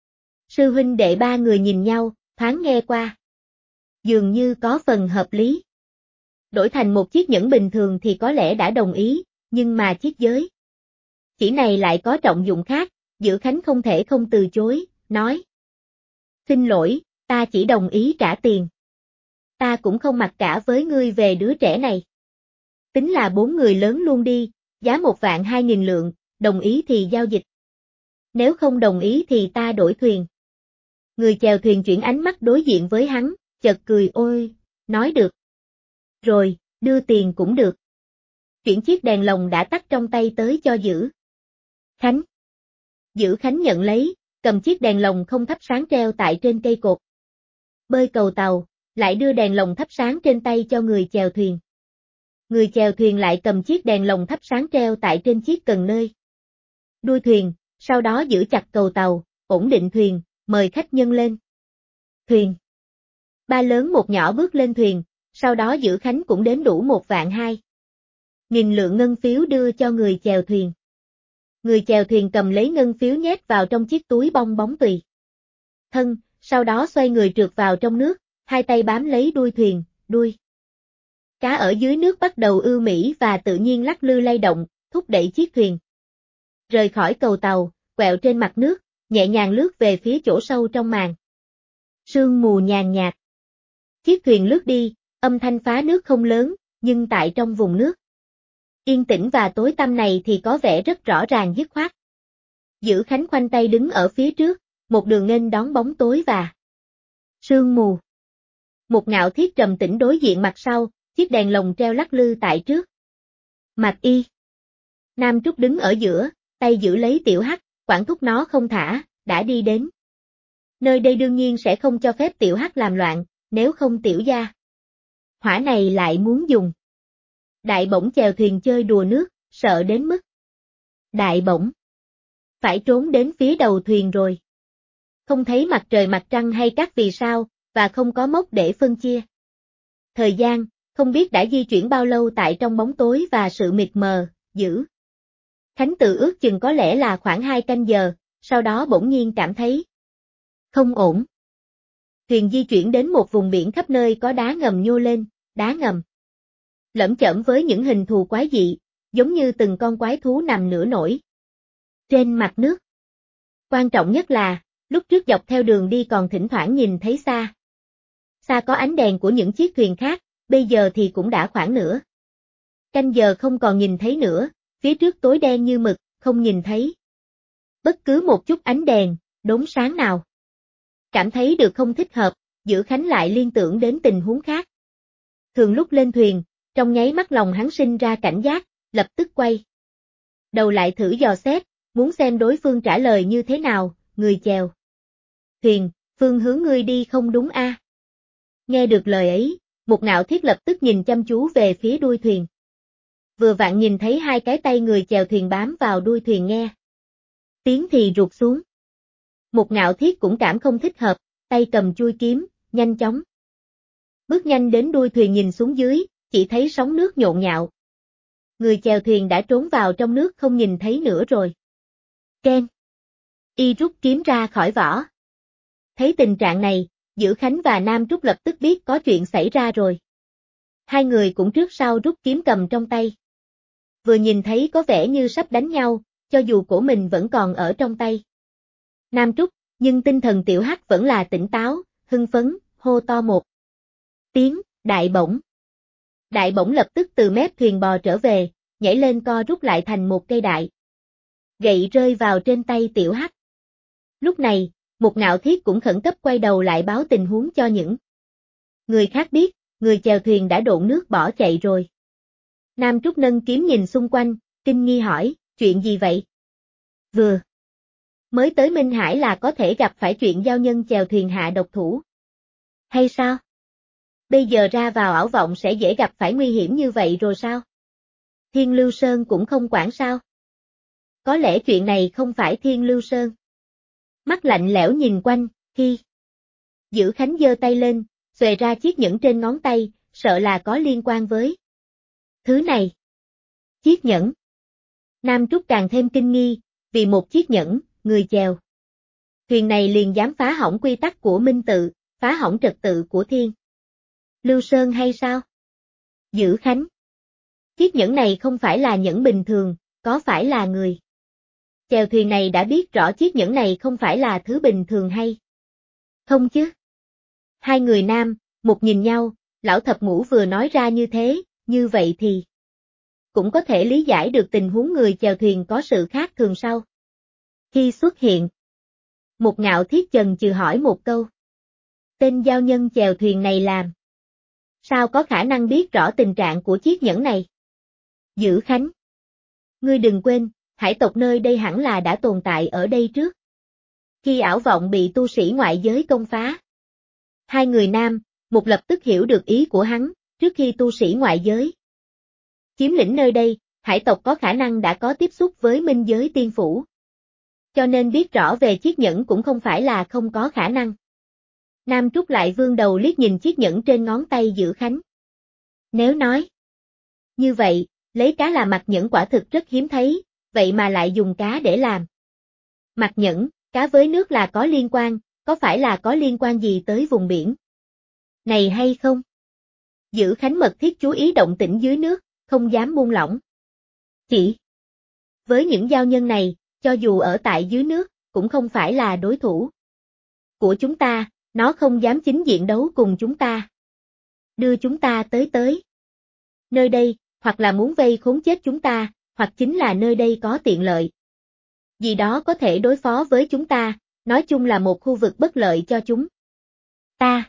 Sư huynh đệ ba người nhìn nhau, thoáng nghe qua. Dường như có phần hợp lý. Đổi thành một chiếc nhẫn bình thường thì có lẽ đã đồng ý, nhưng mà chiếc giới chỉ này lại có trọng dụng khác, Dữ Khánh không thể không từ chối, nói. Xin lỗi, ta chỉ đồng ý trả tiền. Ta cũng không mặc cả với ngươi về đứa trẻ này. Tính là 4 người lớn luôn đi, giá 1.200.000 lượng, đồng ý thì giao dịch. Nếu không đồng ý thì ta đổi thuyền. Người chèo thuyền chuyển ánh mắt đối diện với hắn, chợt cười ôi, nói được. Rồi, đưa tiền cũng được. Chuyển chiếc đèn lồng đã tắt trong tay tới cho Dữ Khánh. Dữ Khánh nhận lấy, cầm chiếc đèn lồng không thắp sáng treo tại trên cây cột bơi cầu tàu, lại đưa đèn lồng thắp sáng trên tay cho người chèo thuyền. Người chèo thuyền lại cầm chiếc đèn lồng thắp sáng treo tại trên chiếc cần nơi đuôi thuyền, sau đó giữ chặt cầu tàu, ổn định thuyền, mời khách nhân lên thuyền. Ba lớn một nhỏ bước lên thuyền, sau đó Dữ Khánh cũng đếm đủ 1.200.000 lượng ngân phiếu đưa cho người chèo thuyền. Người chèo thuyền cầm lấy ngân phiếu nhét vào trong chiếc túi bong bóng tùy thân, sau đó xoay người trượt vào trong nước, hai tay bám lấy đuôi thuyền, đuôi cá ở dưới nước bắt đầu ưu mỹ và tự nhiên lắc lư lay động, thúc đẩy chiếc thuyền rời khỏi cầu tàu, quẹo trên mặt nước, nhẹ nhàng lướt về phía chỗ sâu trong màn sương mù nhàn nhạt. Chiếc thuyền lướt đi, âm thanh phá nước không lớn, nhưng tại trong vùng nước yên tĩnh và tối tăm này thì có vẻ rất rõ ràng dứt khoát. Dữ Khánh khoanh tay đứng ở phía trước, một đường nghênh đón bóng tối và sương mù. Một ngạo thiết trầm tĩnh đối diện mặt sau, chiếc đèn lồng treo lắc lư tại trước. Mạch Y. Nam Trúc đứng ở giữa, tay giữ lấy Tiểu Hắc, quản thúc nó không thả, đã đi đến. Nơi đây đương nhiên sẽ không cho phép Tiểu Hắc làm loạn, nếu không Tiểu gia hỏa này lại muốn dùng đại bổng chèo thuyền chơi đùa nước, sợ đến mức đại bổng phải trốn đến phía đầu thuyền rồi. Không thấy mặt trời mặt trăng hay các vì sao, và không có mốc để phân chia thời gian, không biết đã di chuyển bao lâu tại trong bóng tối và sự mịt mờ. Dữ Khánh tự ước chừng có lẽ là khoảng 2 canh giờ, sau đó bỗng nhiên cảm thấy không ổn. Thuyền di chuyển đến một vùng biển khắp nơi có đá ngầm nhô lên, đá ngầm. Lởm chởm với những hình thù quái dị, giống như từng con quái thú nằm nửa nổi trên mặt nước. Quan trọng nhất là, lúc trước dọc theo đường đi còn thỉnh thoảng nhìn thấy xa. Xa có ánh đèn của những chiếc thuyền khác, bây giờ thì cũng đã khoảng nửa canh giờ không còn nhìn thấy nữa, phía trước tối đen như mực, không nhìn thấy bất cứ một chút ánh đèn, đốm sáng nào. Cảm thấy được không thích hợp, Dữ Khánh lại liên tưởng đến tình huống khác. Thường lúc lên thuyền, trong nháy mắt lòng hắn sinh ra cảnh giác, lập tức quay đầu lại thử dò xét, muốn xem đối phương trả lời như thế nào, người chèo thuyền, phương hướng ngươi đi không đúng a. Nghe được lời ấy, Mục Ngạo Thiết lập tức nhìn chăm chú về phía đuôi thuyền. Vừa vặn nhìn thấy hai cái tay người chèo thuyền bám vào đuôi thuyền nghe tiếng thì rụt xuống. Mục Ngạo Thiết cũng cảm không thích hợp, tay cầm chuôi kiếm, nhanh chóng bước nhanh đến đuôi thuyền nhìn xuống dưới, chỉ thấy sóng nước nhộn nhạo. Người chèo thuyền đã trốn vào trong nước không nhìn thấy nữa rồi. Keng. Y rút kiếm ra khỏi vỏ. Thấy tình trạng này, Dữ Khánh và Nam Trúc lập tức biết có chuyện xảy ra rồi. Hai người cũng trước sau rút kiếm cầm trong tay. Vừa nhìn thấy có vẻ như sắp đánh nhau, cho dù cổ mình vẫn còn ở trong tay Nam Trúc, nhưng tinh thần Tiểu Hắc vẫn là tỉnh táo, hưng phấn, hô to một tiếng, đại bổng. Đại bổng lập tức từ mép thuyền bò trở về, nhảy lên co rút lại thành một cây đại gậy rơi vào trên tay Tiểu Hắc. Lúc này, Mục Ngạo Thiết cũng khẩn cấp quay đầu lại báo tình huống cho những người khác biết, người chèo thuyền đã độn nước bỏ chạy rồi. Nam Trúc nâng kiếm nhìn xung quanh, kinh nghi hỏi, chuyện gì vậy? Vừa mới tới Minh Hải là có thể gặp phải chuyện giao nhân chèo thuyền hạ độc thủ. Hay sao? Bây giờ ra vào ảo vọng sẽ dễ gặp phải nguy hiểm như vậy rồi sao? Thiên Lưu Sơn cũng không quản sao? Có lẽ chuyện này không phải Thiên Lưu Sơn. Mắt lạnh lẽo nhìn quanh, khi Dữ Khánh giơ tay lên, xòe ra chiếc nhẫn trên ngón tay, sợ là có liên quan với thứ này. Chiếc nhẫn. Nam Trúc càng thêm kinh nghi, vì một chiếc nhẫn, người chèo thuyền này liền dám phá hỏng quy tắc của Minh Tự, phá hỏng trật tự của Thiên Lưu Sơn hay sao? Dữ Khánh. Chiếc nhẫn này không phải là nhẫn bình thường, có phải là người chèo thuyền này đã biết rõ chiếc nhẫn này không phải là thứ bình thường hay không chứ? Hai người nam, một nhìn nhau, lão thập ngũ vừa nói ra như thế, như vậy thì cũng có thể lý giải được tình huống người chèo thuyền có sự khác thường sau. Khi xuất hiện, Mục Ngạo Thiết chần chừ hỏi một câu. Tên giao nhân chèo thuyền này làm sao có khả năng biết rõ tình trạng của chiếc nhẫn này? Dữ Khánh. Ngươi đừng quên, hải tộc nơi đây hẳn là đã tồn tại ở đây trước. Khi ảo vọng bị tu sĩ ngoại giới công phá. Hai người nam, một lập tức hiểu được ý của hắn, trước khi tu sĩ ngoại giới chiếm lĩnh nơi đây, hải tộc có khả năng đã có tiếp xúc với minh giới tiên phủ. Cho nên biết rõ về chiếc nhẫn cũng không phải là không có khả năng. Nam Trúc lại vươn đầu liếc nhìn chiếc nhẫn trên ngón tay Dữ Khánh. Nếu nói như vậy, lấy cá làm mặt nhẫn quả thực rất hiếm thấy, vậy mà lại dùng cá để làm mặt nhẫn, cá với nước là có liên quan, có phải là có liên quan gì tới vùng biển này hay không? Dữ Khánh mật thiết chú ý động tĩnh dưới nước, không dám buông lỏng. Chỉ với những giao nhân này, cho dù ở tại dưới nước, cũng không phải là đối thủ của chúng ta, nó không dám chính diện đấu cùng chúng ta. Đưa chúng ta tới nơi đây, hoặc là muốn vây khốn chết chúng ta, hoặc chính là nơi đây có tiện lợi gì đó có thể đối phó với chúng ta, nói chung là một khu vực bất lợi cho chúng ta.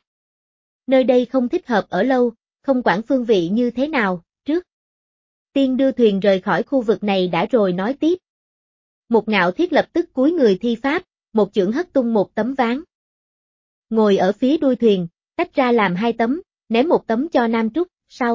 Nơi đây không thích hợp ở lâu, không quản phương vị như thế nào, trước tiên đưa thuyền rời khỏi khu vực này đã rồi nói tiếp. Mục Ngạo Thiết lập tức cúi người thi pháp, một chưởng hất tung một tấm ván. Ngồi ở phía đuôi thuyền, tách ra làm hai tấm, ném một tấm cho Nam Trúc, sau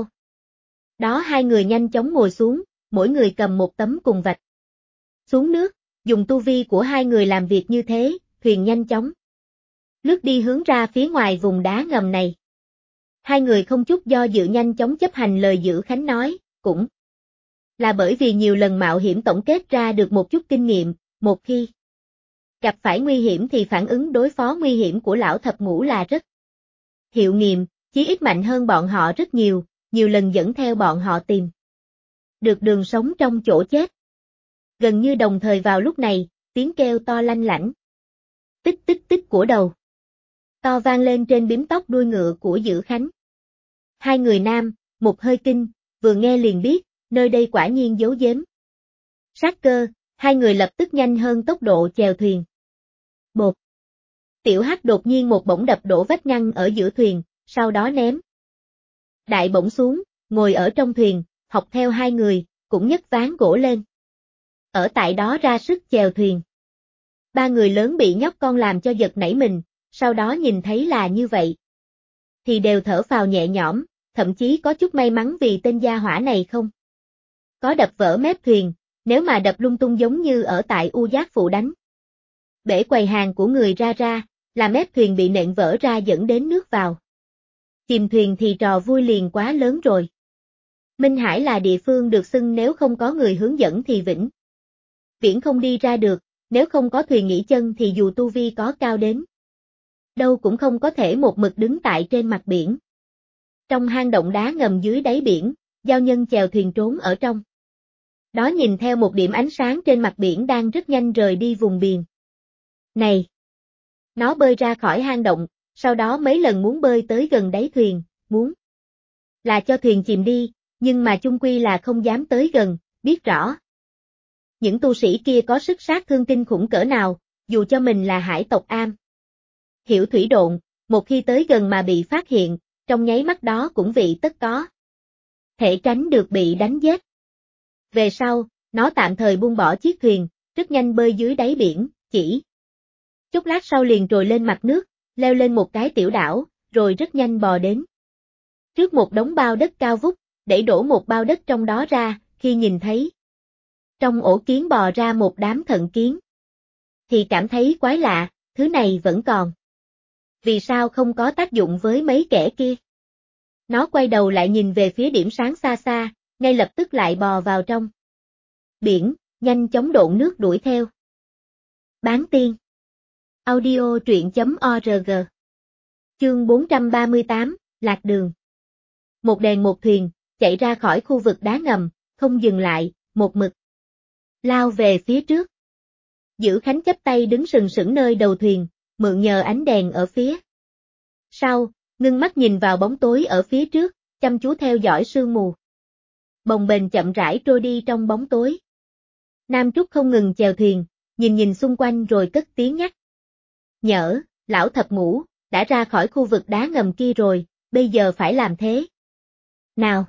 đó hai người nhanh chóng ngồi xuống, mỗi người cầm một tấm cùng vạch xuống nước, dùng tu vi của hai người làm việc như thế, thuyền nhanh chóng lướt đi hướng ra phía ngoài vùng đá ngầm này. Hai người không chút do dự nhanh chóng chấp hành lời Dữ Khánh nói, cũng là bởi vì nhiều lần mạo hiểm tổng kết ra được một chút kinh nghiệm, một khi gặp phải nguy hiểm thì phản ứng đối phó nguy hiểm của lão thập ngũ là rất hiệu nghiệm, chí ít mạnh hơn bọn họ rất nhiều, nhiều lần dẫn theo bọn họ tìm được đường sống trong chỗ chết. Gần như đồng thời vào lúc này, tiếng kêu to lanh lảnh. Tích tích tích của đầu to vang lên trên bím tóc đuôi ngựa của Dữ Khánh. Hai người nam, một hơi kinh, vừa nghe liền biết, nơi đây quả nhiên giấu giếm sát cơ, hai người lập tức nhanh hơn tốc độ chèo thuyền. Bột. Tiểu Hắc đột nhiên một bổng đập đổ vách ngăn ở giữa thuyền, sau đó ném đại bổng xuống, ngồi ở trong thuyền, học theo hai người, cũng nhấc ván gỗ lên. Ở tại đó ra sức chèo thuyền. Ba người lớn bị nhóc con làm cho giật nảy mình, sau đó nhìn thấy là như vậy. Thì đều thở phào nhẹ nhõm, thậm chí có chút may mắn vì tên gia hỏa này không có đập vỡ mép thuyền, nếu mà đập lung tung giống như ở tại U Giác Phụ đánh bể quầy hàng của người ra, là mép thuyền bị nện vỡ ra dẫn đến nước vào. Chìm thuyền thì trò vui liền quá lớn rồi. Minh Hải là địa phương được xưng nếu không có người hướng dẫn thì vĩnh viễn không đi ra được, nếu không có thuyền nghỉ chân thì dù tu vi có cao đến đâu cũng không có thể một mực đứng tại trên mặt biển. Trong hang động đá ngầm dưới đáy biển, giao nhân chèo thuyền trốn ở trong đó nhìn theo một điểm ánh sáng trên mặt biển đang rất nhanh rời đi vùng biển. Này! Nó bơi ra khỏi hang động, sau đó mấy lần muốn bơi tới gần đáy thuyền, muốn là cho thuyền chìm đi, nhưng mà chung quy là không dám tới gần, biết rõ. Những tu sĩ kia có sức sát thương kinh khủng cỡ nào, dù cho mình là hải tộc am hiểu thủy độn, một khi tới gần mà bị phát hiện, trong nháy mắt đó cũng vị tất có thể tránh được bị đánh giết. Về sau, nó tạm thời buông bỏ chiếc thuyền, rất nhanh bơi dưới đáy biển, chỉ chốc lát sau liền trồi lên mặt nước, leo lên một cái tiểu đảo, rồi rất nhanh bò đến trước một đống bao đất cao vút, đẩy đổ một bao đất trong đó ra, khi nhìn thấy trong ổ kiến bò ra một đám thận kiến, thì cảm thấy quái lạ, thứ này vẫn còn. Vì sao không có tác dụng với mấy kẻ kia? Nó quay đầu lại nhìn về phía điểm sáng xa xa, ngay lập tức lại bò vào trong biển, nhanh chóng độn nước đuổi theo. Bán tiên. Audio truyện.org. Chương 438, Lạc đường. Một đèn một thuyền, chạy ra khỏi khu vực đá ngầm, không dừng lại, một mực lao về phía trước. Dữ Khánh chắp tay đứng sừng sững nơi đầu thuyền, mượn nhờ ánh đèn ở phía sau, ngưng mắt nhìn vào bóng tối ở phía trước, chăm chú theo dõi sương mù bồng bềnh chậm rãi trôi đi trong bóng tối. Nam Trúc không ngừng chèo thuyền, nhìn xung quanh rồi cất tiếng nhắc nhở, lão thập ngũ, đã ra khỏi khu vực đá ngầm kia rồi, bây giờ phải làm thế nào?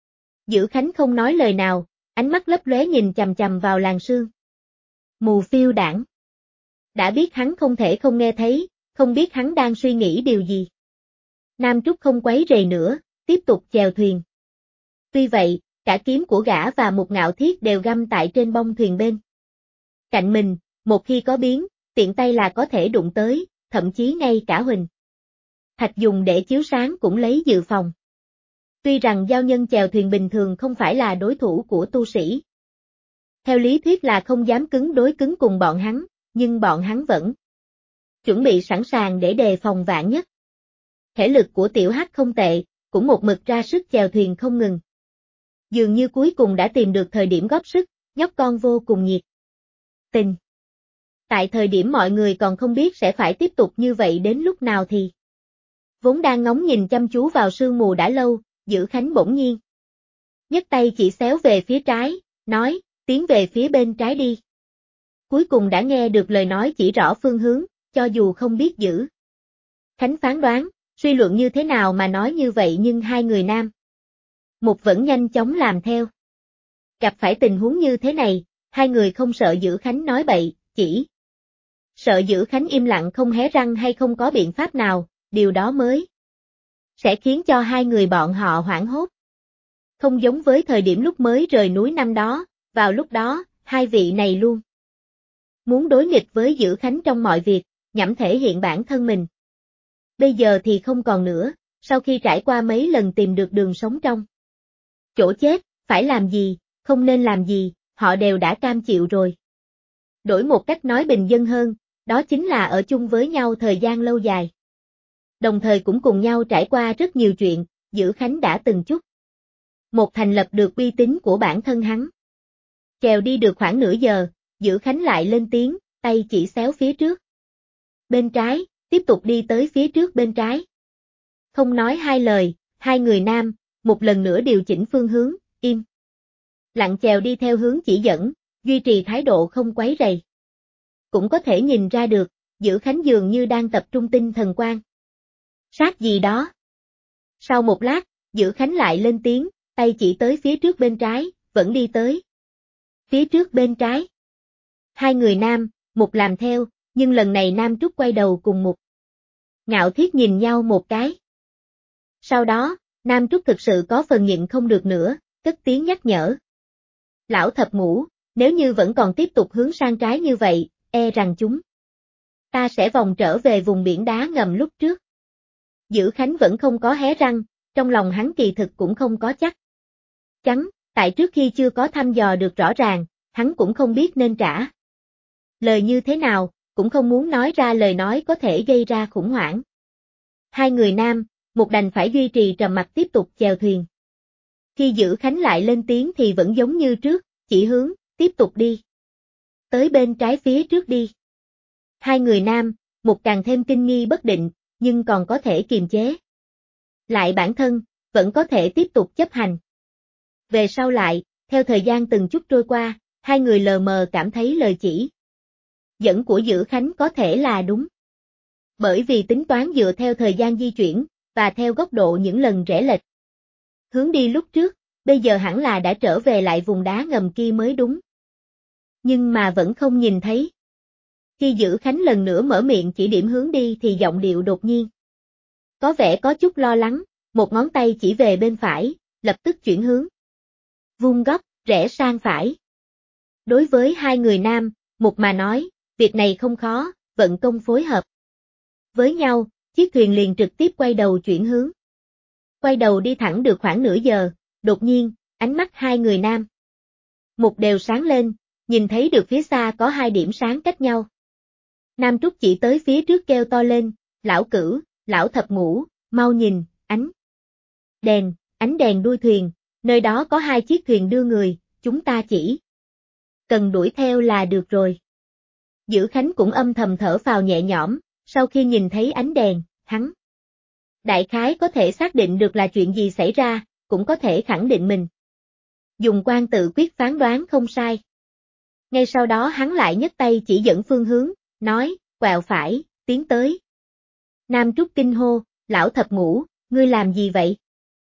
Dữ Khánh không nói lời nào, ánh mắt lấp lóe nhìn chằm chằm vào làn sương mù phiêu đãng. Đã biết hắn không thể không nghe thấy, không biết hắn đang suy nghĩ điều gì. Nam Trúc không quấy rầy nữa, tiếp tục chèo thuyền. Tuy vậy, cả kiếm của gã và một ngạo thiết đều găm tại trên bông thuyền bên cạnh mình, một khi có biến, tiện tay là có thể đụng tới, thậm chí ngay cả huỳnh thạch dùng để chiếu sáng cũng lấy dự phòng. Tuy rằng giao nhân chèo thuyền bình thường không phải là đối thủ của tu sĩ, theo lý thuyết là không dám cứng đối cứng cùng bọn hắn, nhưng bọn hắn vẫn chuẩn bị sẵn sàng để đề phòng vạn nhất. Thể lực của Tiểu Hắc không tệ, cũng một mực ra sức chèo thuyền không ngừng. Dường như cuối cùng đã tìm được thời điểm góp sức, nhóc con vô cùng nhiệt tình. Tại thời điểm mọi người còn không biết sẽ phải tiếp tục như vậy đến lúc nào thì vốn đang ngóng nhìn chăm chú vào sương mù đã lâu, Dữ Khánh bỗng nhiên nhấc tay chỉ xéo về phía trái, nói, tiến về phía bên trái đi. Cuối cùng đã nghe được lời nói chỉ rõ phương hướng, cho dù không biết Dữ Khánh phán đoán, suy luận như thế nào mà nói như vậy nhưng hai người nam một vẫn nhanh chóng làm theo. Gặp phải tình huống như thế này, hai người không sợ Dữ Khánh nói bậy, chỉ sợ Dữ Khánh im lặng không hé răng hay không có biện pháp nào, điều đó mới sẽ khiến cho hai người bọn họ hoảng hốt. Không giống với thời điểm lúc mới rời núi năm đó, vào lúc đó, hai vị này luôn muốn đối nghịch với Dữ Khánh trong mọi việc, nhằm thể hiện bản thân mình. Bây giờ thì không còn nữa, sau khi trải qua mấy lần tìm được đường sống trong chỗ chết, phải làm gì, không nên làm gì, họ đều đã cam chịu rồi. Đổi một cách nói bình dân hơn, đó chính là ở chung với nhau thời gian lâu dài. Đồng thời cũng cùng nhau trải qua rất nhiều chuyện, Dữ Khánh đã từng chút một thành lập được uy tín của bản thân hắn. Chèo đi được khoảng nửa giờ, Dữ Khánh lại lên tiếng, tay chỉ xéo phía trước. Bên trái, tiếp tục đi tới phía trước bên trái. Không nói hai lời, hai người nam, một lần nữa điều chỉnh phương hướng, im lặng chèo đi theo hướng chỉ dẫn, duy trì thái độ không quấy rầy. Cũng có thể nhìn ra được, Dữ Khánh dường như đang tập trung tinh thần quan sát gì đó. Sau một lát, Dữ Khánh lại lên tiếng, tay chỉ tới phía trước bên trái, vẫn đi tới phía trước bên trái. Hai người nam, một làm theo, nhưng lần này Nam Trúc quay đầu cùng một Ngạo Thiết nhìn nhau một cái. Sau đó, Nam Trúc thực sự có phần nhịn không được nữa, cất tiếng nhắc nhở. Lão Thập Ngũ, nếu như vẫn còn tiếp tục hướng sang trái như vậy, e rằng chúng ta sẽ vòng trở về vùng biển đá ngầm lúc trước. Dữ Khánh vẫn không có hé răng, trong lòng hắn kỳ thực cũng không có chắc chắn, tại trước khi chưa có thăm dò được rõ ràng, hắn cũng không biết nên trả lời như thế nào, cũng không muốn nói ra lời nói có thể gây ra khủng hoảng. Hai người nam, một đành phải duy trì trầm mặc tiếp tục chèo thuyền. Khi Dữ Khánh lại lên tiếng thì vẫn giống như trước, chỉ hướng, tiếp tục đi. Tới bên trái phía trước đi. Hai người nam, một càng thêm kinh nghi bất định, nhưng còn có thể kiềm chế lại bản thân, vẫn có thể tiếp tục chấp hành. Về sau lại, theo thời gian từng chút trôi qua, hai người lờ mờ cảm thấy lời chỉ dẫn của Dữ Khánh có thể là đúng. Bởi vì tính toán dựa theo thời gian di chuyển, và theo góc độ những lần rẽ lệch hướng đi lúc trước, bây giờ hẳn là đã trở về lại vùng đá ngầm kia mới đúng. Nhưng mà vẫn không nhìn thấy. Khi Dữ Khánh lần nữa mở miệng chỉ điểm hướng đi thì giọng điệu đột nhiên có vẻ có chút lo lắng, một ngón tay chỉ về bên phải, lập tức chuyển hướng. Vuông góc, rẽ sang phải. Đối với hai người nam, một mà nói, việc này không khó, vận công phối hợp với nhau, chiếc thuyền liền trực tiếp quay đầu chuyển hướng. Quay đầu đi thẳng được khoảng nửa giờ, đột nhiên, ánh mắt hai người nam một đều sáng lên, nhìn thấy được phía xa có hai điểm sáng cách nhau. Nam Trúc chỉ tới phía trước kêu to lên, lão Cửu, lão Thập Ngũ, mau nhìn, ánh đèn đuôi thuyền, nơi đó có hai chiếc thuyền đưa người, chúng ta chỉ cần đuổi theo là được rồi. Dữ Khánh cũng âm thầm thở phào nhẹ nhõm, sau khi nhìn thấy ánh đèn, hắn đại khái có thể xác định được là chuyện gì xảy ra, cũng có thể khẳng định mình dùng quan tự quyết phán đoán không sai. Ngay sau đó hắn lại nhấc tay chỉ dẫn phương hướng, nói, quẹo phải, tiến tới. Nam Trúc kinh hô, lão Thập Ngũ, ngươi làm gì vậy?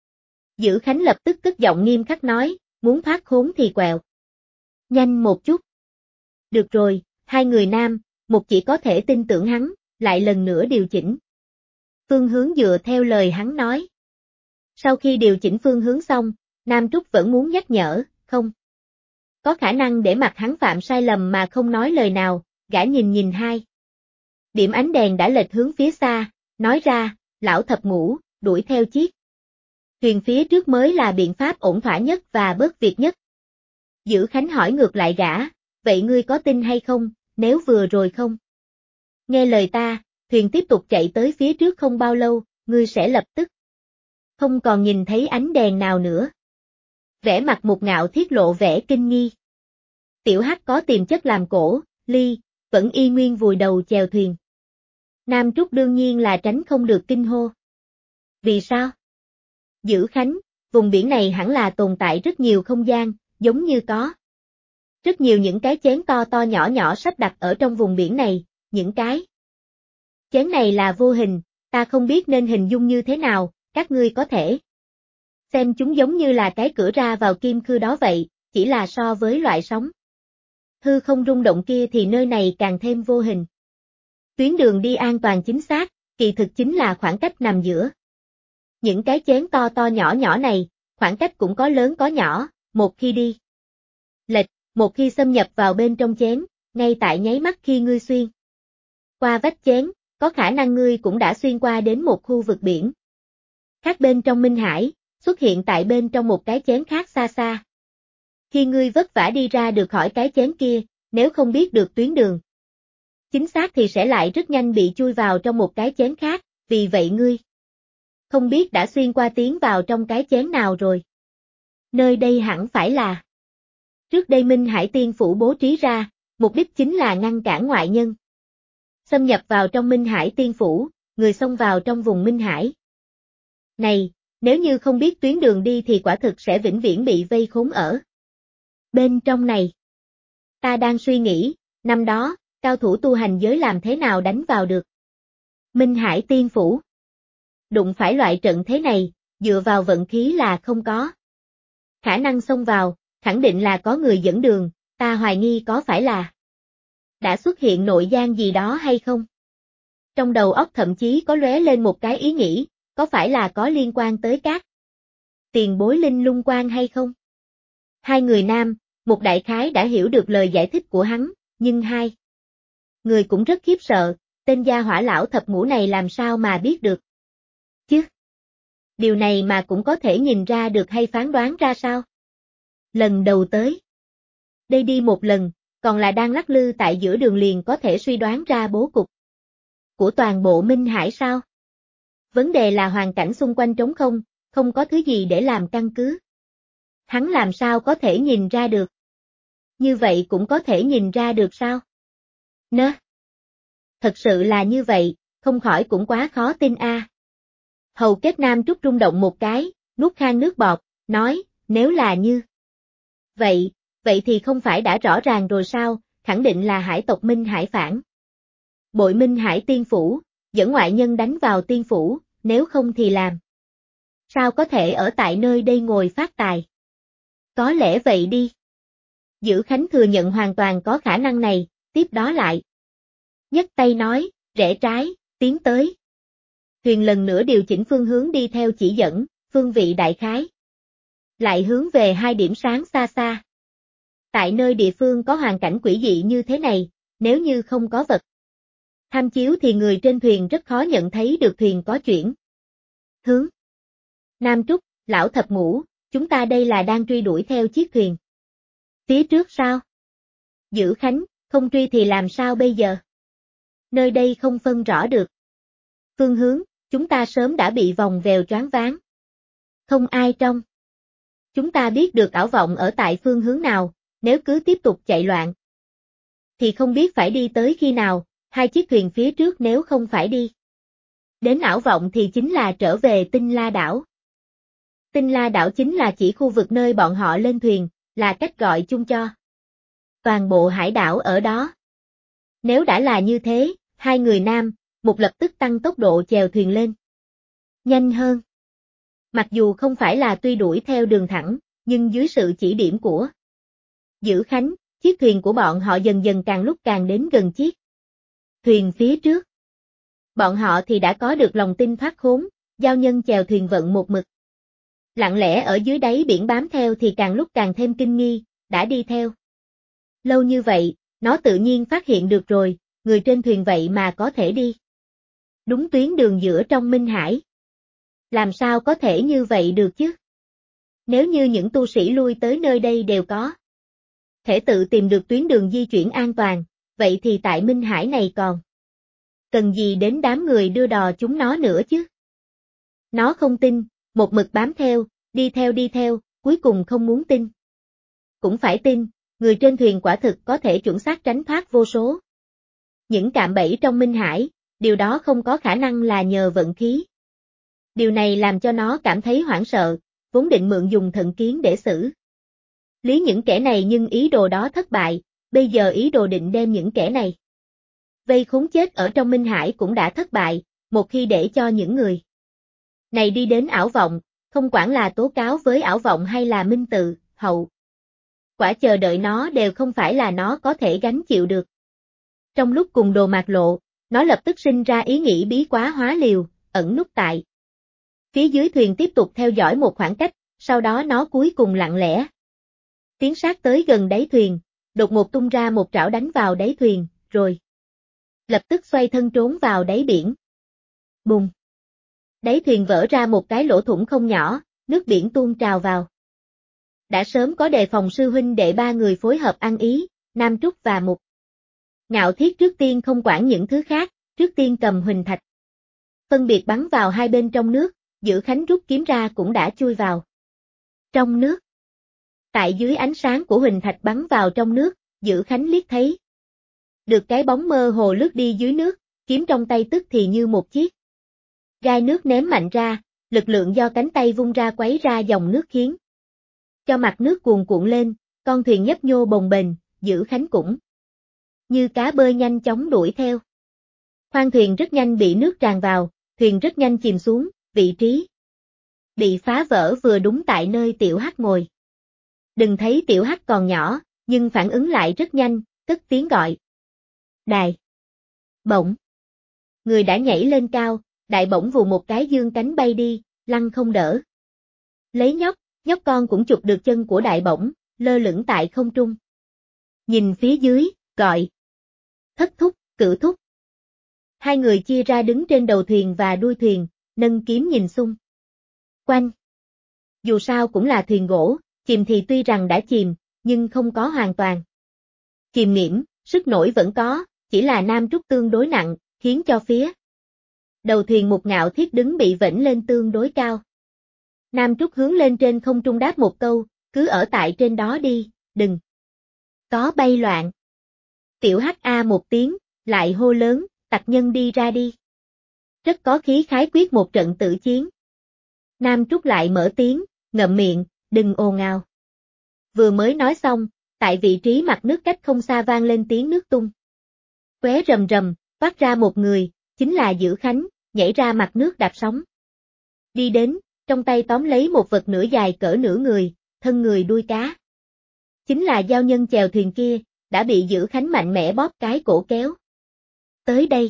Dữ Khánh lập tức cất giọng nghiêm khắc nói, muốn thoát khốn thì quẹo nhanh một chút. Được rồi, hai người nam, một chỉ có thể tin tưởng hắn, lại lần nữa điều chỉnh phương hướng dựa theo lời hắn nói. Sau khi điều chỉnh phương hướng xong, Nam Trúc vẫn muốn nhắc nhở, không có khả năng để mặc hắn phạm sai lầm mà không nói lời nào, gã nhìn hai điểm ánh đèn đã lệch hướng phía xa, nói ra, lão Thập Ngũ, đuổi theo chiếc thuyền phía trước mới là biện pháp ổn thỏa nhất và bớt việc nhất. Dữ Khánh hỏi ngược lại gã, vậy ngươi có tin hay không, nếu vừa rồi không nghe lời ta, thuyền tiếp tục chạy tới phía trước không bao lâu, ngươi sẽ lập tức không còn nhìn thấy ánh đèn nào nữa. Vẻ mặt Một Ngạo Thiết lộ vẻ kinh nghi. Tiểu Hắc có tiềm chất làm cổ, ly, vẫn y nguyên vùi đầu chèo thuyền. Nam Trúc đương nhiên là tránh không được kinh hô. Vì sao? Dữ Khánh, vùng biển này hẳn là tồn tại rất nhiều không gian, giống như có rất nhiều những cái chén to to nhỏ nhỏ sắp đặt ở trong vùng biển này, những cái chén này là vô hình, ta không biết nên hình dung như thế nào, các ngươi có thể xem chúng giống như là cái cửa ra vào kim khư đó vậy, chỉ là so với loại sóng hư không rung động kia thì nơi này càng thêm vô hình. Tuyến đường đi an toàn chính xác, kỳ thực chính là khoảng cách nằm giữa những cái chén to to nhỏ nhỏ này, khoảng cách cũng có lớn có nhỏ, một khi đi lệch, một khi xâm nhập vào bên trong chén, ngay tại nháy mắt khi ngươi xuyên qua vách chén, có khả năng ngươi cũng đã xuyên qua đến một khu vực biển khác bên trong Minh Hải, xuất hiện tại bên trong một cái chén khác xa xa. Khi ngươi vất vả đi ra được khỏi cái chén kia, nếu không biết được tuyến đường chính xác thì sẽ lại rất nhanh bị chui vào trong một cái chén khác, vì vậy ngươi không biết đã xuyên qua tiến vào trong cái chén nào rồi. Nơi đây hẳn phải là trước đây Minh Hải Tiên Phủ bố trí ra, mục đích chính là ngăn cản ngoại nhân xâm nhập vào trong Minh Hải Tiên Phủ, người xông vào trong vùng Minh Hải. Này, nếu như không biết tuyến đường đi thì quả thực sẽ vĩnh viễn bị vây khốn ở bên trong này. Ta đang suy nghĩ, năm đó, cao thủ tu hành giới làm thế nào đánh vào được Minh Hải Tiên Phủ. Đụng phải loại trận thế này, dựa vào vận khí là không có khả năng xông vào, khẳng định là có người dẫn đường, ta hoài nghi có phải là đã xuất hiện nội gian gì đó hay không. Trong đầu óc thậm chí có lóe lên một cái ý nghĩ, có phải là có liên quan tới các tiền bối linh lung quan hay không? Hai người nam, một đại khái đã hiểu được lời giải thích của hắn, nhưng hai người cũng rất khiếp sợ, tên gia hỏa lão thập ngũ này làm sao mà biết được chứ? Điều này mà cũng có thể nhìn ra được hay phán đoán ra sao? Lần đầu tới đây đi một lần, còn là đang lắc lư tại giữa đường liền có thể suy đoán ra bố cục của toàn bộ Minh Hải sao? Vấn đề là hoàn cảnh xung quanh trống không, không có thứ gì để làm căn cứ. Hắn làm sao có thể nhìn ra được? Như vậy cũng có thể nhìn ra được sao? Nơ. Thật sự là như vậy, không khỏi cũng quá khó tin a. Hầu Kết Nam Trúc rung động một cái, nuốt khan nước bọt, nói, nếu là như vậy thì không phải đã rõ ràng rồi sao, khẳng định là hải tộc Minh Hải phản bội Minh Hải Tiên Phủ, dẫn ngoại nhân đánh vào Tiên Phủ, nếu không thì làm sao có thể ở tại nơi đây ngồi phát tài. Có lẽ vậy đi. Dữ Khánh thừa nhận hoàn toàn có khả năng này, tiếp đó lại nhấc tay nói, rẽ trái, tiến tới. Thuyền lần nữa điều chỉnh phương hướng đi theo chỉ dẫn, phương vị đại khái lại hướng về hai điểm sáng xa xa. Tại nơi địa phương có hoàn cảnh quỷ dị như thế này, nếu như không có vật tham chiếu thì người trên thuyền rất khó nhận thấy được thuyền có chuyển hướng. Nam Trúc, lão thập ngũ, chúng ta đây là đang truy đuổi theo chiếc thuyền phía trước sao? Dữ Khánh, không truy thì làm sao bây giờ? Nơi đây không phân rõ được phương hướng, chúng ta sớm đã bị vòng vèo choáng váng. Không ai trong chúng ta biết được ảo vọng ở tại phương hướng nào, nếu cứ tiếp tục chạy loạn thì không biết phải đi tới khi nào, hai chiếc thuyền phía trước nếu không phải đi đến ảo vọng thì chính là trở về Tinh La Đảo. Tinh La Đảo chính là chỉ khu vực nơi bọn họ lên thuyền, là cách gọi chung cho toàn bộ hải đảo ở đó. Nếu đã là như thế, hai người nam, một lập tức tăng tốc độ chèo thuyền lên nhanh hơn. Mặc dù không phải là truy đuổi theo đường thẳng, nhưng dưới sự chỉ điểm của Dữ Khánh, chiếc thuyền của bọn họ dần dần càng lúc càng đến gần chiếc thuyền phía trước. Bọn họ thì đã có được lòng tin thoát khốn, giao nhân chèo thuyền vận một mực lặng lẽ ở dưới đáy biển bám theo thì càng lúc càng thêm kinh nghi, đã đi theo lâu như vậy, nó tự nhiên phát hiện được rồi, người trên thuyền vậy mà có thể đi đúng tuyến đường giữa trong Minh Hải. Làm sao có thể như vậy được chứ? Nếu như những tu sĩ lui tới nơi đây đều có thể tự tìm được tuyến đường di chuyển an toàn, vậy thì tại Minh Hải này còn cần gì đến đám người đưa đò chúng nó nữa chứ? Nó không tin, một mực bám theo, đi theo, cuối cùng không muốn tin. Cũng phải tin, người trên thuyền quả thực có thể chuẩn xác tránh thoát vô số những cạm bẫy trong Minh Hải, điều đó không có khả năng là nhờ vận khí. Điều này làm cho nó cảm thấy hoảng sợ, vốn định mượn dùng thận kiến để xử lý những kẻ này nhưng ý đồ đó thất bại, bây giờ ý đồ định đem những kẻ này vây khốn chết ở trong Minh Hải cũng đã thất bại, một khi để cho những người này đi đến ảo vọng, không quản là tố cáo với ảo vọng hay là minh tự, hậu quả chờ đợi nó đều không phải là nó có thể gánh chịu được. Trong lúc cùng Đồ Mạc lộ, nó lập tức sinh ra ý nghĩ bí quá hóa liều, ẩn núp tại phía dưới thuyền tiếp tục theo dõi một khoảng cách, sau đó nó cuối cùng lặng lẽ tiến sát tới gần đáy thuyền, đột ngột tung ra một trảo đánh vào đáy thuyền, rồi lập tức xoay thân trốn vào đáy biển. Bùng! Đáy thuyền vỡ ra một cái lỗ thủng không nhỏ, nước biển tuôn trào vào. Đã sớm có đề phòng sư huynh đệ ba người phối hợp ăn ý, Nam Trúc và Mục Ngạo Thiết trước tiên không quản những thứ khác, trước tiên cầm huỳnh thạch phân biệt bắn vào hai bên trong nước, Dữ Khánh rút kiếm ra cũng đã chui vào trong nước. Tại dưới ánh sáng của huỳnh thạch bắn vào trong nước, Dữ Khánh liếc thấy được cái bóng mơ hồ lướt đi dưới nước, kiếm trong tay tức thì như một chiếc gai nước ném mạnh ra, lực lượng do cánh tay vung ra quấy ra dòng nước khiến cho mặt nước cuồn cuộn lên, con thuyền nhấp nhô bồng bềnh, Dữ Khánh cũng như cá bơi nhanh chóng đuổi theo. Khoang thuyền rất nhanh bị nước tràn vào, thuyền rất nhanh chìm xuống, vị trí bị phá vỡ vừa đúng tại nơi Tiểu Hắc ngồi. Đừng thấy Tiểu Hắc còn nhỏ, nhưng phản ứng lại rất nhanh, cất tiếng gọi. Đài bổng. Người đã nhảy lên cao, đại bổng vù một cái dương cánh bay đi, lăn không đỡ. Lấy nhóc con cũng chụp được chân của đại bổng, lơ lửng tại không trung. Nhìn phía dưới, gọi. Thất thúc, Cửu thúc. Hai người chia ra đứng trên đầu thuyền và đuôi thuyền, nâng kiếm nhìn xung quanh. Dù sao cũng là thuyền gỗ, chìm thì tuy rằng đã chìm, nhưng không có hoàn toàn chìm nghiễm, sức nổi vẫn có, chỉ là Nam Trúc tương đối nặng, khiến cho phía đầu thuyền một ngạo thiết đứng bị vểnh lên tương đối cao. Nam Trúc hướng lên trên không trung đáp một câu, cứ ở tại trên đó đi, đừng có bay loạn. Tiểu Hắc a một tiếng, lại hô lớn, tặc nhân đi ra đi. Rất có khí khái quyết một trận tử chiến. Nam Trúc lại mở tiếng, ngậm miệng, đừng ồn ào. Vừa mới nói xong, tại vị trí mặt nước cách không xa vang lên tiếng nước tung. Qué rầm rầm, phát ra một người, chính là Dữ Khánh, nhảy ra mặt nước đạp sóng. Đi đến, trong tay tóm lấy một vật nửa dài cỡ nửa người, thân người đuôi cá. Chính là giao nhân chèo thuyền kia, đã bị Dữ Khánh mạnh mẽ bóp cái cổ kéo. Tới đây.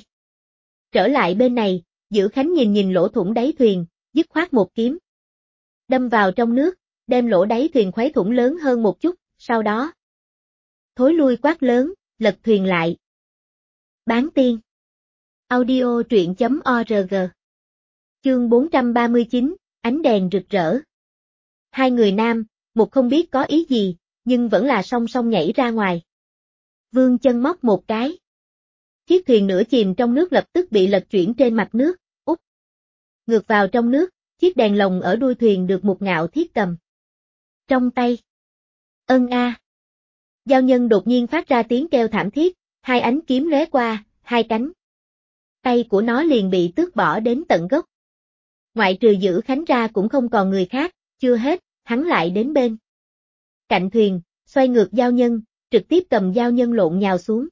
Trở lại bên này, Dữ Khánh nhìn lỗ thủng đáy thuyền, dứt khoát một kiếm. Đâm vào trong nước, đem lỗ đáy thuyền khuấy thủng lớn hơn một chút, sau đó. Thối lui quát lớn, lật thuyền lại. Bán tiên. Audio truyện.org. Chương 439, ánh đèn rực rỡ. Hai người nam, một không biết có ý gì, nhưng vẫn là song song nhảy ra ngoài. Vương chân móc một cái. Chiếc thuyền nửa chìm trong nước lập tức bị lật chuyển trên mặt nước, úp. Ngược vào trong nước, chiếc đèn lồng ở đuôi thuyền được một ngạo thiết cầm. Trong tay. Ân a. Giao nhân đột nhiên phát ra tiếng kêu thảm thiết, hai ánh kiếm lóe qua, hai cánh tay của nó liền bị tước bỏ đến tận gốc. Ngoại trừ Dữ Khánh ra cũng không còn người khác, chưa hết, hắn lại đến bên cạnh thuyền, xoay ngược giao nhân, trực tiếp cầm giao nhân lộn nhào xuống.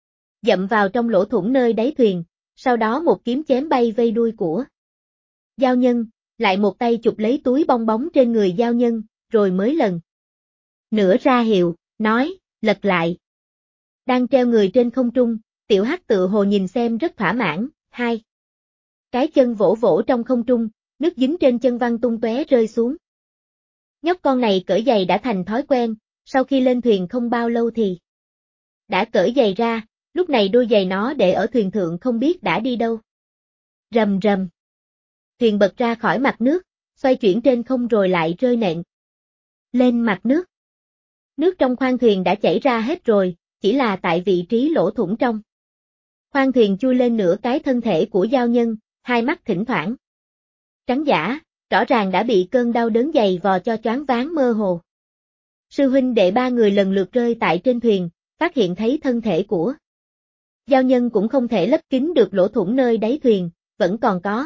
Dậm vào trong lỗ thủng nơi đáy thuyền, sau đó một kiếm chém bay vây đuôi của giao nhân, lại một tay chụp lấy túi bong bóng trên người giao nhân, rồi mới lần nữa ra hiệu, nói, lật lại. Đang treo người trên không trung, Tiểu Hắc tự hồ nhìn xem rất thỏa mãn, hai cái chân vỗ vỗ trong không trung, nước dính trên chân văng tung tóe rơi xuống. Nhóc con này cởi giày đã thành thói quen, sau khi lên thuyền không bao lâu thì đã cởi giày ra, lúc này đôi giày nó để ở thuyền thượng không biết đã đi đâu. Rầm rầm. Thuyền bật ra khỏi mặt nước, xoay chuyển trên không rồi lại rơi nện lên mặt nước. Nước trong khoang thuyền đã chảy ra hết rồi, chỉ là tại vị trí lỗ thủng trong khoang thuyền chui lên nửa cái thân thể của giao nhân, hai mắt thỉnh thoảng trắng dã, rõ ràng đã bị cơn đau đớn dày vò cho choáng váng mơ hồ. Sư huynh đệ ba người lần lượt rơi tại trên thuyền, phát hiện thấy thân thể của giao nhân cũng không thể lấp kín được lỗ thủng nơi đáy thuyền, vẫn còn có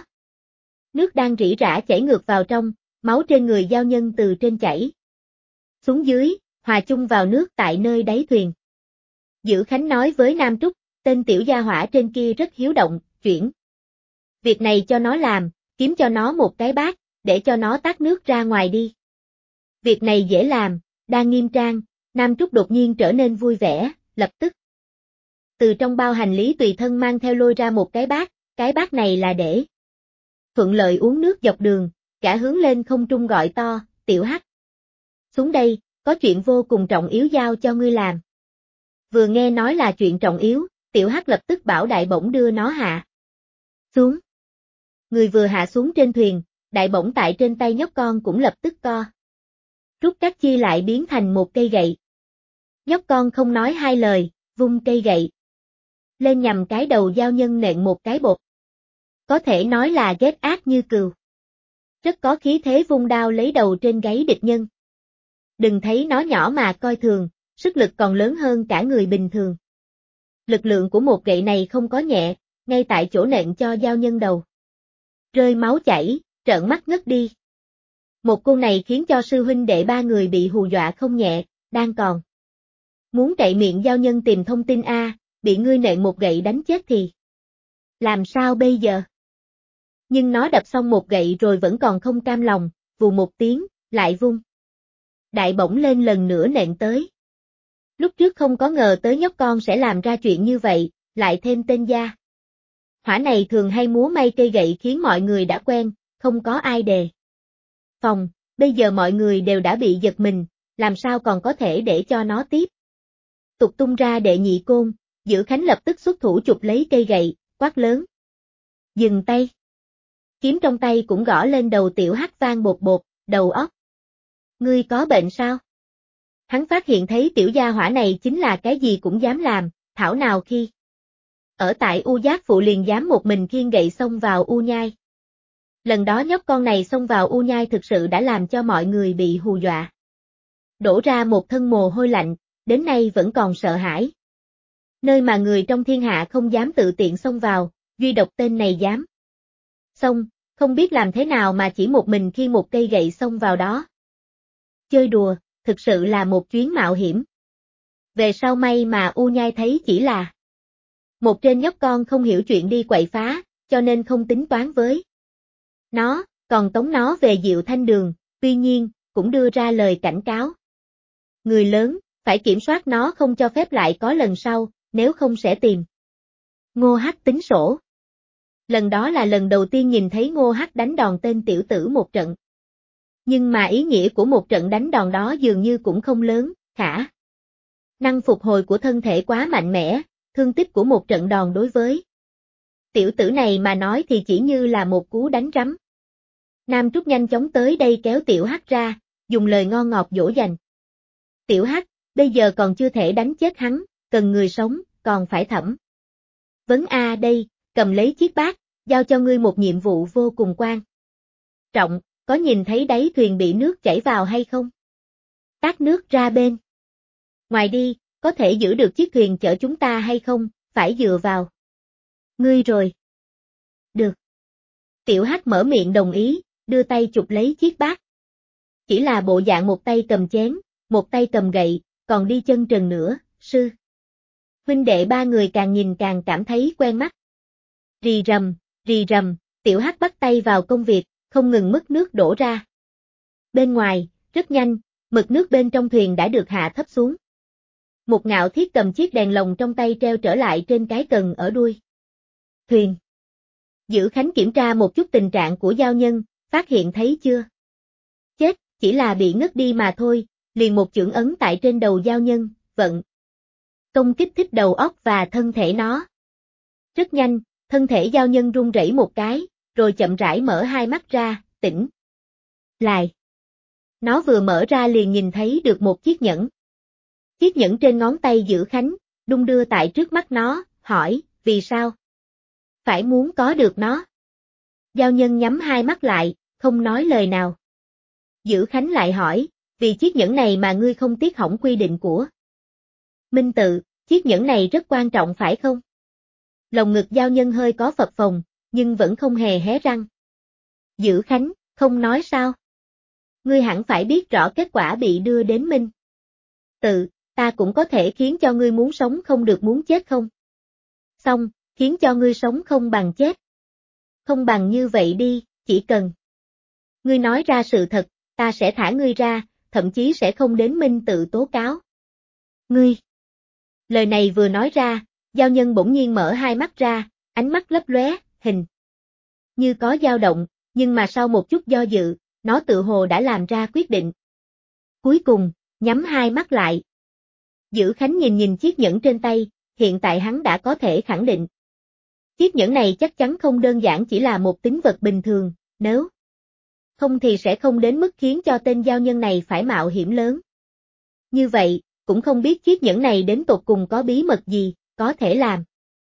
nước đang rỉ rả chảy ngược vào trong, máu trên người giao nhân từ trên chảy xuống dưới, hòa chung vào nước tại nơi đáy thuyền. Dữ Khánh nói với Nam Trúc, tên tiểu gia hỏa trên kia rất hiếu động, chuyển việc này cho nó làm, kiếm cho nó một cái bát, để cho nó tát nước ra ngoài đi. Việc này dễ làm, đang nghiêm trang, Nam Trúc đột nhiên trở nên vui vẻ, lập tức từ trong bao hành lý tùy thân mang theo lôi ra một cái bát này là để thuận lợi uống nước dọc đường, cả hướng lên không trung gọi to, Tiểu Hắc. Xuống đây, có chuyện vô cùng trọng yếu giao cho ngươi làm. Vừa nghe nói là chuyện trọng yếu, Tiểu Hắc lập tức bảo đại bổng đưa nó hạ xuống. Người vừa hạ xuống trên thuyền, đại bổng tại trên tay nhóc con cũng lập tức co rút cắt chia lại biến thành một cây gậy. Nhóc con không nói hai lời, vung cây gậy lên nhằm cái đầu giao nhân nện một cái bột. Có thể nói là ghét ác như cừu. Rất có khí thế vung đao lấy đầu trên gáy địch nhân. Đừng thấy nó nhỏ mà coi thường, sức lực còn lớn hơn cả người bình thường. Lực lượng của một gậy này không có nhẹ, ngay tại chỗ nện cho giao nhân đầu. Rơi máu chảy, trợn mắt ngất đi. Một cú này khiến cho sư huynh đệ ba người bị hù dọa không nhẹ, đang còn muốn cậy miệng giao nhân tìm thông tin bị ngươi nện một gậy đánh chết thì làm sao bây giờ? Nhưng nó đập xong một gậy rồi vẫn còn không cam lòng, vù một tiếng, lại vung đại bổng lên lần nữa nện tới. Lúc trước không có ngờ tới nhóc con sẽ làm ra chuyện như vậy, lại thêm tên gia hỏa này thường hay múa may cây gậy khiến mọi người đã quen, không có ai đề phòng, bây giờ mọi người đều đã bị giật mình, làm sao còn có thể để cho nó tiếp tục tung ra đệ nhị côn. Dữ Khánh lập tức xuất thủ chụp lấy cây gậy, quát lớn. Dừng tay. Kiếm trong tay cũng gõ lên đầu Tiểu Hắc vang bột bột, đầu óc. Ngươi có bệnh sao? Hắn phát hiện thấy tiểu gia hỏa này chính là cái gì cũng dám làm, thảo nào khi ở tại U Giác Phụ liền dám một mình khiêng gậy xông vào U Nhai. Lần đó nhóc con này xông vào U Nhai thực sự đã làm cho mọi người bị hù dọa. Đổ ra một thân mồ hôi lạnh, đến nay vẫn còn sợ hãi. Nơi mà người trong thiên hạ không dám tự tiện xông vào, duy độc tên này dám. Xông, không biết làm thế nào mà chỉ một mình khi một cây gậy xông vào đó. Chơi đùa, thực sự là một chuyến mạo hiểm. Về sau may mà U Nhai thấy chỉ là một trên nhóc con không hiểu chuyện đi quậy phá, cho nên không tính toán với nó, còn tống nó về Diệu Thanh Đường, tuy nhiên, cũng đưa ra lời cảnh cáo. Người lớn, phải kiểm soát nó không cho phép lại có lần sau, nếu không sẽ tìm Ngô Hắc tính sổ. Lần đó là lần đầu tiên nhìn thấy Ngô Hắc đánh đòn tên tiểu tử một trận. Nhưng mà ý nghĩa của một trận đánh đòn đó dường như cũng không lớn, khả năng phục hồi của thân thể quá mạnh mẽ, thương tích của một trận đòn đối với tiểu tử này mà nói thì chỉ như là một cú đánh rắm. Nam Trúc nhanh chóng tới đây kéo Tiểu Hắc ra, dùng lời ngon ngọt dỗ dành. Tiểu Hắc, bây giờ còn chưa thể đánh chết hắn, cần người sống, còn phải thẩm vấn đây, cầm lấy chiếc bát, giao cho ngươi một nhiệm vụ vô cùng quan trọng, có nhìn thấy đáy thuyền bị nước chảy vào hay không? Tát nước ra bên ngoài đi, có thể giữ được chiếc thuyền chở chúng ta hay không, phải dựa vào ngươi rồi. Được. Tiểu Hắc mở miệng đồng ý, đưa tay chụp lấy chiếc bát. Chỉ là bộ dạng một tay cầm chén, một tay cầm gậy, còn đi chân trần nữa, sư huynh đệ ba người càng nhìn càng cảm thấy quen mắt. Rì rầm, Tiểu Hắc bắt tay vào công việc, không ngừng mực nước đổ ra. Bên ngoài, rất nhanh, mực nước bên trong thuyền đã được hạ thấp xuống. Một Ngạo Thiết cầm chiếc đèn lồng trong tay treo trở lại trên cái cần ở đuôi thuyền. Dữ Khánh kiểm tra một chút tình trạng của giao nhân, phát hiện thấy chưa chết, chỉ là bị ngất đi mà thôi, liền một chưởng ấn tại trên đầu giao nhân, vận công kích thích đầu óc và thân thể nó. Rất nhanh, thân thể giao nhân run rẩy một cái, rồi chậm rãi mở hai mắt ra, tỉnh lại. Nó vừa mở ra liền nhìn thấy được một chiếc nhẫn. Chiếc nhẫn trên ngón tay Dữ Khánh, đung đưa tại trước mắt nó, hỏi, vì sao? Phải muốn có được nó. Giao nhân nhắm hai mắt lại, không nói lời nào. Dữ Khánh lại hỏi, vì chiếc nhẫn này mà ngươi không tiếc hỏng quy định của Minh Tự, chiếc nhẫn này rất quan trọng phải không? Lồng ngực giao nhân hơi có phập phồng, nhưng vẫn không hề hé răng. Dữ Khánh, không nói sao? Ngươi hẳn phải biết rõ kết quả bị đưa đến Minh Tự, ta cũng có thể khiến cho ngươi muốn sống không được muốn chết không? Xong, khiến cho ngươi sống không bằng chết. Không bằng như vậy đi, chỉ cần ngươi nói ra sự thật, ta sẽ thả ngươi ra, thậm chí sẽ không đến Minh Tự tố cáo ngươi. Lời này vừa nói ra, giao nhân bỗng nhiên mở hai mắt ra, ánh mắt lấp lóe, hình như có dao động, nhưng mà sau một chút do dự, nó tự hồ đã làm ra quyết định. Cuối cùng, nhắm hai mắt lại. Dữ Khánh nhìn nhìn chiếc nhẫn trên tay, hiện tại hắn đã có thể khẳng định. Chiếc nhẫn này chắc chắn không đơn giản chỉ là một tín vật bình thường, nếu không thì sẽ không đến mức khiến cho tên giao nhân này phải mạo hiểm lớn. Như vậy, cũng không biết chiếc nhẫn này đến tột cùng có bí mật gì, có thể làm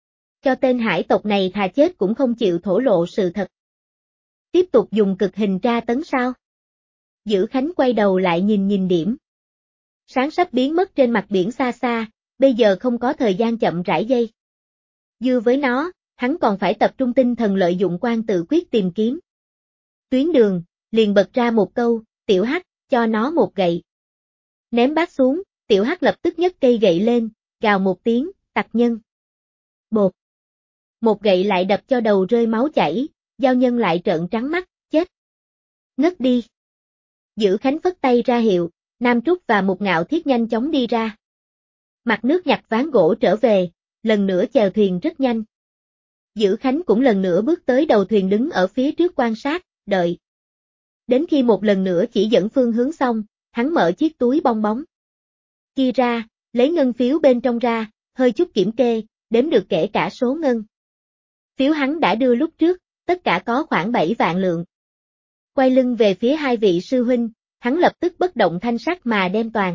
Cho tên hải tộc này thà chết cũng không chịu thổ lộ sự thật. Tiếp tục dùng cực hình tra tấn sao? Dữ Khánh quay đầu lại nhìn điểm. Sáng sắp biến mất trên mặt biển xa xa, bây giờ không có thời gian chậm rãi dây. Dư với nó, hắn còn phải tập trung tinh thần lợi dụng quan tự quyết tìm kiếm. Tuyến đường, liền bật ra một câu, tiểu hắc, cho nó một gậy. Ném bát xuống, tiểu hắc lập tức nhấc cây gậy lên, gào một tiếng, tặc nhân. Bột. Một gậy lại đập cho đầu rơi máu chảy, giao nhân lại trợn trắng mắt, chết. Ngất đi. Dữ Khánh phất tay ra hiệu, Nam Trúc và Mục Ngạo Thiết nhanh chóng đi ra. Mặt nước nhặt ván gỗ trở về, lần nữa chèo thuyền rất nhanh. Dữ Khánh cũng lần nữa bước tới đầu thuyền đứng ở phía trước quan sát, đợi. Đến khi một lần nữa chỉ dẫn phương hướng xong, hắn mở chiếc túi bong bóng kia ra, lấy ngân phiếu bên trong ra, hơi chút kiểm kê, đếm được kể cả số ngân phiếu hắn đã đưa lúc trước, tất cả có khoảng 7 vạn lượng. Quay lưng về phía hai vị sư huynh, hắn lập tức bất động thanh sắc mà đem toàn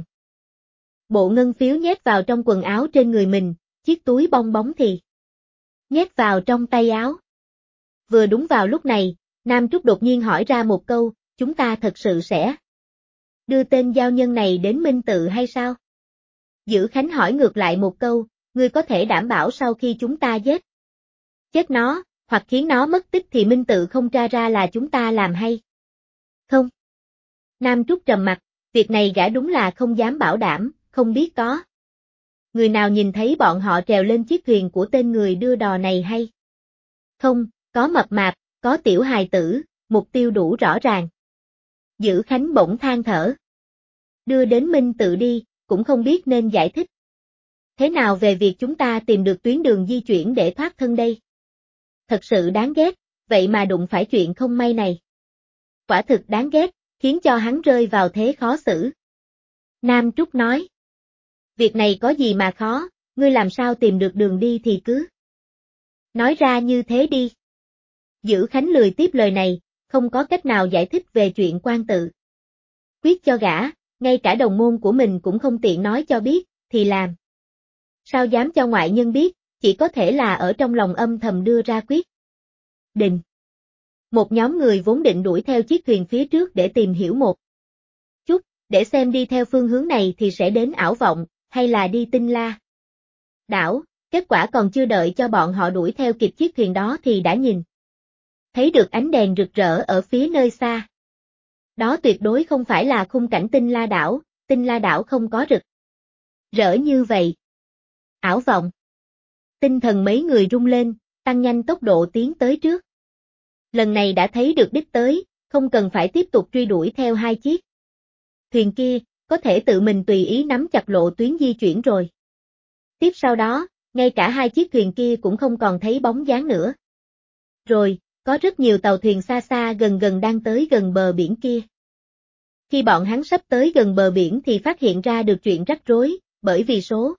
bộ ngân phiếu nhét vào trong quần áo trên người mình, chiếc túi bong bóng thì nhét vào trong tay áo. Vừa đúng vào lúc này, Nam Trúc đột nhiên hỏi ra một câu, chúng ta thật sự sẽ đưa tên giao nhân này đến Minh Tự hay sao? Dữ Khánh hỏi ngược lại một câu, ngươi có thể đảm bảo sau khi chúng ta giết chết nó, hoặc khiến nó mất tích thì Minh Tự không tra ra là chúng ta làm hay không? Nam Trúc trầm mặt, việc này gã đúng là không dám bảo đảm, không biết có người nào nhìn thấy bọn họ trèo lên chiếc thuyền của tên người đưa đò này hay không, có mập mạp, có tiểu hài tử, mục tiêu đủ rõ ràng. Dữ Khánh bỗng than thở. Đưa đến Minh Tự đi, cũng không biết nên giải thích thế nào về việc chúng ta tìm được tuyến đường di chuyển để thoát thân đây. Thật sự đáng ghét, vậy mà đụng phải chuyện không may này. Quả thực đáng ghét, khiến cho hắn rơi vào thế khó xử. Nam Trúc nói. Việc này có gì mà khó, ngươi làm sao tìm được đường đi thì cứ nói ra như thế đi. Dữ Khánh lười tiếp lời này, không có cách nào giải thích về chuyện quan tự quyết cho gã, ngay cả đồng môn của mình cũng không tiện nói cho biết, thì làm sao dám cho ngoại nhân biết, chỉ có thể là ở trong lòng âm thầm đưa ra quyết định. Một nhóm người vốn định đuổi theo chiếc thuyền phía trước để tìm hiểu một chút, để xem đi theo phương hướng này thì sẽ đến Ảo Vọng, hay là đi Tinh La đảo, kết quả còn chưa đợi cho bọn họ đuổi theo kịp chiếc thuyền đó thì đã nhìn thấy được ánh đèn rực rỡ ở phía nơi xa. Đó tuyệt đối không phải là khung cảnh Tinh La đảo không có rực rỡ như vậy. Ảo Vọng. Tinh thần mấy người rung lên, tăng nhanh tốc độ tiến tới trước. Lần này đã thấy được đích tới, không cần phải tiếp tục truy đuổi theo hai chiếc thuyền kia, có thể tự mình tùy ý nắm chặt lộ tuyến di chuyển rồi. Tiếp sau đó, ngay cả hai chiếc thuyền kia cũng không còn thấy bóng dáng nữa. Rồi, có rất nhiều tàu thuyền xa xa gần đang tới gần bờ biển kia. Khi bọn hắn sắp tới gần bờ biển thì phát hiện ra được chuyện rắc rối, bởi vì số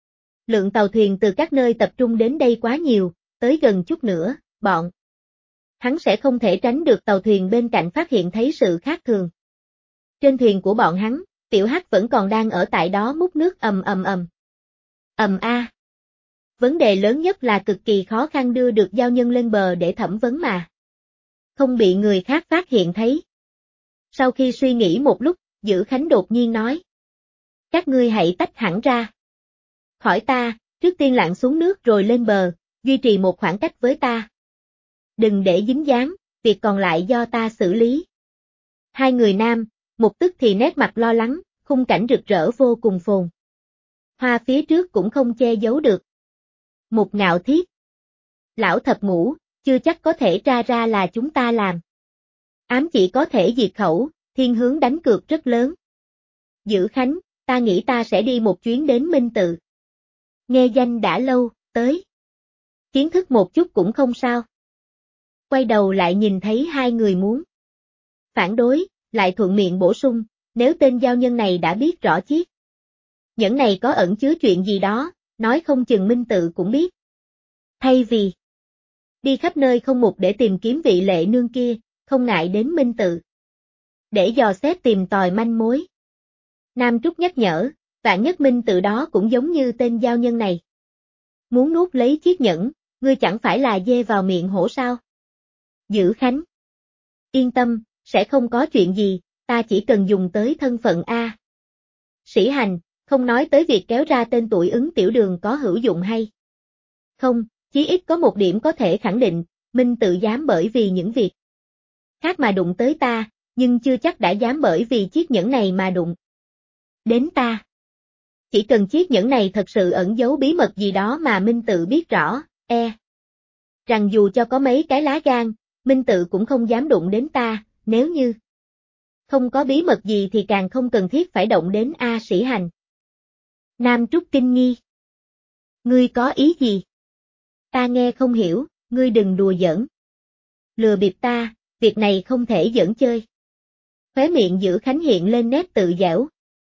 lượng tàu thuyền từ các nơi tập trung đến đây quá nhiều, tới gần chút nữa, bọn hắn sẽ không thể tránh được tàu thuyền bên cạnh phát hiện thấy sự khác thường. Trên thuyền của bọn hắn, Tiểu Hắc vẫn còn đang ở tại đó múc nước ầm ầm ầm. Ầm a. Vấn đề lớn nhất là cực kỳ khó khăn đưa được giao nhân lên bờ để thẩm vấn mà không bị người khác phát hiện thấy. Sau khi suy nghĩ một lúc, Dữ Khánh đột nhiên nói. Các ngươi hãy tách hẳn ra khỏi ta, trước tiên lặn xuống nước rồi lên bờ, duy trì một khoảng cách với ta. Đừng để dính dáng, việc còn lại do ta xử lý. Hai người nam, một tức thì nét mặt lo lắng, khung cảnh rực rỡ vô cùng phồn hoa phía trước cũng không che giấu được. Một Ngạo Thiết. Lão thập ngũ, chưa chắc có thể tra ra là chúng ta làm. Ám chỉ có thể diệt khẩu, thiên hướng đánh cược rất lớn. Dữ Khánh, ta nghĩ ta sẽ đi một chuyến đến Minh Tự. Nghe danh đã lâu, tới. Kiến thức một chút cũng không sao. Quay đầu lại nhìn thấy hai người muốn phản đối, lại thuận miệng bổ sung, nếu tên giao nhân này đã biết rõ chiếc nhẫn này có ẩn chứa chuyện gì đó, nói không chừng Minh Tự cũng biết. Thay vì đi khắp nơi không mục để tìm kiếm vị lệ nương kia, không ngại đến Minh Tự để dò xét tìm tòi manh mối. Nam Trúc nhắc nhở, vạn nhất Minh Tự đó cũng giống như tên giao nhân này. Muốn nuốt lấy chiếc nhẫn, ngươi chẳng phải là dê vào miệng hổ sao? Dữ Khánh. Yên tâm, sẽ không có chuyện gì, ta chỉ cần dùng tới thân phận A. Sĩ Hành, không nói tới việc kéo ra tên tuổi Ứng Tiểu Đường có hữu dụng hay không, chí ít có một điểm có thể khẳng định, Minh Tự dám bởi vì những việc khác mà đụng tới ta, nhưng chưa chắc đã dám bởi vì chiếc nhẫn này mà đụng đến ta. Chỉ cần chiếc nhẫn này thật sự ẩn giấu bí mật gì đó mà Minh Tự biết rõ, rằng dù cho có mấy cái lá gan, Minh Tự cũng không dám đụng đến ta, nếu như không có bí mật gì thì càng không cần thiết phải động đến A Sĩ Hành. Nam Trúc kinh nghi. Ngươi có ý gì? Ta nghe không hiểu, ngươi đừng đùa giỡn. Lừa bịp ta, việc này không thể giỡn chơi. Khóe miệng Dữ Khánh hiện lên nét tự giễu.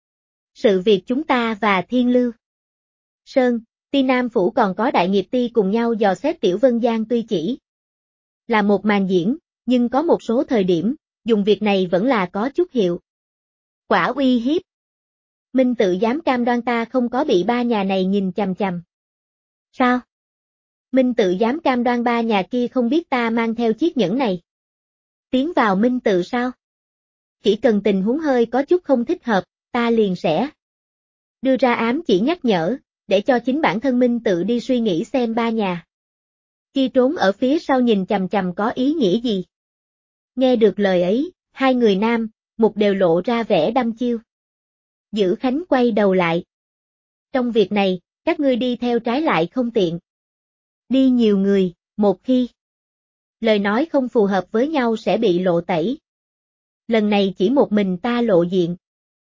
Sự việc chúng ta và Thiên Lưu Sơn, Ti Nam Phủ còn có Đại Nghiệp Ti cùng nhau dò xét Tiểu Vân Giang tuy chỉ là một màn diễn, nhưng có một số thời điểm, dùng việc này vẫn là có chút hiệu quả uy hiếp. Minh Tự dám cam đoan ta không có bị ba nhà này nhìn chằm chằm. Sao? Minh Tự dám cam đoan ba nhà kia không biết ta mang theo chiếc nhẫn này. Tiến vào Minh Tự sao? Chỉ cần tình huống hơi có chút không thích hợp, ta liền sẽ đưa ra ám chỉ nhắc nhở, để cho chính bản thân Minh Tự đi suy nghĩ xem ba nhà kia trốn ở phía sau nhìn chằm chằm có ý nghĩa gì. Nghe được lời ấy, hai người nam, một đều lộ ra vẻ đăm chiêu. Dữ Khánh quay đầu lại. Trong việc này, các ngươi đi theo trái lại không tiện. Đi nhiều người, một khi lời nói không phù hợp với nhau sẽ bị lộ tẩy. Lần này chỉ một mình ta lộ diện.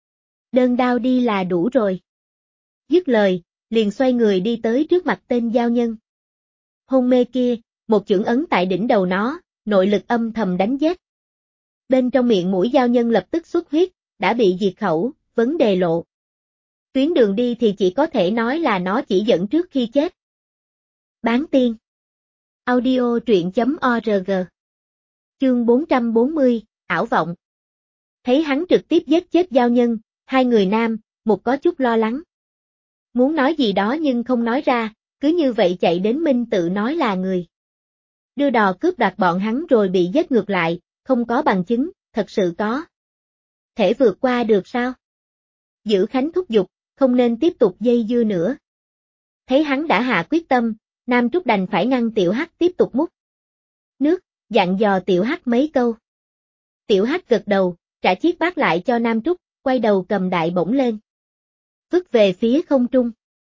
Đơn đao đi là đủ rồi. Dứt lời, liền xoay người đi tới trước mặt tên giao nhân hôn mê kia, một chưởng ấn tại đỉnh đầu nó, nội lực âm thầm đánh giết. Bên trong miệng mũi giao nhân lập tức xuất huyết, đã bị diệt khẩu, vấn đề lộ. Tuyến đường đi thì chỉ có thể nói là nó chỉ dẫn trước khi chết. Bán tiên. Audio truyện.org. Chương 440, ảo vọng. Thấy hắn trực tiếp giết chết giao nhân, hai người nam, một có chút lo lắng. Muốn nói gì đó nhưng không nói ra, cứ như vậy chạy đến Minh Tự nói là người đưa đò cướp đoạt bọn hắn rồi bị giết ngược lại, không có bằng chứng, thật sự có thể vượt qua được sao? Dữ Khánh thúc giục, không nên tiếp tục dây dưa nữa. Thấy hắn đã hạ quyết tâm, Nam Trúc đành phải ngăn Tiểu Hắc tiếp tục múc nước, dặn dò Tiểu Hắc mấy câu. Tiểu Hắc gật đầu, trả chiếc bát lại cho Nam Trúc, quay đầu cầm đại bổng lên. Vứt về phía không trung.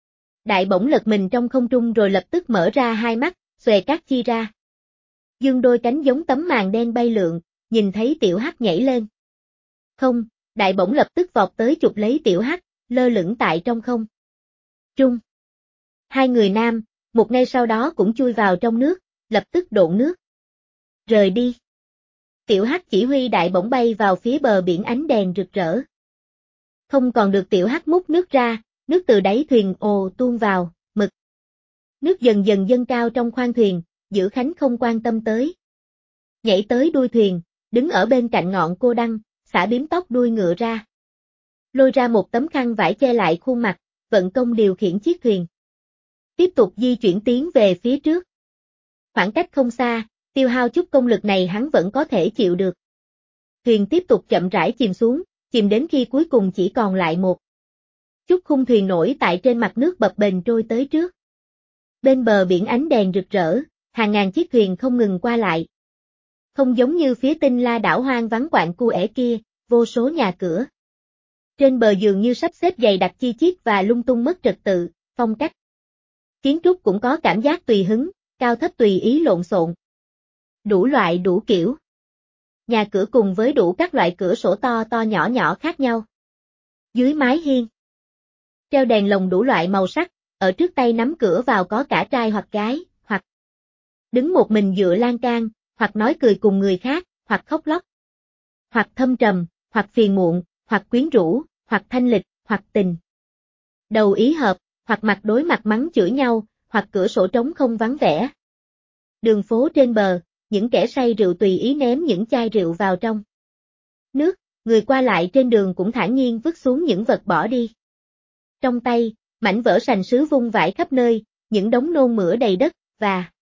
Đại bổng lật mình trong không trung rồi lập tức mở ra hai mắt, xòe cát chi ra. Dương đôi cánh giống tấm màn đen bay lượn, nhìn thấy Tiểu Hắc nhảy lên. Không, đại bổng lập tức vọt tới chụp lấy Tiểu Hắc, lơ lửng tại trong không trung. Hai người nam, một ngay sau đó cũng chui vào trong nước, lập tức độn nước. Rời đi. Tiểu Hắc chỉ huy đại bổng bay vào phía bờ biển ánh đèn rực rỡ. Không còn được Tiểu Hắc múc nước ra, nước từ đáy thuyền ồ tuôn vào, mực. Nước dần dần dâng cao trong khoang thuyền, Dữ Khánh không quan tâm tới. Nhảy tới đuôi thuyền, đứng ở bên cạnh ngọn cô đăng, xả bím tóc đuôi ngựa ra. Lôi ra một tấm khăn vải che lại khuôn mặt, vận công điều khiển chiếc thuyền. Tiếp tục di chuyển tiến về phía trước. Khoảng cách không xa, tiêu hao chút công lực này hắn vẫn có thể chịu được. Thuyền tiếp tục chậm rãi chìm xuống, chìm đến khi cuối cùng chỉ còn lại một chút khung thuyền nổi tại trên mặt nước bập bềnh trôi tới trước. Bên bờ biển ánh đèn rực rỡ, hàng ngàn chiếc thuyền không ngừng qua lại. Không giống như phía Tinh La đảo hoang vắng quạnh cu ẻ kia, vô số nhà cửa. Trên bờ dường như sắp xếp dày đặc chi chít và lung tung mất trật tự, phong cách. Kiến trúc cũng có cảm giác tùy hứng, cao thấp tùy ý lộn xộn. Đủ loại đủ kiểu. Nhà cửa cùng với đủ các loại cửa sổ to to nhỏ nhỏ khác nhau. Dưới mái hiên, treo đèn lồng đủ loại màu sắc, ở trước tay nắm cửa vào có cả trai hoặc gái, hoặc đứng một mình dựa lan can, hoặc nói cười cùng người khác, hoặc khóc lóc, hoặc thâm trầm, hoặc phiền muộn, hoặc quyến rũ, hoặc thanh lịch, hoặc tình đầu ý hợp, hoặc mặt đối mặt mắng chửi nhau, hoặc cửa sổ trống không vắng vẻ. Đường phố trên bờ, những kẻ say rượu tùy ý ném những chai rượu vào trong nước, người qua lại trên đường cũng thản nhiên vứt xuống những vật bỏ đi. Trong tay, mảnh vỡ sành sứ vung vãi khắp nơi, những đống nôn mửa đầy đất, và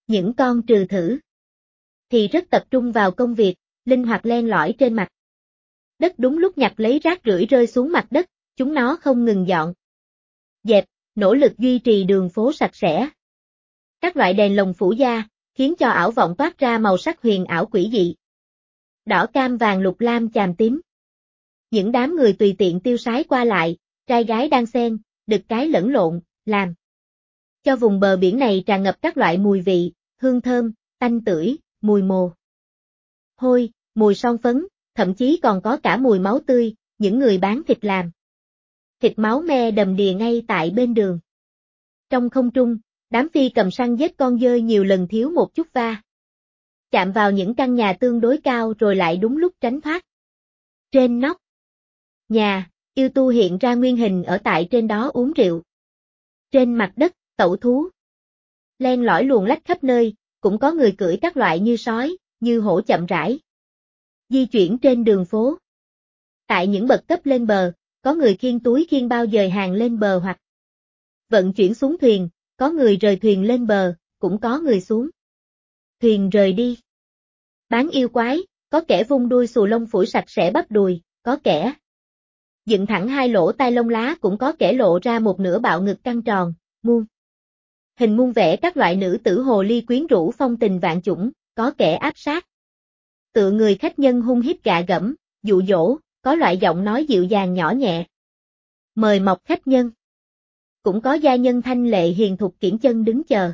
Những con trừ thử thì rất tập trung vào công việc, linh hoạt len lỏi trên mặt đất đúng lúc nhặt lấy rác rưởi rơi xuống mặt đất, chúng nó không ngừng dọn dẹp, nỗ lực duy trì đường phố sạch sẽ. Các loại đèn lồng phủ da, khiến cho ảo vọng toát ra màu sắc huyền ảo quỷ dị. Đỏ cam vàng lục lam chàm tím. Những đám người tùy tiện tiêu sái qua lại, trai gái đan xen, đực cái lẫn lộn, làm cho vùng bờ biển này tràn ngập các loại mùi vị, hương thơm, tanh tưởi, mùi mồ hôi, mùi son phấn, thậm chí còn có cả mùi máu tươi, những người bán thịt làm thịt máu me đầm đìa ngay tại bên đường. Trong không trung, đám phi cầm săn giết con dơi nhiều lần thiếu một chút va chạm vào những căn nhà tương đối cao rồi lại đúng lúc tránh thoát. Trên nóc nhà, yêu tu hiện ra nguyên hình ở tại trên đó uống rượu. Trên mặt đất, tẩu thú len lỏi luồn lách khắp nơi, cũng có người cưỡi các loại như sói, như hổ chậm rãi di chuyển trên đường phố. Tại những bậc cấp lên bờ, có người khiêng túi khiêng bao dời hàng lên bờ hoặc vận chuyển xuống thuyền, có người rời thuyền lên bờ, cũng có người xuống thuyền rời đi. Bán yêu quái, có kẻ vung đuôi xù lông phủi sạch sẽ bắp đùi, có kẻ dựng thẳng hai lỗ tai lông lá, cũng có kẻ lộ ra một nửa bạo ngực căng tròn, muôn hình muôn vẽ các loại nữ tử hồ ly quyến rũ phong tình vạn chủng, có kẻ áp sát tựa người khách nhân hung hiếp gạ gẫm, dụ dỗ, có loại giọng nói dịu dàng nhỏ nhẹ mời mọc khách nhân. Cũng có gia nhân thanh lệ hiền thục kiễng chân đứng chờ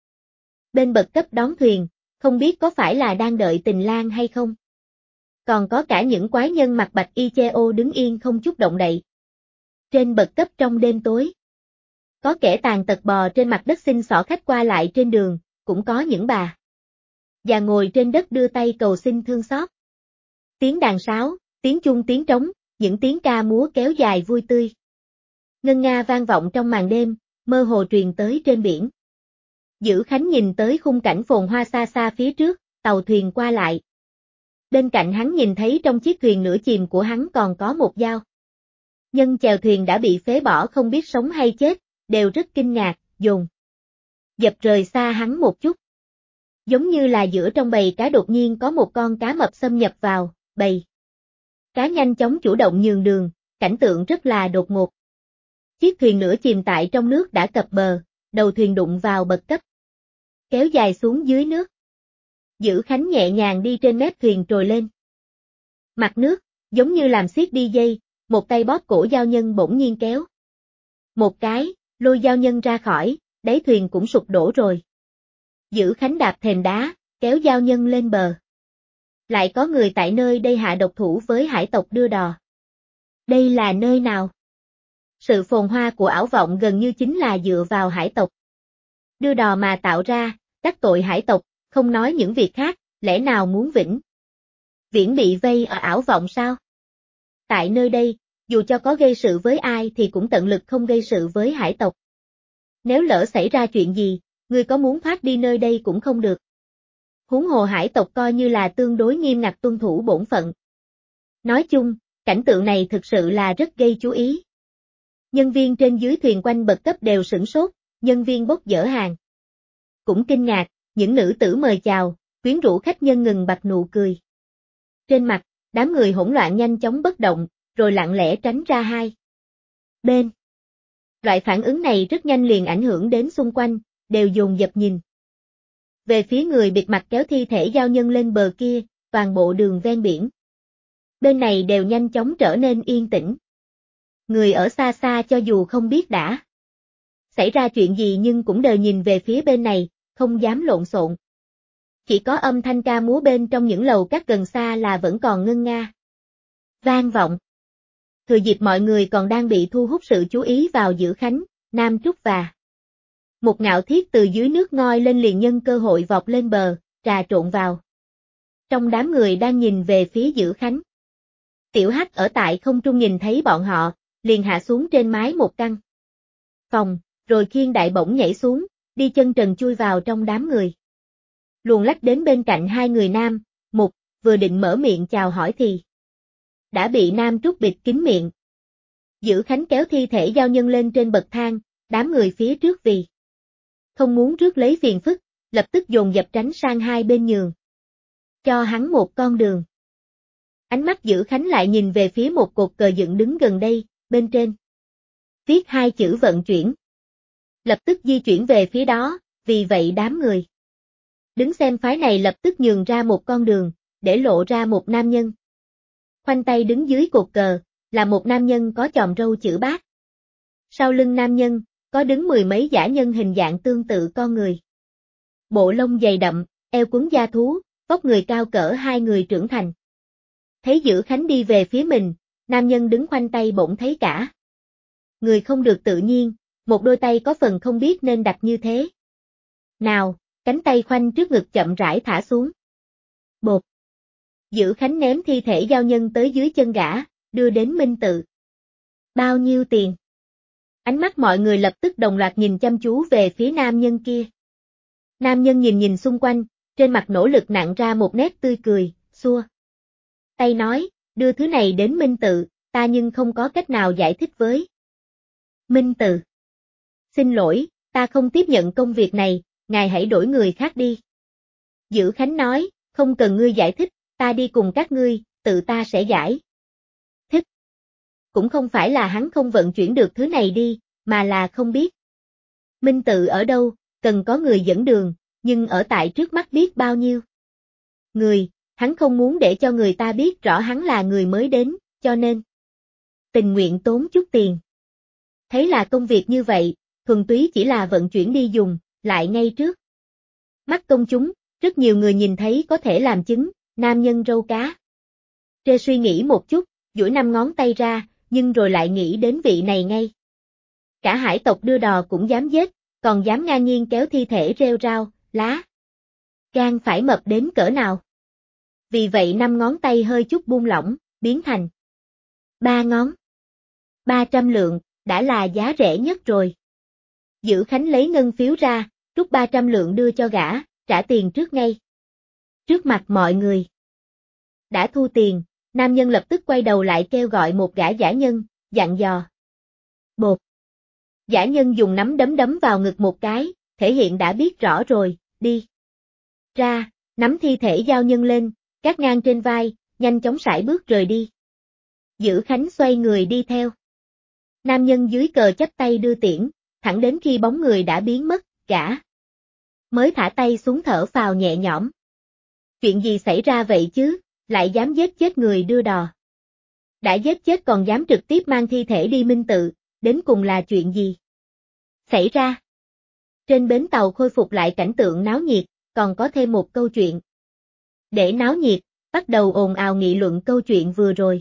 bên bậc cấp đón thuyền, không biết có phải là đang đợi tình lang hay không. Còn có cả những quái nhân mặc bạch y che ô đứng yên không chút động đậy trên bậc cấp trong đêm tối. Có kẻ tàn tật bò trên mặt đất xin xỏ khách qua lại trên đường, cũng có những bà già ngồi trên đất đưa tay cầu xin thương xót. Tiếng đàn sáo, tiếng chuông tiếng trống, những tiếng ca múa kéo dài vui tươi ngân nga vang vọng trong màn đêm, mơ hồ truyền tới trên biển. Dữ Khánh nhìn tới khung cảnh phồn hoa xa xa phía trước, tàu thuyền qua lại. Bên cạnh hắn nhìn thấy trong chiếc thuyền nửa chìm của hắn còn có một dao nhân chèo thuyền đã bị phế bỏ không biết sống hay chết, đều rất kinh ngạc, dồn dập rời xa hắn một chút. Giống như là giữa trong bầy cá đột nhiên có một con cá mập xâm nhập vào, bầy cá nhanh chóng chủ động nhường đường, cảnh tượng rất là đột ngột. Chiếc thuyền nửa chìm tại trong nước đã cập bờ, đầu thuyền đụng vào bậc cấp, kéo dài xuống dưới nước. Dữ Khánh nhẹ nhàng đi trên mép thuyền trồi lên mặt nước, giống như làm xiết đi dây, một tay bóp cổ giao nhân bỗng nhiên kéo một cái, lôi giao nhân ra khỏi, đáy thuyền cũng sụp đổ rồi. Dữ Khánh đạp thềm đá, kéo giao nhân lên bờ. Lại có người tại nơi đây hạ độc thủ với hải tộc đưa đò. Đây là nơi nào? Sự phồn hoa của ảo vọng gần như chính là dựa vào hải tộc đưa đò mà tạo ra, đắc tội hải tộc, không nói những việc khác, lẽ nào muốn vĩnh viễn bị vây ở ảo vọng sao? Tại nơi đây, dù cho có gây sự với ai thì cũng tận lực không gây sự với hải tộc. Nếu lỡ xảy ra chuyện gì, ngươi có muốn thoát đi nơi đây cũng không được. Huống hồ hải tộc coi như là tương đối nghiêm ngặt tuân thủ bổn phận. Nói chung, cảnh tượng này thực sự là rất gây chú ý. Nhân viên trên dưới thuyền quanh bậc cấp đều sửng sốt, nhân viên bốc dỡ hàng cũng kinh ngạc, những nữ tử mời chào, quyến rũ khách nhân ngừng bặt nụ cười. Trên mặt, đám người hỗn loạn nhanh chóng bất động, rồi lặng lẽ tránh ra hai bên. Loại phản ứng này rất nhanh liền ảnh hưởng đến xung quanh, đều dồn dập nhìn về phía người bịt mặt kéo thi thể giao nhân lên bờ kia, toàn bộ đường ven biển. Bên này đều nhanh chóng trở nên yên tĩnh. Người ở xa xa cho dù không biết đã xảy ra chuyện gì nhưng cũng đều nhìn về phía bên này, không dám lộn xộn. Chỉ có âm thanh ca múa bên trong những lầu các gần xa là vẫn còn ngân nga vang vọng. Thừa dịp mọi người còn đang bị thu hút sự chú ý vào Dữ Khánh, Nam Trúc và một Ngạo Thiết từ dưới nước ngoi lên liền nhân cơ hội vọt lên bờ, trà trộn vào trong đám người đang nhìn về phía Dữ Khánh. Tiểu Hắc ở tại không trung nhìn thấy bọn họ, liền hạ xuống trên mái một căn phòng, rồi khiêng đại bổng nhảy xuống, đi chân trần chui vào trong đám người. Luồn lách đến bên cạnh hai người nam, một, vừa định mở miệng chào hỏi thì đã bị Nam Trúc bịt kín miệng. Dữ Khánh kéo thi thể giao nhân lên trên bậc thang, đám người phía trước vì không muốn rước lấy phiền phức, lập tức dồn dập tránh sang hai bên nhường. Cho hắn một con đường. Ánh mắt Dữ Khánh lại nhìn về phía một cột cờ dựng đứng gần đây, bên trên. Viết hai chữ vận chuyển. Lập tức di chuyển về phía đó, vì vậy đám người đứng xem phái này lập tức nhường ra một con đường, để lộ ra một nam nhân. Khoanh tay đứng dưới cột cờ, là một nam nhân có chòm râu chữ bát. Sau lưng nam nhân, có đứng mười mấy dã nhân hình dạng tương tự con người. Bộ lông dày đậm, eo quấn da thú, vóc người cao cỡ hai người trưởng thành. Thấy Dữ Khánh đi về phía mình, nam nhân đứng khoanh tay bỗng thấy cả người không được tự nhiên, một đôi tay có phần không biết nên đặt như thế nào, cánh tay khoanh trước ngực chậm rãi thả xuống. Bột. Dữ Khánh ném thi thể giao nhân tới dưới chân gã, đưa đến minh tự. Bao nhiêu tiền? Ánh mắt mọi người lập tức đồng loạt nhìn chăm chú về phía nam nhân kia. Nam nhân nhìn xung quanh, trên mặt nỗ lực nặn ra một nét tươi cười, xua tay nói, đưa thứ này đến minh tự, ta nhưng không có cách nào giải thích với minh tự. Xin lỗi, ta không tiếp nhận công việc này, ngài hãy đổi người khác đi. Dữ Khánh nói, không cần ngươi giải thích, ta đi cùng các ngươi, tự ta sẽ giải thích. Cũng không phải là hắn không vận chuyển được thứ này đi, mà là không biết minh tự ở đâu, cần có người dẫn đường, nhưng ở tại trước mắt biết bao nhiêu người, hắn không muốn để cho người ta biết rõ hắn là người mới đến, cho nên tình nguyện tốn chút tiền. Thấy là công việc như vậy, thuần túy chỉ là vận chuyển đi dùng, lại ngay trước mắt công chúng, rất nhiều người nhìn thấy có thể làm chứng, nam nhân râu cá. Trê suy nghĩ một chút, duỗi 5 ngón tay ra, nhưng rồi lại nghĩ đến vị này ngay. Cả hải tộc đưa đò cũng dám giết, còn dám ngang nhiên kéo thi thể rêu rao, lá gan phải mập đến cỡ nào. Vì vậy 5 ngón tay hơi chút buông lỏng, biến thành 3 ngón. 300 lượng, đã là giá rẻ nhất rồi. Dữ Khánh lấy ngân phiếu ra, rút 300 lượng đưa cho gã, trả tiền trước ngay. Trước mặt mọi người. Đã thu tiền, nam nhân lập tức quay đầu lại kêu gọi một gã dã nhân, dặn dò. Bột. Dã nhân dùng nắm đấm đấm vào ngực một cái, thể hiện đã biết rõ rồi, đi. Ra, nắm thi thể giao nhân lên, cát ngang trên vai, nhanh chóng sải bước rời đi. Dữ Khánh xoay người đi theo. Nam nhân dưới cờ chắp tay đưa tiễn, thẳng đến khi bóng người đã biến mất, gã mới thả tay xuống thở phào nhẹ nhõm. Chuyện gì xảy ra vậy chứ, lại dám giết chết người đưa đò. Đã giết chết còn dám trực tiếp mang thi thể đi minh tự, đến cùng là chuyện gì xảy ra? Trên bến tàu khôi phục lại cảnh tượng náo nhiệt, còn có thêm một câu chuyện. Để náo nhiệt, bắt đầu ồn ào nghị luận câu chuyện vừa rồi.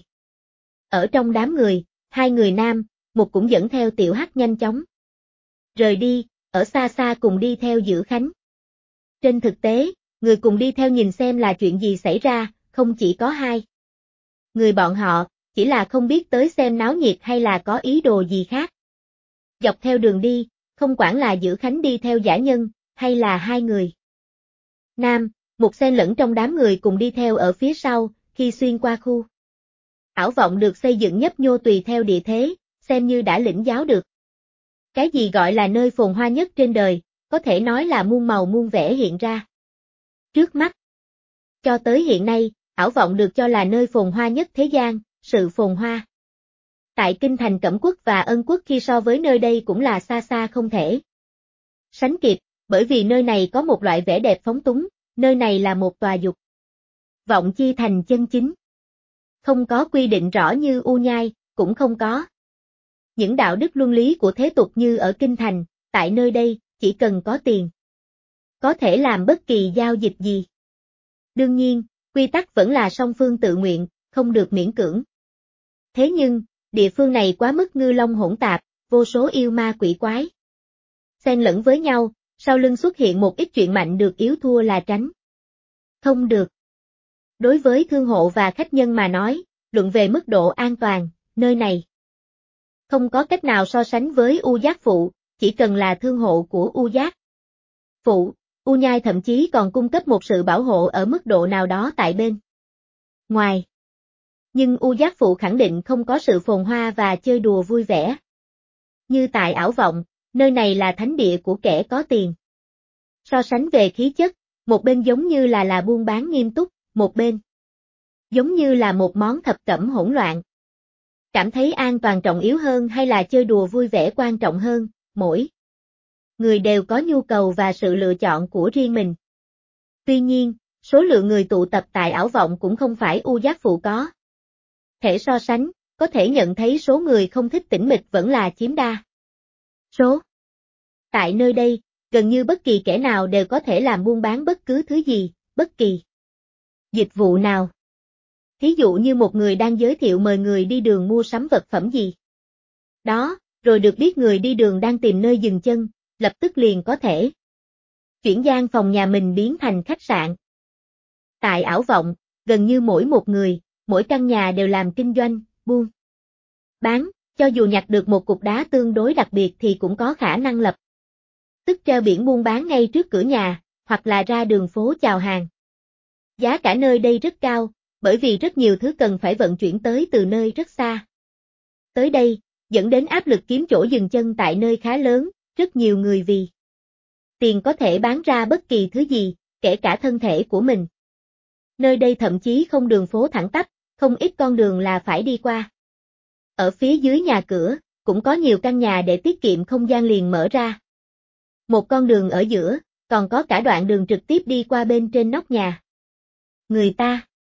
Ở trong đám người, hai người nam, một cũng dẫn theo Tiểu Hắc nhanh chóng rời đi, ở xa xa cùng đi theo Dữ Khánh. Trên thực tế, người cùng đi theo nhìn xem là chuyện gì xảy ra, không chỉ có hai người bọn họ, chỉ là không biết tới xem náo nhiệt hay là có ý đồ gì khác. Dọc theo đường đi, không quản là Dữ Khánh đi theo dã nhân, hay là hai người nam, một xen lẫn trong đám người cùng đi theo ở phía sau, khi xuyên qua khu ảo vọng được xây dựng nhấp nhô tùy theo địa thế, xem như đã lĩnh giáo được. Cái gì gọi là nơi phồn hoa nhất trên đời, có thể nói là muôn màu muôn vẻ hiện ra trước mắt. Cho tới hiện nay, ảo vọng được cho là nơi phồn hoa nhất thế gian, sự phồn hoa tại kinh thành Cẩm Quốc và Ân Quốc khi so với nơi đây cũng là xa xa không thể sánh kịp, bởi vì nơi này có một loại vẻ đẹp phóng túng, nơi này là một tòa dục vọng chi thành chân chính. Không có quy định rõ như U Nhai, cũng không có những đạo đức luân lý của thế tục như ở kinh thành, tại nơi đây, chỉ cần có tiền có thể làm bất kỳ giao dịch gì. Đương nhiên, quy tắc vẫn là song phương tự nguyện, không được miễn cưỡng. Thế nhưng, địa phương này quá mức ngư long hỗn tạp, vô số yêu ma quỷ quái xen lẫn với nhau, sau lưng xuất hiện một ít chuyện mạnh được yếu thua là tránh không được. Đối với thương hộ và khách nhân mà nói, luận về mức độ an toàn, nơi này không có cách nào so sánh với U Giác Phụ, chỉ cần là thương hộ của U Giác Phụ, U Nhai thậm chí còn cung cấp một sự bảo hộ ở mức độ nào đó tại bên ngoài. Nhưng U Giác Phụ khẳng định không có sự phồn hoa và chơi đùa vui vẻ. Như tại ảo vọng, nơi này là thánh địa của kẻ có tiền. So sánh về khí chất, một bên giống như là buôn bán nghiêm túc, một bên giống như là một món thập cẩm hỗn loạn. Cảm thấy an toàn trọng yếu hơn hay là chơi đùa vui vẻ quan trọng hơn, mỗi người đều có nhu cầu và sự lựa chọn của riêng mình. Tuy nhiên, số lượng người tụ tập tại ảo vọng cũng không phải u giác phụ có thể so sánh, có thể nhận thấy số người không thích tĩnh mịch vẫn là chiếm đa số. Tại nơi đây, gần như bất kỳ kẻ nào đều có thể làm buôn bán bất cứ thứ gì, bất kỳ dịch vụ nào. Thí dụ như một người đang giới thiệu mời người đi đường mua sắm vật phẩm gì đó, rồi được biết người đi đường đang tìm nơi dừng chân, lập tức liền có thể chuyển gian phòng nhà mình biến thành khách sạn. Tại ảo vọng, gần như mỗi một người, mỗi căn nhà đều làm kinh doanh, buôn bán, cho dù nhặt được một cục đá tương đối đặc biệt thì cũng có khả năng lập tức treo biển buôn bán ngay trước cửa nhà, hoặc là ra đường phố chào hàng. Giá cả nơi đây rất cao, bởi vì rất nhiều thứ cần phải vận chuyển tới từ nơi rất xa. Tới đây, dẫn đến áp lực kiếm chỗ dừng chân tại nơi khá lớn, rất nhiều người vì tiền có thể bán ra bất kỳ thứ gì, kể cả thân thể của mình. Nơi đây thậm chí không đường phố thẳng tắp, không ít con đường là phải đi qua. Ở phía dưới nhà cửa, cũng có nhiều căn nhà để tiết kiệm không gian liền mở ra. Một con đường ở giữa, còn có cả đoạn đường trực tiếp đi qua bên trên nóc nhà. Người ta